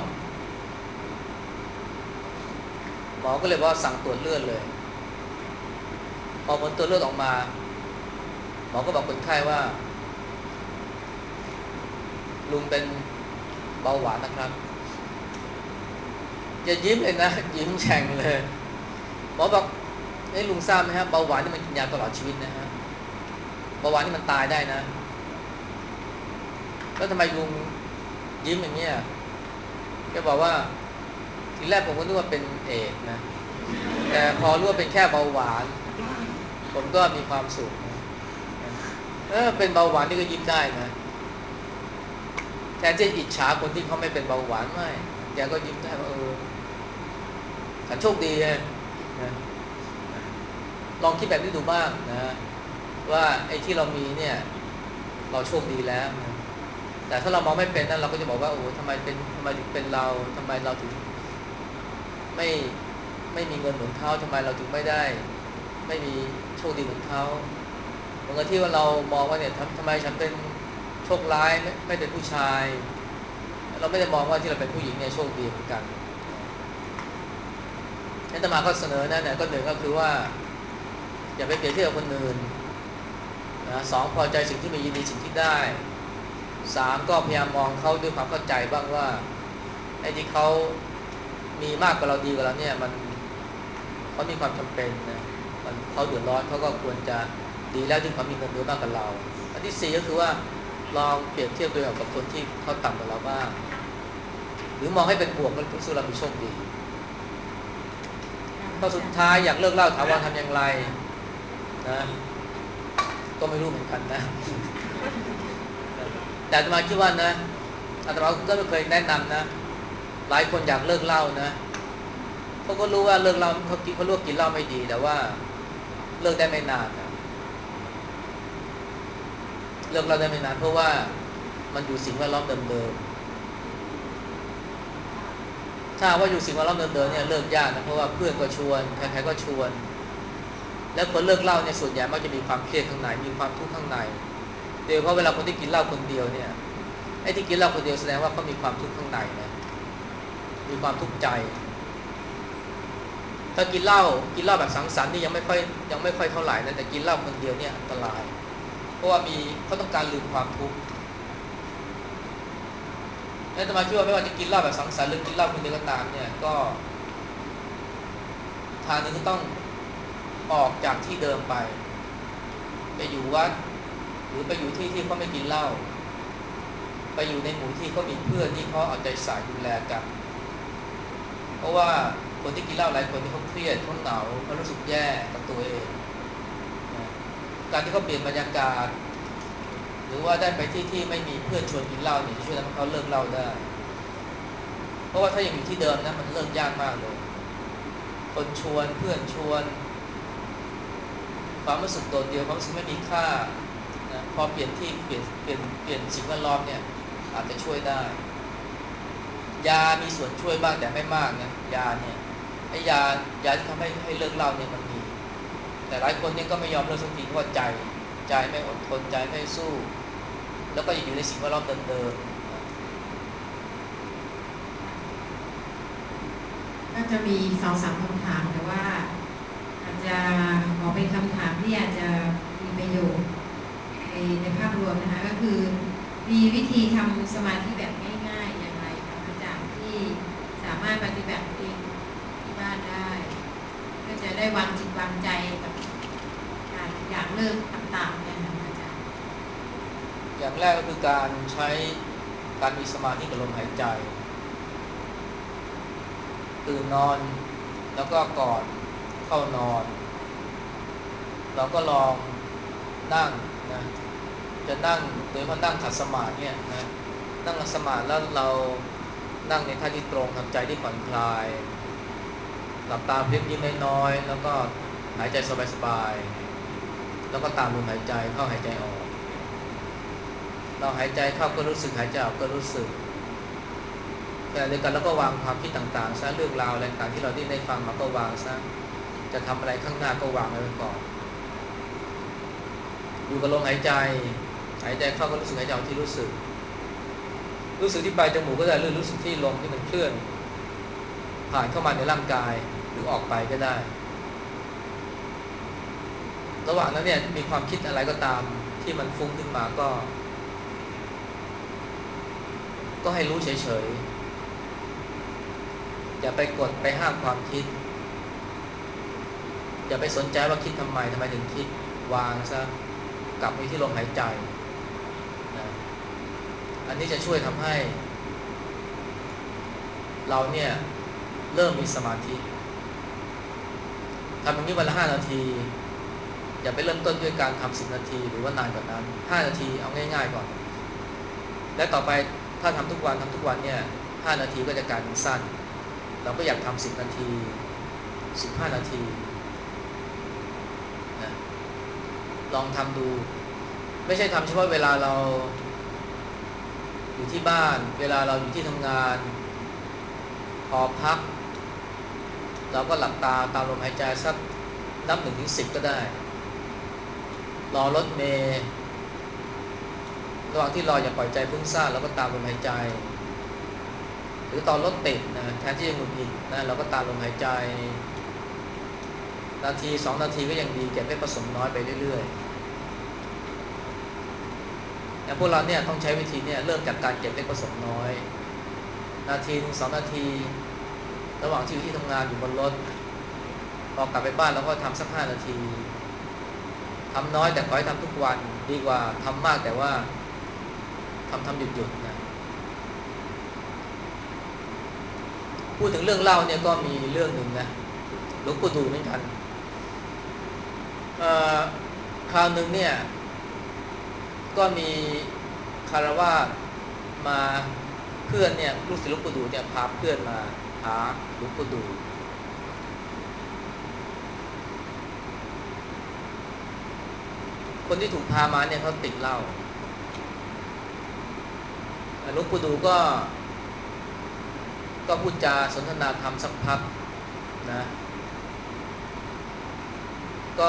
หมอก็เลยว่าสั่งตรวจเลือดเลยพอผลตรวจเลือดออกมาหมอก็บอกคนไข้ว่าลุงเป็นเบาหวานนะครับอย่ายิ้มเลยนะยิ้มแฉ่งเลยหมอบอกเอ้ลุงทราบไหมครับเบาหวานนี่มันกินยาตลอดชีวิตนะฮะเบาหวานนี่มันตายได้นะแล้วทำไมลุงยิ้มอย่างเงี้ยแกบอกว่าทีแรกผมก็นึกว่าเป็นเอดส์นะแต่พอรู้ว่าเป็นแค่เบาหวานผมก็มีความสุขเออเป็นเบาหวานนี่ก็ยิ้มได้นะแทนที่จะอิจฉาคนที่เขาไม่เป็นเบาหวานไม่แกก็ยิ้มได้ว่าเออฉันโชคดีนะลองคิดแบบนี้ดูบ้างนะว่าไอ้ที่เรามีเนี่ยเราโชคดีแล้วนะแต่ถ้าเรามองไม่เป็นนั้นเราก็จะบอกว่าโอ้ทำไมเป็นทำไมถึงเป็นเราทำไมเราถึงไม่ไม่มีเงินเหมือนเขาทำไมเราถึงไม่ได้ไม่มีโชคดีเหมือนเขาเหมือนกับที่ว่าเรามองว่าเนี่ยทำทำไมฉันเป็นโชคร้ายไม่ไม่เป็นผู้ชายเราไม่ได้มองว่าที่เราเป็นผู้หญิงเนี่ยโชคดีเหมือนกันอาตมาก็เสนอนั่นแหละก็หนึ่งก็คือว่าอย่าไปเปรียบเทียบกับคนอื่นนะสองพอใจสิ่งที่มียินดีสิ่งที่ได้สามก็พยายามมองเขาด้วยความเข้าใจบ้างว่าไอ้ที่เขามีมากกว่าเราดีกว่าเราเนี่ยมันเขามีความจำเป็นนะมันเขาเดือดร้อนเขาก็ควรจะดีแล้วที่เขามีเงินเดือนมากกว่าเราอันที่สี่ก็คือว่าลองเปรียบเทียบตัวเองกับคนที่เขาต่ำกว่าเราบ้างหรือมองให้เป็นบวกก็รู้สึกเรามีโชคดีข้อสุดท้ายอยากเลิกเหล้าถามว่าทำอย่างไรนะก็ไม่รู้เหมือนกันนะแต่อาตมาคิดว่านะอาตมาก็ไม่เคยแนะนำนะหลายคนอยากเลิกเหล้านะเขาก็รู้ว่าเลิกเหล้าเขากินเขาลวกกินเหล้าไม่ดีแต่ว่าเลิกได้ไม่นานนะเลิกเหล้าได้ไม่นานเพราะว่ามันอยู่สิ่งแวดล้อมเดิมๆถ้าว่าอยู่สิ่งแวดล้อมเดิมๆเนี่ยเลิกยากนะเพราะว่าเพื่อนก็ชวนใครๆก็ชวนแล้วคนเลิกเหล้าเนี่ยส่วนใหญ่มักจะมีความเครียดข้างในมีความทุกข์ข้างในโดยเฉพาะเวลาคนที่กินเหล้าคนเดียวเนี่ยไอ้ที่กินเหล้าคนเดียวแสดงว่าเขามีความทุกข์ข้างในนะมีความทุกข์ใจถ้ากินเหล้ากินเหล้าแบบสังสรรค์นี่ยังไม่ค่อยยังไม่ค่อยเท่าไหร่นะแต่กินเหล้าคนเดียวเนี่ยอันตรายเพราะว่ามีเขาต้องการลืมความทุกข์อาตมาคิดว่าไม่ว่าจะกินเหล้าแบบสังสรรค์หรือกินเหล้าคนเดียวก็ตามเนี่ยก็ทางนึงก็ต้องออกจากที่เดิมไปไปอยู่วัดหรือไปอยู่ที่ที่เขาไม่กินเหล้าไปอยู่ในหมู่ที่เขามีเพื่อนที่เขาเอาใจใส่ดูแลกันเพราะว่าคนที่กินเหล้าหลายคนที่เขาเครียดเขาเหงาเขารู้สึกแย่กับตัวเองการที่เขาเปลี่ยนบรรยากาศหรือว่าได้ไปที่ที่ไม่มีเพื่อนชวนกินเหล้าเนี่ยช่วยทำให้เขาเลิกเหล้าได้เพราะว่าถ้ายังอยู่ที่เดิมนะมันเลิกยากมากเลยคนชวนเพื่อนชวนความรู้สึกโดดเดี่ยวความรู้สึกไม่มีค่านะพอเปลี่ยนที่เปลี่ยนเปลี่ยนเปลี่ยนสิ่งแวดล้อมเนี่ยอาจจะช่วยได้ยามีส่วนช่วยบ้างแต่ไม่มากนะยาเนี่ยไอ้ยายาที่ทำให้ให้เลิกเหล้าเนี่ยมันมีแต่หลายคนเนี่ยก็ไม่ยอมเลิกสักทีเพราะว่าใจใจไม่อดทนใจไม่สู้แล้วก็อยู่ในสิ่งแวดล้อมเดิมๆก็จะมีสองสามคำถามแต่ว่าอาจจะขอเป็นคำถามที่อาจจะมีประโยชน์ในในภาพรวมนะคะก็คือมีวิธีทำสมาธิแบบง่ายๆอย่างไรครับอาจารย์ที่สามารถปฏิบัติเองที่บ้านได้เพื่อจะได้วางจิตวางใจกับการอยากเลิกต่างๆเนี่ยค่ะอาจารย์อย่างแรกก็คือการใช้การมีสมาธิกับลมหายใจตื่นนอนแล้วก็ก่อนเข้านอนเราก็ลองนั่งนะจะนั่งโดยเพราะนั่งขัดสมาธิเนี่ยนะนั่งขัดสมาธิแล้วเรานั่งในท่าที่ตรงทำใจที่ผ่อนคลายหลับตาเพียงยิ้มน้อยๆแล้วก็หายใจสบายๆแล้วก็ตามลมหายใจเข้าหายใจออกเราหายใจเข้าก็รู้สึกหายใจออกก็รู้สึกแต่เดียวกันแล้วก็วางความคิดต่างๆซะเรื่องราวอะไรต่างๆที่เราได้ได้ฟังมาก็วางซะจะทำอะไรข้างหน้าก็วางไว้ก่อนอยู่กับลมหายใจหายใจเข้าก็รู้สึกหายใจออกที่รู้สึกรู้สึกที่ปลายจมูกก็ได้หรือรู้สึกที่ลมที่มันเคลื่อนผ่านเข้ามาในร่างกายหรือออกไปก็ได้ระหว่างนั้นเนี่ยมีความคิดอะไรก็ตามที่มันฟุ้งขึ้นมาก็ก็ให้รู้เฉยๆอย่าไปกดไปห้ามความคิดอย่าไปสนใจว่าคิดทำไมทำไมถึงคิดวางซะกลับไปที่ลมหายใจนะอันนี้จะช่วยทำให้เราเนี่ยเริ่มมีสมาธิทำอย่างนี้วันละห้านาทีอย่าไปเริ่มต้นด้วยการทำสิบนาทีหรือว่านานกว่านั้นห้านาทีเอาง่ายๆก่อนและต่อไปถ้าทำทุกวันทำทุกวันเนี่ยห้านาทีก็จะกลายเป็นสั้นเราก็อยากทำสิบนาทีสิบห้านาทีนะลองทำดูไม่ใช่ทำเฉพาะเวลาเราอยู่ที่บ้านเวลาเราอยู่ที่ทำงานพอพักเราก็หลับตาตามลมหายใจสักนับหนึ่งถึงสิบก็ได้รอรถเมล์ระหว่างที่รออย่าปล่อยใจฟุ้งซ่านเราก็ตามลมหายใจหรือตอนรถติดนะแทนที่จะหงุดหงิดนะเราก็ตามลมหายใจนาทีสองนาทีก็ยังดีเก็บได้ผสมน้อยไปเรื่อยๆแต่พวกเราเนี่ยต้องใช้วิธีเนี่ยเริ่มจากการเก็บเล็กผสมน้อยนาทีถึงสองนาทีระหว่างที่อยู่ที่ทำงานอยู่บนรถพอกลับไปบ้านเราก็ทำสักห้านาทีทำน้อยแต่ขอให้ทำทุกวันดีกว่าทำมากแต่ว่าทำทำหยุดหยุดนะพูดถึงเรื่องเล่าเนี่ยก็มีเรื่องหนึ่งนะหลวงปู่ดูเหมือนกันคราวหนึ่งเนี่ยก็มีคารวะมาเพื่อนเนี่ยลูกศิษย์หลวงปู่ดูเนี่ยพาเพื่อนมาหาหลวงปู่ดูคนที่ถูกพามาเนี่ยเขาติดเหล้าหลวงปู่ดูก็ก็พูดจาสนทนาธรรมสักพักนะก็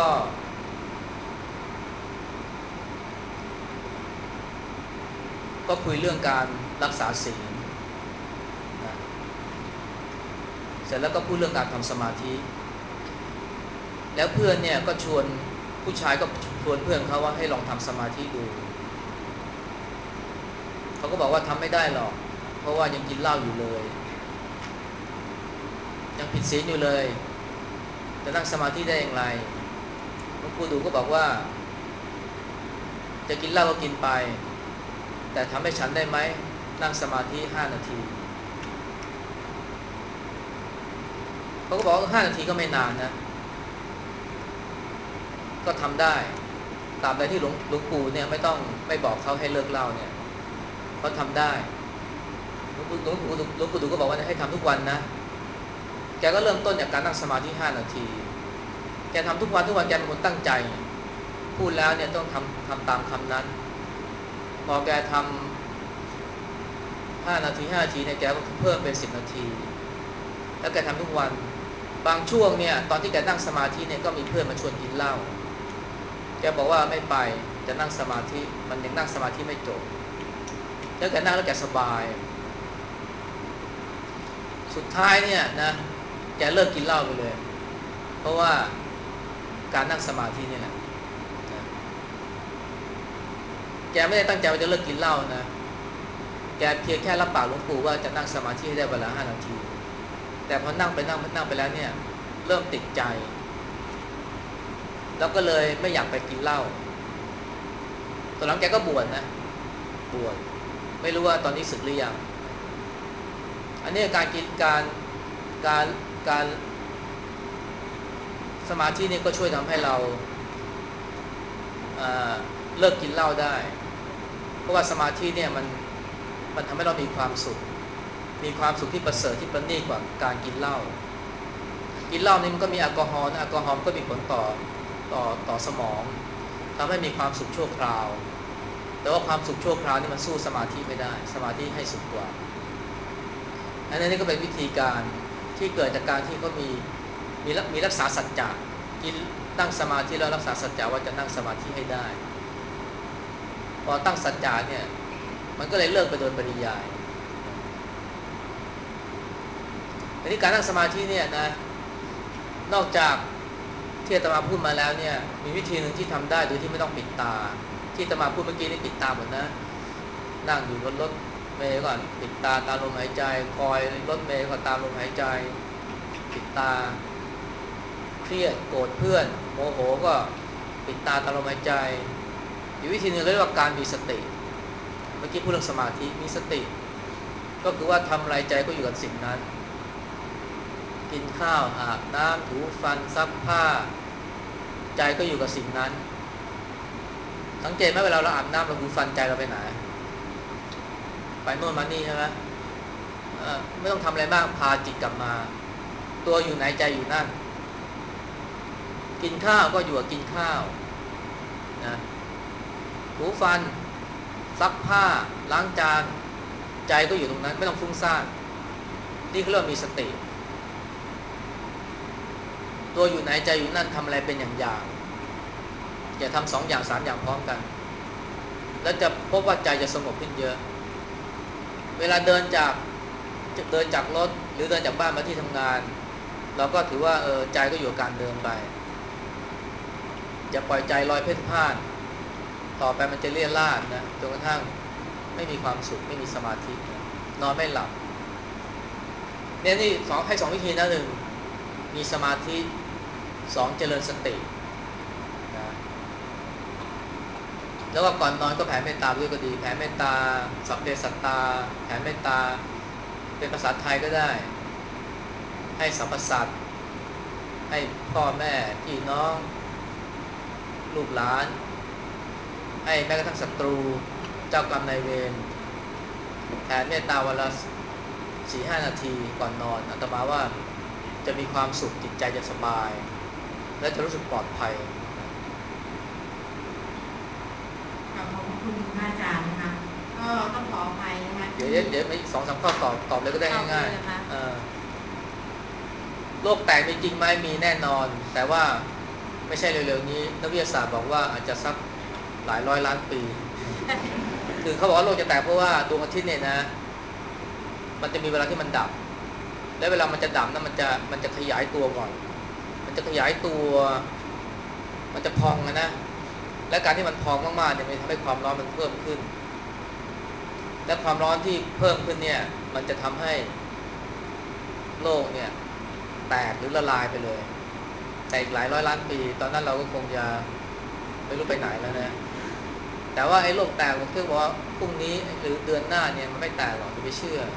ก็คุยเรื่องการรักษาศีลนะเสร็จแล้วก็พูดเรื่องการทำสมาธิแล้วเพื่อนเนี่ยก็ชวนผู้ชายก็ชวนเพื่อนเขาว่าให้ลองทำสมาธิดูเขาก็บอกว่าทำไม่ได้หรอกเพราะว่ายังกินเหล้าอยู่เลยยังผิดศีลอยู่เลยจะนั่งสมาธิได้อย่างไรหลวงปู่ดูก็บอกว่าจะกินเหล้าก็กินไปแต่ทำให้ฉันได้ไหมนั่งสมาธิห้านาทีเขาก็บอกว่าห้านาทีก็ไม่นานนะก็ทำได้ตราบใดที่หลวงหลวงปู่เนี่ยไม่ต้องไม่บอกเขาให้เลิกเหล้าเนี่ยเขาทำได้หลวงปู่หลวงปู่หลวงปู่ดูก็บอกว่าให้ทำทุกวันนะแกก็เริ่มต้นจากการนั่งสมาธิห้านาทีแกทำทุกวันทุกวันแกเป็นคนตั้งใจพูดแล้วเนี่ยต้องทำทำตามคำนั้นพอแกทำห้านาทีห้านาทีเนี่ยแกก็เพิ่มเป็นสิบนาทีแล้วแกทำทุกวันบางช่วงเนี่ยตอนที่แกนั่งสมาธิเนี่ยก็มีเพื่อนมาชวนกินเหล้าแกบอกว่าไม่ไปจะนั่งสมาธิมันยังนั่งสมาธิไม่จบแล้วแกนั่งแล้วแกสบายสุดท้ายเนี่ยนะแกเลิกกินเหล้าไปเลยเพราะว่าการนั่งสมาธินี่แหละนะแกไม่ได้ตั้งใจว่าจะเลิกกินเหล้านะแกเพียงแค่รับปากหลวงปู่ว่าจะนั่งสมาธิให้ได้เวลาห้านาทีแต่พอนั่งไปนั่งนั่งไปแล้วเนี่ยเริ่มติดใจแล้วก็เลยไม่อยากไปกินเหล้าตอนหลังแกก็บวชนะบวชไม่รู้ว่าตอนนี้สึกหรือยังอันนี้การกินการการการสมาธินี่ก็ช่วยทำให้เราเอ่อเลิกกินเหล้าได้เพราะว่าสมาธิเนี่ยมันมันทำให้เรามีความสุขมีความสุขที่ประเสริฐที่ประณีตกว่าการกินเหล้ากินเหล้านี่มันก็มีแอลกอฮอล์นะแอลกอฮอล์ก็มีผลต่อต่อต่อสมองทำให้มีความสุขชั่วคราวแต่ว่าความสุขชั่วคราวนี่มันสู้สมาธิไม่ได้สมาธิให้สุดกว่าอันนี้ก็เป็นวิธีการที่เกิดจากการที่เขามีมีมีรักษาสัจจะกินตั้งสมาธิแล้วรักษาสัจจะว่าจะนั่งสมาธิให้ได้พอตั้งสัจจะเนี่ยมันก็เลยเลิกไปโดยปริยายอันนี้การนั่งสมาธิเนี่ยนะนอกจากที่อาตมาพูดมาแล้วเนี่ยมีวิธีหนึ่งที่ทำได้โดยที่ไม่ต้องปิดตาที่อาตมาพูดเมื่อกี้นี่ปิดตาหมดนะนั่งอยู่บนรถเมล์ก่อนปิดตาตามลมหายใจคอยรถเมล์ก็ตามลมหายใจปิดตาเครียดโกรธเพื่อนโมโหก็ปิดตาตามลมหายใจอีกวิธีหนึ่งเรียกว่าการมีสติเมื่อกี้พูดเรื่องสมาธิมีสติก็คือว่าทำอะไรใจก็อยู่กับสิ่งนั้นกินข้าวอาบน้ำถูฟันซักผ้าใจก็อยู่กับสิ่งนั้นสังเกตไหมเวลาเราอาบน้ำเราถูฟันใจเราไปไหนไปโน่นมานี่ใช่ไหมไม่ต้องทำอะไรมากพาจิตกลับมาตัวอยู่ไหนใจอยู่นั่นกินข้าวก็อยู่กับกินข้าวนะถูฟันซักผ้าล้างจานใจก็อยู่ตรงนั้นไม่ต้องฟุ้งซ่านนี่เขาเรียกมีสติตัวอยู่ไหนใจอยู่นั่นทำอะไรเป็นอย่างอย่างอย่าทำสองอย่างสามอย่างพร้อมกันแล้วจะพบว่าใจจะสงบขึ้นเยอะเวลาเดินจากเดินจากรถหรือเดินจากบ้านมาที่ทำงานเราก็ถือว่าเออใจก็อยู่กับการเดินไปอย่าปล่อยใจลอยเพ่นพ่านต่อไปมันจะเลี่ยนล่านนะจนกระทั่งไม่มีความสุขไม่มีสมาธินอนไม่หลับเนี่ยนี่สองให้สองวิธีนะหนึ่งมีสมาธิสองเจริญสตินะแล้วก็ก่อนนอนก็แผ่เมตตาด้วยก็ดีแผ่เมตตาสัพเพสัตตาแผ่เมตตาเป็นภาษาไทยก็ได้ให้สรรพสัตว์ให้พ่อแม่พี่น้องลูกหลานให้แม้กระทั่งศัตรูเจ้ากรรมนายเวรแผ่เมตตาวันละสี่ห้านาทีก่อนนอนอาตมาว่าจะมีความสุขจิตใจจะสบายและจะรู้สึกปลอดภัยขอบคุณพระอาจารย์นะคะก็ต้องขออภัยนะคะเดี๋ยวเดี๋ยวไม่สองสามข้อตอบตอบเลยก็ได้ง่ายๆโลกแตกมีจริงไหมมีแน่นอนแต่ว่าไม่ใช่เร็วๆนี้นักวิทยาศาสตร์บอกว่าอาจจะสักหลายร้อยล้านปีคือเขาบอกว่าโลกจะแตกเพราะว่าดวงอาทิตย์เนี่ยนะมันจะมีเวลาที่มันดับและเวลามันจะดับนั้นมันจะมันจะขยายตัวก่อนมันจะขยายตัวมันจะพองนะและการที่มันพองมากๆเนี่ยมันทำให้ความร้อนมันเพิ่มขึ้นและความร้อนที่เพิ่มขึ้นเนี่ยมันจะทำให้โลกเนี่ยแตกหรือละลายไปเลยแต่อีกหลายร้อยล้านปีตอนนั้นเราก็คงจะไม่รู้ไปไหนแล้วนะแต่ว่าไอ้โลกแตกผมคิดว่าพรุ่งนี้หรือเดือนหน้าเนี่ยมันไม่แตกหรอกอย่าไปเชื่อ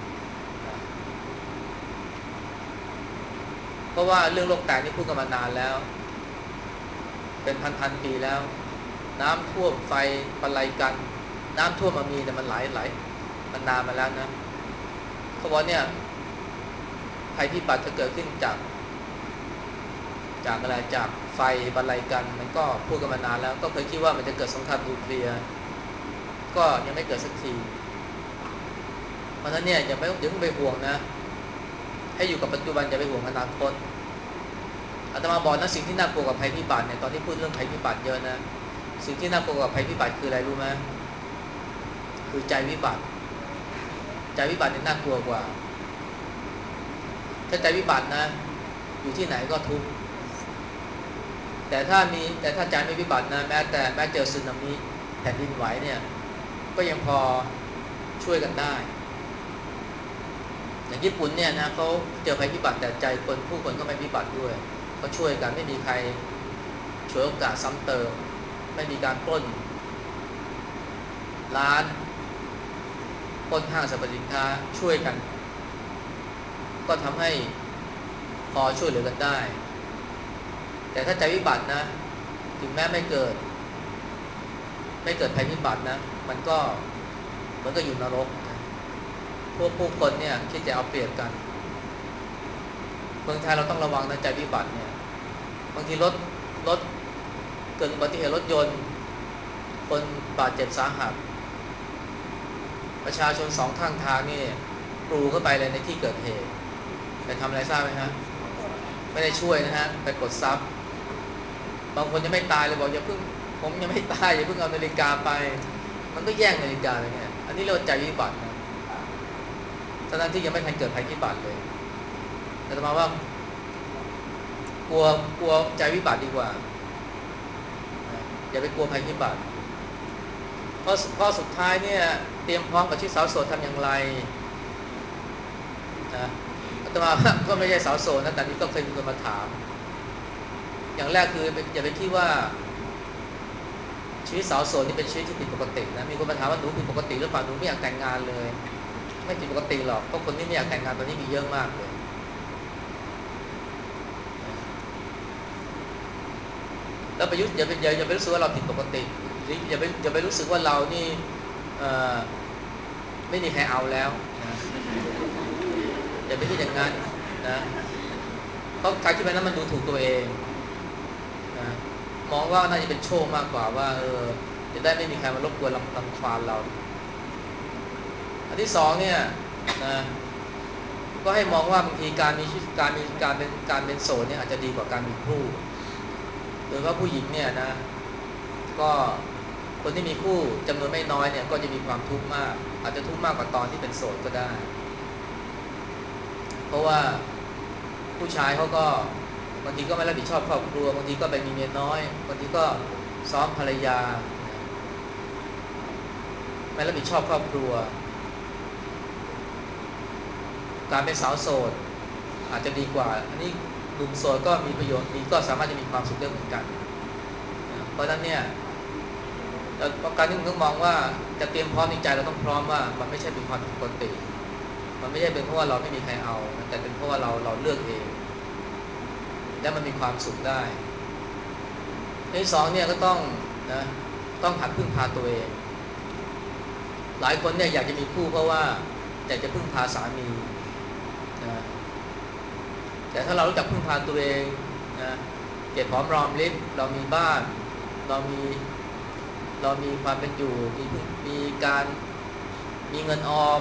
เพราะว่าเรื่องโลกแตกนี่พูดกันมานานแล้วเป็นพันๆปีแล้วน้ำท่วมไฟปะไลกันน้ำท่วมมามีแต่มันไหลไหลมันนานมาแล้วนะเขาบอกเนี่ยภัยพิบัติจะเกิดขึ้นจากจากอะไรจากไฟปะไลกันมันก็พูดกันมานานแล้วก็เคยคิดว่ามันจะเกิดสงครามนิวเคลียร์ก็ยังไม่เกิดสักทีเพราะฉะนั้นเนี่ยอย่าไม่ต้องอย่าเพิ่งไปห่วงนะให้อยู่กับปัจจุบันอย่าไปห่วงอนาคตอาตมาบอกนะสิ่งที่น่ากลัวกับภัยพิบัติเนี่ยตอนที่พูดเรื่องภัยพิบัติเยอะนะสิ่งที่น่ากลัวกับภัยพิบัติคืออะไรรู้ไหมคือใจวิบัติใจวิบัติเนี่ยน่ากลัวกว่าถ้าใจวิบัตินะอยู่ที่ไหนก็ทุกข์แต่ถ้ามีแต่ถ้าใจไม่วิบัตินะแม้แต่แม้เจอสึนามิแผ่นดินไหวเนี่ยก็ยังพอช่วยกันได้อย่างญี่ปุ่นเนี่ยนะเขาเจอภัยพิบัติแต่ใจคนผู้คนก็ไม่วิบัติด้วยก็ช่วยกันไม่มีใครฉวยโอกาสซ้ำเติมไม่มีการปล้นร้านปล้นห้างสรรพสินค้าช่วยกันก็ทำให้พอช่วยเหลือกันได้แต่ถ้าใจวิบัตินะถึงแม้ไม่เกิดไม่เกิดภัยพิบัตินะมันก็เหมือนกับอยู่นรกนะพวกผู้คนเนี่ยคิดจะเอาเปรียบกันเมืองไทยเราต้องระวังนะใจวิบัติเนี่ยบางทีรถรถเกิดอุบัติเหตุรถยนต์คนบาดเจ็บสาหัสประชาชนสองข้างทางนี่กรูเข้าไปเลยในที่เกิดเหตุไปทำอะไรทราบไหมฮะไม่ได้ช่วยนะฮะไปกดซับบางคนยังไม่ตายเลยบอกอย่าเพิ่งผมยังไม่ตายอย่าเพิ่งเอานาฬิกาไปมันก็แย่งนาฬิกาไปเนี่ยอันนี้เรียกว่าใจวิบัตินะทั้งที่ยังไม่ทันเกิดภัยพิบัติเลยแต่มาว่ากลัวกลัวใจวิบัติดีกว่าอย่าไปกลัวภัยพิบัติเพราะเพราะสุดท้ายเนี่ยเตรียมพร้อมกับชีวิตสาวโสดทำอย่างไรนะอาตมาก็ไม่ใช่สาวโสดนะแต่นี่ก็เคยมีคนมาถามอย่างแรกคืออย่าไปคิดว่าชีวิตสาวโสดนี่เป็นชีวิตที่ผิดปกตินะมีคนมาถามว่าหนูผิดปกติหรือเปล่าหนูไม่อยากแต่งงานเลยไม่ผิดปกติหรอกเพราะคนที่ไม่อยากแต่งงานตอนนี้มีเยอะมากเลยแล้วไปยุอย่าไปอย่าอย่าไปรู้สึกว่าเราผิดปกติหรืออย่าไปอย่าไปรู้สึกว่าเรานี่ไม่มีใครเอาแล้วนะอย่าไปคิดอย่างนั้นนะเพราะการคิดแบบนั้นมันดูถูกตัวเองนะมองว่าน่าจะเป็นโชคมากกว่าว่าเออจะได้ไม่มีใครมารบกวนรำควานเราอันที่สองเนี่ยนะก็ให้มองว่าบางทีการมีการมีการเป็นการเป็นโสดเนี่ยอาจจะดีกว่าการมีคู่โดยว่าผู้หญิงเนี่ยนะก็คนที่มีคู่จำนวนไม่น้อยเนี่ยก็จะมีความทุกข์มากอาจจะทุกข์มากกว่าตอนที่เป็นโสดก็ได้เพราะว่าผู้ชายเขาก็บางทีก็ไม่รับผิดชอบครอบครัวบางทีก็ไปมีเมียน้อยบางทีก็ซ้อมภรรยาไม่รับผิดชอบครอบครัวการเป็นสาวโสดอาจจะดีกว่าอันนี้หนุ่มโสดก็มีประโยชน์มีก็สามารถจะมีความสุขได้เหมือนกันเพราะฉะนั้นเนี่ยการที่ผมต้องมองว่าจะเตรียมพร้อมในใจเราต้องพร้อมว่ามันไม่ใช่เป็นความผิดปกติมันไม่ใช่เป็นเพราะว่าเราไม่มีใครเอาแต่เป็นเพราะว่าเราเราเลือกเองและมันมีความสุขได้ในสองเนี่ยก็ต้องนะต้องหัดพึ่งพาตัวเองหลายคนเนี่ยอยากจะมีคู่เพราะว่าอยากจะพึ่งพาสามีนะแต่ถ้าเรารู้จักพึ่งพาตัวเองนะเก็บหอมรอมริบเรามีบ้านเรามีเรามีความเป็นอยู่มีมีการมีเงินออม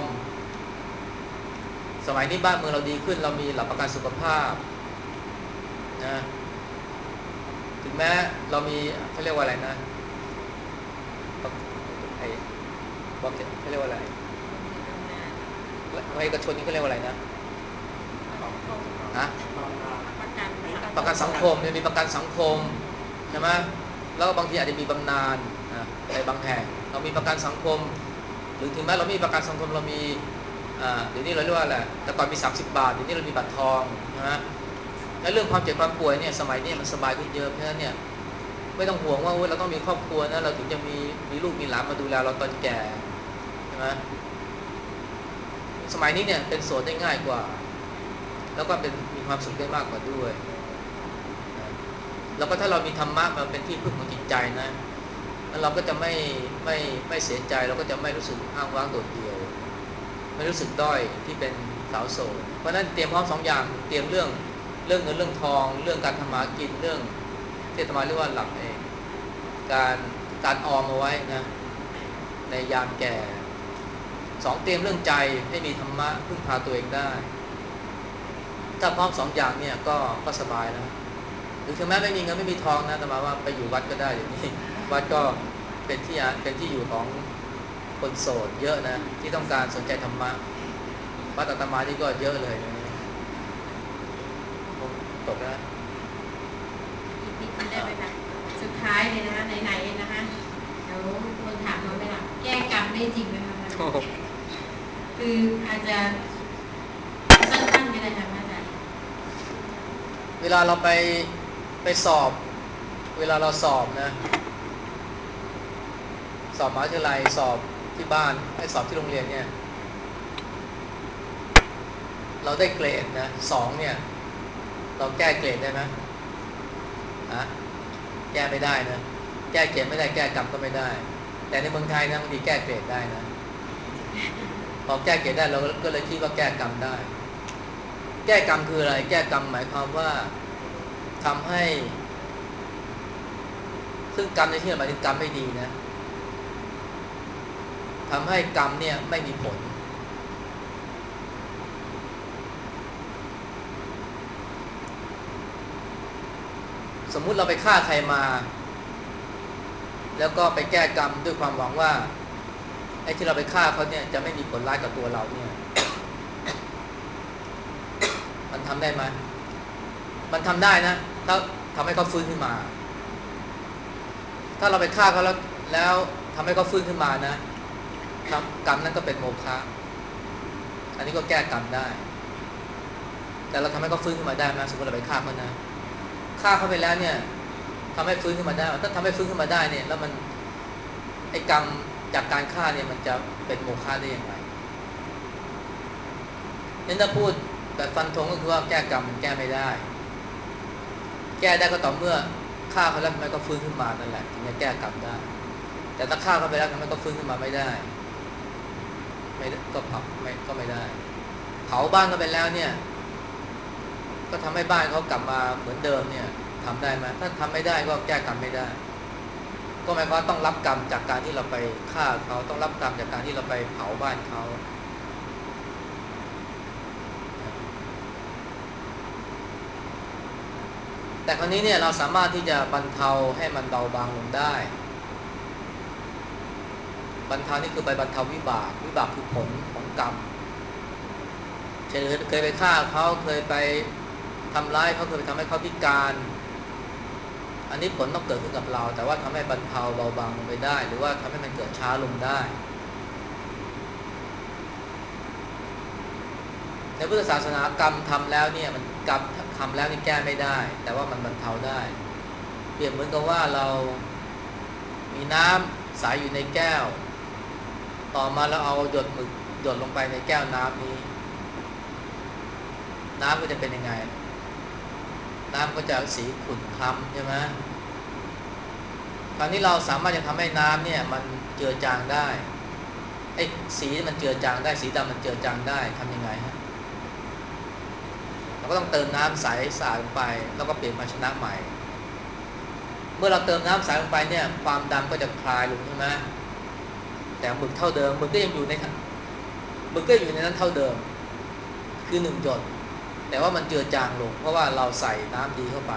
สมัยนี้บ้านเมืองเราดีขึ้นเรามีหลักประกันสุขภาพนะถึงแม้เรามีเขาเรียกว่าอะไรนะไอ้บอกเขาเรียกว่าอะไรไอ้กระชนนี่เขาเรียกว่าอะไรนะฮะประกันสังคมเนี่ยมีประกันสังคมใช่ไหมแล้วก็บางทีอาจจะมีบำนาญนะในบางแห่งเรามีประกันสังคมหรือถึงแม้เรามีประกันสังคมเรามีอ่าเดี๋ยวนี้เราเรียกว่าอะไรแต่ก่อนมีสามสิบบาทเดี๋ยวนี้เรามีบัตรทองนะและเรื่องความเจ็บความป่วยเนี่ยสมัยนี้มันสบายขึ้นเยอะเพราะฉะนั้นเนี่ยไม่ต้องห่วงว่าเราต้องมีครอบครัวนะเราถึงจะมีมีลูกมีหลานมาดูแลเราตอนแก่ใช่ไหมสมัยนี้เนี่ยเป็นโสดได้ง่ายกว่าแล้วก็เป็นมีความสุขได้มากกว่าด้วยแล้วก็ถ้าเรามีธรรมะมาเป็นที่พึ่งของจิตใจนะแล้วเราก็จะไม่ไม่ไม่เสียใจเราก็จะไม่รู้สึกอ้างว้างโดดเดี่ยวไม่รู้สึกด้อยที่เป็นสาวโสดเพราะนั้นเตรียมพร้อมสองอย่างเตรียมเรื่องเรื่องเงินเรื่องทองเรื่องการทำมากินเรื่องที่อาตมาเรียกว่าหลักเองการการออมเอาไว้นะในยามแก่สองเตรียมเรื่องใจให้มีธรรมะพึ่งพาตัวเองได้ถ้าพร้อมสองอย่างเนี่ยก็ก็สบายแล้วหรือถึงแม้ไม่มีเงินไม่มีทองนะแต่มาว่าไปอยู่วัดก็ได้อย่างนี้วัดก็เป็นที่เป็นที่อยู่ของคนโสดเยอะนะที่ต้องการสนใจธรรมะวัดอาตมานี่ก็เยอะเลยตกนะอีกนิดนึงได้ไหมคะสุดท้ายเลยนะคะไหนๆนะคะเดี๋ยวคนถามเราไม่หลับแก้กรรมได้จริงไหมคะคืออาจจะสั้นๆก็ได้ค่ะอาจารย์เวลาเราไปไปสอบเวลาเราสอบนะสอบมหาวิทยาลัยสอบที่บ้านไอ้สอบที่โรงเรียนเนี่ยเราได้เกรดนะสองเนี่ยเราแก้เกรดได้ไหมฮะแก้ไม่ได้นะแก้เกรดไม่ได้แก้กรรมก็ไม่ได้แต่ในเมืองไทยนะบางทีแก้เกรดได้นะพอแก้เกรดได้เราก็เลยคิดว่าแก้กรรมได้แก้กรรมคืออะไรแก้กรรมหมายความว่าทำให้ซึ่งกรรมในที่นี้หมายถึงกรรมไม่ดีนะทำให้กรรมเนี่ยไม่มีผลสมมุติเราไปฆ่าใครมาแล้วก็ไปแก้กรรมด้วยความหวังว่าไอ้ที่เราไปฆ่าเขาเนี่ยจะไม่มีผลร้ายกับตัวเราเนี่ยมันมันทำได้ไหมมันทำได้นะถ้าทำให้เขาฟื้นขึ้นมาถ้าเราไปฆ่าเขาแล้วแล้วทำให้เขาฟื้นขึ้นมานะกรรมนั้นก็เป็นโมฆะอันนี้ก็แก้กรรมได้แต่เราทำให้เขาฟื้นขึ้นมาได้ไหมสมมติเราไปฆ่าเขานะฆ่าเขาไปแล้วเนี่ยทำให้ฟื้นขึ้นมาได้ถ้าทำให้ฟื้นขึ้นมาได้เนี่ยแล้วมันไอ้กรรมจากการฆ่าเนี่ยมันจะเป็นโมฆะได้อย่างไรนี่ถ้าพูดแบบฟันธงก็คือว่าแก้กรรมมันแก้ไม่ได้แก้ได้ก็ต่อเมื่อฆ่าเขาแล้วทำไมก็ฟื้นขึ้นมานั่นแหละถึงจะแก้กรรมได้แต่ถ้าฆ่าเขาไปแล้วทำไมก็ฟื้นขึ้นมาไม่ได้ไม่ก็เผาไม่ก็ไม่ได้เผาบ้านเขาไปแล้วเนี่ยก็ทำให้บ้านเขากลับมาเหมือนเดิมเนี่ยทำได้ไหมถ้าทำไม่ได้ก็แก้กรรมไม่ได้ก็หมายความว่าต้องรับกรรมจากการที่เราไปฆ่าเขาต้องรับกรรมจากการที่เราไปเผาบ้านเขาแต่คราวนี้เนี่ยเราสามารถที่จะบรรเทาให้มันเบาบางลงได้บรรเทานี่คือไปบรรเทาวิบากวิบากคือผลของกรรมเช่นเคยไปฆ่าเขาเคยไปทำร้ายเขาเคยไปทำให้เขาพิการอันนี้ผลต้องเกิดขึ้นกับเราแต่ว่าทำให้บรรเทาเบาบางลงไปได้หรือว่าทำให้มันเกิดช้าลงได้ในพุทธศาสนากรรมทำแล้วเนี่ยมันกรรมทำแล้วนี่แก้ไม่ได้แต่ว่ามันบรรเทาได้เปรียบเหมือนกับว่าเรามีน้ำใส อยู่ในแก้วต่อมาแล้วเอาหยดหมึกหยดลงไปในแก้วน้ำนี้น้ำก็จะเป็นยังไงน้ำก็จะสีขุ่นคล้ำใช่ไหมคราวนี้เราสามารถจะทำให้น้ำเนี่ยมันเจือจางได้ไอ้สีมันเจือจางได้สีดำมันเจือจางได้ทำยังไงฮะเราก็ต้องเติมน้ำใสสะอาดลงไปแล้วก็เปลี่ยนภาชนะใหม่เมื่อเราเติมน้ำใสลงไปเนี่ยความดำก็จะคลายลงใช่ไหมแต่หมึกเท่าเดิมหมึกก็ยังอยู่ในหมึกก็อยู่ในนั้นเท่าเดิมคือหนึ่งหยดแต่ว่ามันเจือจางลงเพราะว่าเราใส่น้ำดีเข้าไป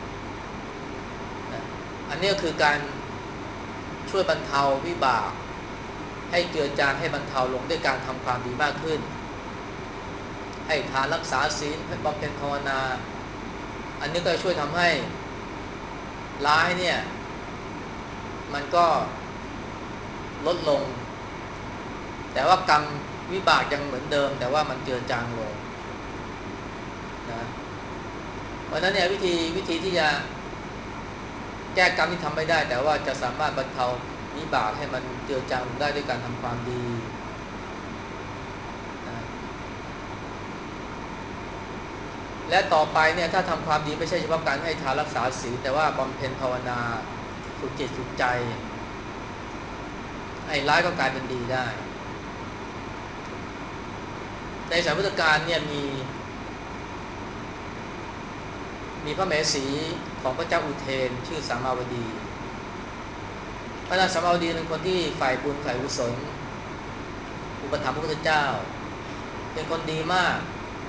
อันนี้ก็คือการช่วยบรรเทาวิบากให้เจือจางให้บรรเทาลงด้วยการทำความดีมากขึ้นให้ทานรักษาศีลให้บำเพ็ญภาวนาอันนี้ก็ช่วยทำให้ร้ายเนี่ยมันก็ลดลงแต่ว่ากรรมวิบากยังเหมือนเดิมแต่ว่ามันเจือจางลงนะเพราะฉะนั้นเนี่ยวิธีวิธีที่จะแก้กรรมที่ทำไม่ได้แต่ว่าจะสามารถบรรเทาวิบากให้มันเจือจางลงได้ด้วยการทำความดีนะและต่อไปเนี่ยถ้าทำความดีไม่ใช่เฉพาะการให้ทานรักษาศีลแต่ว่าบำเพ็ญภาวนาฝึกจิตฝึกใจไอ้ร้ายก็กลายเป็นดีได้ในสมัยพุทธกาลเนี่ยมีมีพระมเหสีของพระเจ้าอุเทนชื่อสามาวดีพระนางสามาวดีเป็นคนที่ฝ่ายบุญฝ่ายกุศลอุปถัมภ์พระพุทธเจ้าเป็นคนดีมาก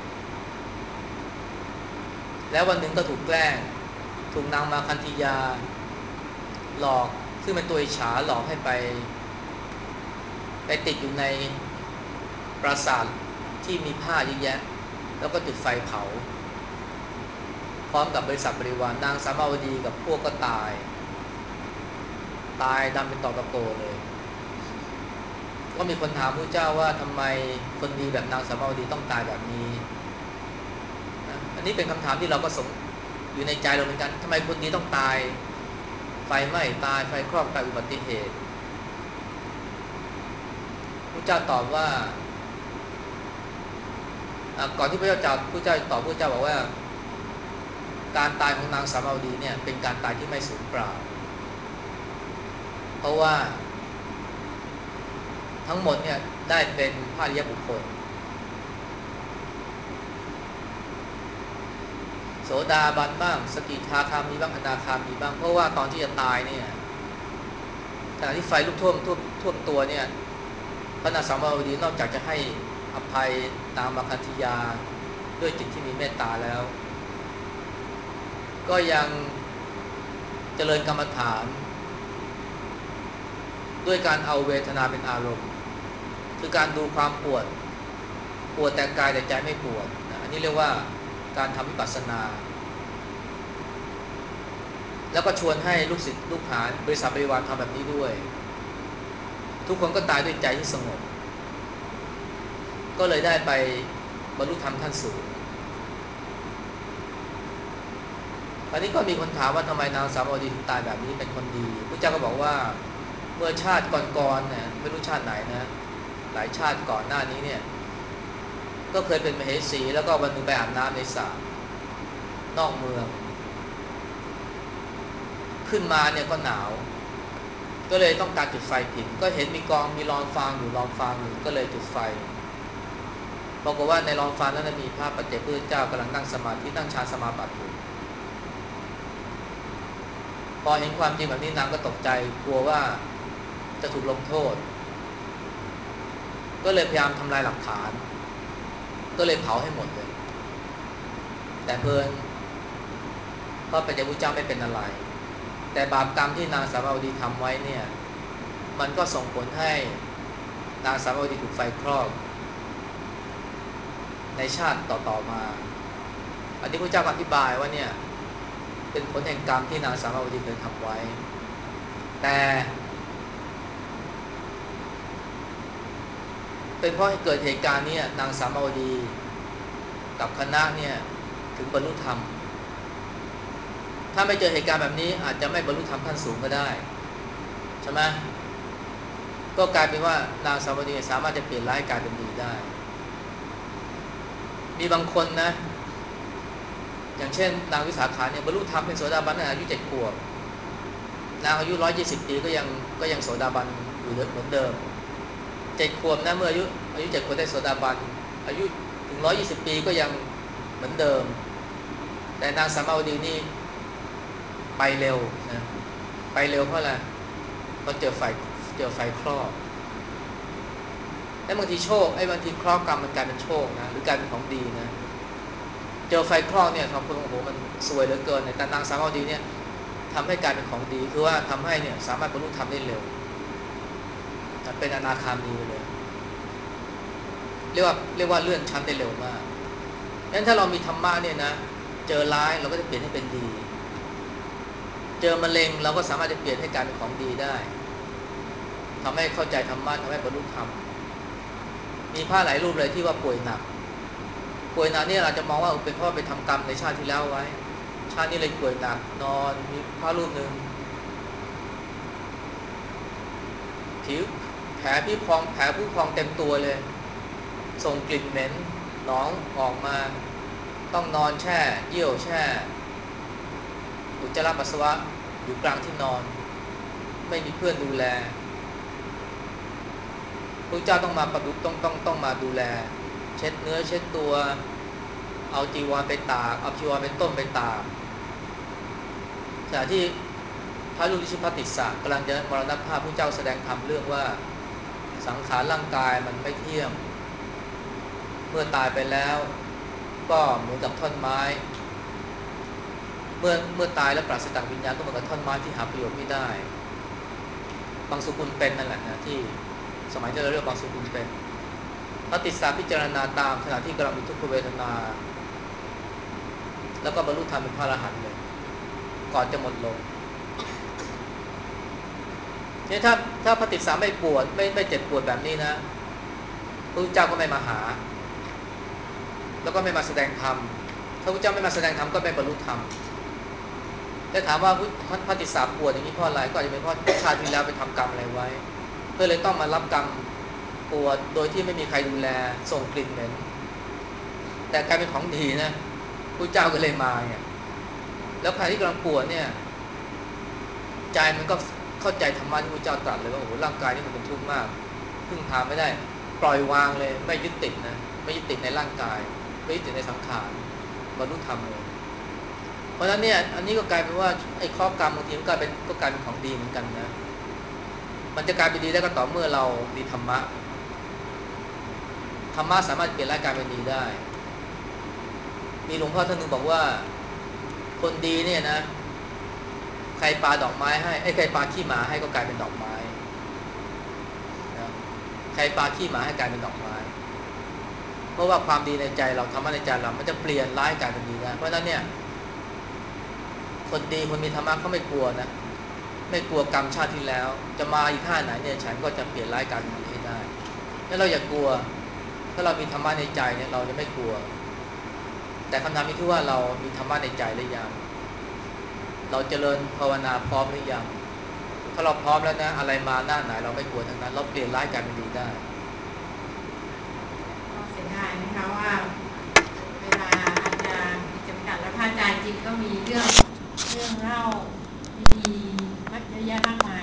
แล้ววันหนึ่งก็ถูกแกล้งถูกนางมาคันธียาหลอกซึ่งเป็นตัวอิจฉาหลอกให้ไปไปติดอยู่ในปราสาทที่มีผ้าเยอะแยะแล้วก็จุดไฟเผาพร้อมกับบริษัทบริวารนางสามาวดีกับพวกก็ตายตายดำเป็นตอตะโกเลยก็มีคนถามพระเจ้าว่าทำไมคนดีแบบนางสามาวดีต้องตายแบบนี้อันนี้เป็นคำถามที่เราก็สงอยู่ในใจเราเหมือนกันทำไมคนดีต้องตายไฟไหม้ตายไฟคลอกตายอุบัติเหตุพระเจ้าตอบว่าก่อนที่พระเจ้าจะพระเจ้าตอบพระเจ้าบอกว่าการตายของนางสามาวดีเนี่ยเป็นการตายที่ไม่สูญเปล่าเพราะว่าทั้งหมดเนี่ยได้เป็นพระอริยบุคคลโสดาบันบ้างสกิทาคามีบ้างอนาคามีบ้างเพราะว่าตอนที่จะตายเนี่ยขณะที่ไฟลุกท่วมท่วมท่วมตัวเนี่ยพระนางสามาวดีนอกจากจะให้อภัยนางมาคันธียาด้วยจิตที่มีเมตตาแล้วก็ยังเจริญกรรมฐานด้วยการเอาเวทนาเป็นอารมณ์คือการดูความปวดปวดแต่กายแต่ใจไม่ปวดนะอันนี้เรียกว่าการทำวิปัสสนา แล้วก็ชวนให้ลูกศิษย์ลูกหาบริษัทบริวารทำแบบนี้ด้วยทุกคนก็ตายด้วยใจที่สงบก็เลยได้ไปบรรลุธรรมขั้นสูงตอนนี้ก็มีคนถามว่าทำไมนางสาวอดีถึงตายแบบนี้เป็นคนดีพระเจ้าก็บอกว่าเมื่อชาติก่อนๆเนี่ยไม่รู้ชาติไหนนะหลายชาติก่อนหน้านี้เนี่ยก็เคยเป็นมเหสีแล้วก็วันหนึ่งไปอาบน้ำในสระนอกเมืองขึ้นมาเนี่ยก็หนาวก็เลยต้องการจุดไฟผิงก็เห็นมีกองมีลองฟางอยู่ลองฟางอยู่ก็เลยจุดไฟปรากฏว่าในลองฟางนั้นมีพระปัจเจกพุทธเจ้ากำลังนั่งสมาธินั่งฌานสมาบัติอยู่พอเห็นความจริงแบบนี้นางก็ตกใจกลัวว่าจะถูกลงโทษก็เลยพยายามทำลายหลักฐานก็เลยเผาให้หมดเลยแต่เพิ่นพระปัจเจกพุทธเจ้าไม่เป็นอะไรแต่บาปกรรมที่นางสาววดีทำไว้เนี่ยมันก็ส่งผลให้นางสาววดีถูกไฟคลอกในชาติต่อๆมาอันนี้พระเจ้าอธิบายว่าเนี่ยเป็นผลแห่งกรรมที่นางสาววดีเคยทำไว้แต่เป็นเพราะให้เกิดเหตุการณ์นี้นางสาววดีกับคณะเนี่ยถึงบรรลุธรรมถ้าไม่เจอเหตุการณ์แบบนี้อาจจะไม่บรรลุธรรมขั้นสูงก็ได้ใช่ไหมก็กลายเป็นว่านางสาวดีสามารถจะเปลี่ยนร้ายกลายเป็นดีได้มีบางคนนะอย่างเช่นนางวิสาขาเนี่ยบรรลุธรรมเป็นโสดาบันตั้งแต่อายุเจ็ดขวบนางอายุร้อยยี่สิบปีก็ยังก็ยังโสดาบันอยู่เหมือนเดิมเจ็ดขวบนะเมื่ออายุอายุเจ็ดขวบได้โสดาบันอายุถึงร้อยยี่สิบปีก็ยังเหมือนเดิมแต่นางสาวดีนี่ไปเร็วนะไปเร็วเพราะอะไรเพราะเจอไฟเจอไฟคลอกแล้วบางทีโชคไอ้บางทีคลอกกรรมมันกลายเป็นโชคนะหรือกลายเป็นของดีนะเจอไฟคลอกเนี่ยทำคนโอ้โหมันซวยเหลือเกินแต่นางสาวดีเนี่ยทำให้กลายเป็นของดีคือว่าทำให้เนี่ยสามารถบรรลุธรรมได้เร็วเป็นอนาคามีไปเลยเรียกว่าเรียกว่าเลื่อนชั้นได้เร็วมากงั้นถ้าเรามีธรรมะเนี่ยนะเจอร้ายเราก็จะเปลี่ยนให้เป็นดีเจอมะเร็งเราก็สามารถจะเปลี่ยนให้กลายเป็นของดีได้ทำให้เข้าใจธรรมะทำให้บรรลุธรรมมีพระหลายรูปเลยที่ว่าป่วยหนักป่วยหนักเนี่ยเราจะมองว่าเป็นเพราะไปทำกรรมในชาติที่แล้วไว้ชาตินี้เลยป่วยหนักนอนมีพระรูปหนึ่งผิวแผลพี่พองแผลผู้พองเต็มตัวเลยส่งกลิ่นเหม็นหนองออกมาต้องนอนแช่เยี่ยวแช่อุจจาระปัสสาวะอยู่กลางที่นอนไม่มีเพื่อนดูแลพระเจ้าต้องมาประดุต้องต้องต้องมาดูแลเช็ดเนื้อเช็ดตัวเอาจีวรไปตากเอาจีวรเป็นต้นไปตากขณะที่พระลูกที่ชื่อพระติสสะกำลังจะมรณภาพพระเจ้าแสดงธรรมเรื่องว่าสังขารร่างกายมันไม่เที่ยงเมื่อตายไปแล้วก็เหมือนกับท่อนไม้เมื่อเมื่อตายแล้วปราศจากวิญญาณก็เหมือนกับท่อนไม้ที่หาประโยชน์ไม่ได้บางสุกุลเป็นนั่นแหละนะที่สมัยที่เราเรียกบางสุกุลเป็นพระติสสะพิจารณาตามขณะที่กำลังมีทุกขเวทนาแล้วก็บรรลุธรรมเป็นพระอรหันต์เลยก่อนจะหมดลมนี่ถ้าถ้าพระติสสะไม่ปวดไม่ไม่เจ็บปวดแบบนี้นะพระพุทธเจ้าก็ไม่มาหาแล้วก็ไม่มาแสดงธรรมถ้าพระพุทธเจ้าไม่มาแสดงธรรมก็ไม่บรรลุธรรมแต่ถามว่าพระติสสะปวดอย่างนี้เพราะอะไรก็อาจจะเป็นเพราะชาติที่แล้วไปทำกรรมอะไรไว้เพื่อเลยต้องมารับกรรมปวดโดยที่ไม่มีใครดูแลส่งกลิ่นเหม็นแต่กลายเป็นของดีนะพระเจ้าก็เลยมาเนี่ยแล้วขณะที่กำลังปวดเนี่ยใจมันก็เข้าใจธรรมะที่พระเจ้าตรัสเลยว่าโอ้โหร่างกายนี่มันเป็นทุกข์มากพึ่งพาไม่ได้ปล่อยวางเลยไม่ยึดติดนะไม่ยึดติดในร่างกายไม่ยึดติดในสังขารบรรลุธรรมเลยเพราะฉะนั้นเนี่ยอันนี้ก็กลายเป็นว่าไอ้ข้อกรรมบางทีมันก็เป็นก็กลายเป็นของดีเหมือนกันนะมันจะกลายเป็นดีได้ก็ต่อเมื่อเรามีธรรมะธรรมะสามารถเปลี่ยนร่างกายเป็นดีได้มีหลวงพ่อท่านนึงบอกว่าคนดีเนี่ยนะใครปาดอกไม้ให้ไอ้ใครปาขี้หมาให้ก็กลายเป็นดอกไม้นะใครปาขี้หมาให้กลายเป็นดอกไม้ราะว่าความดีในใจเราธรรมะในใจเรามันจะเปลี่ยนร้ายกลายเป็นดีนะเพราะฉะนั้นเนี่ยคนดีคนมีธรรมะเขาไม่กลัวนะไม่กลัวกรรมชาติที่แล้วจะมาอีกท่าไหนเนี่ยฉันก็จะเปลี่ยนร้ายกลายเป็นดีให้ได้ถ้าเราอย่ากลัวถ้าเรามีธรรมะในใจเนี่ยเราจะไม่กลัวแต่คำถามนี้คือว่าเรามีธรรมะในใจหรือยังเราเจริญภาวนาพร้อมหรือยังถ้าเราพร้อมแล้วนะอะไรมาหน้าไหนเราไม่กลัวทั้งนั้นเราเปลี่ยนร้ายกลายเป็นดีได้ก็เสียดายนะคะว่าเวลาอาจารย์จำกัดและพระอาจารย์จริงก็มีเรื่องเรื่องเล่าดีๆเยอะแยะมากมาย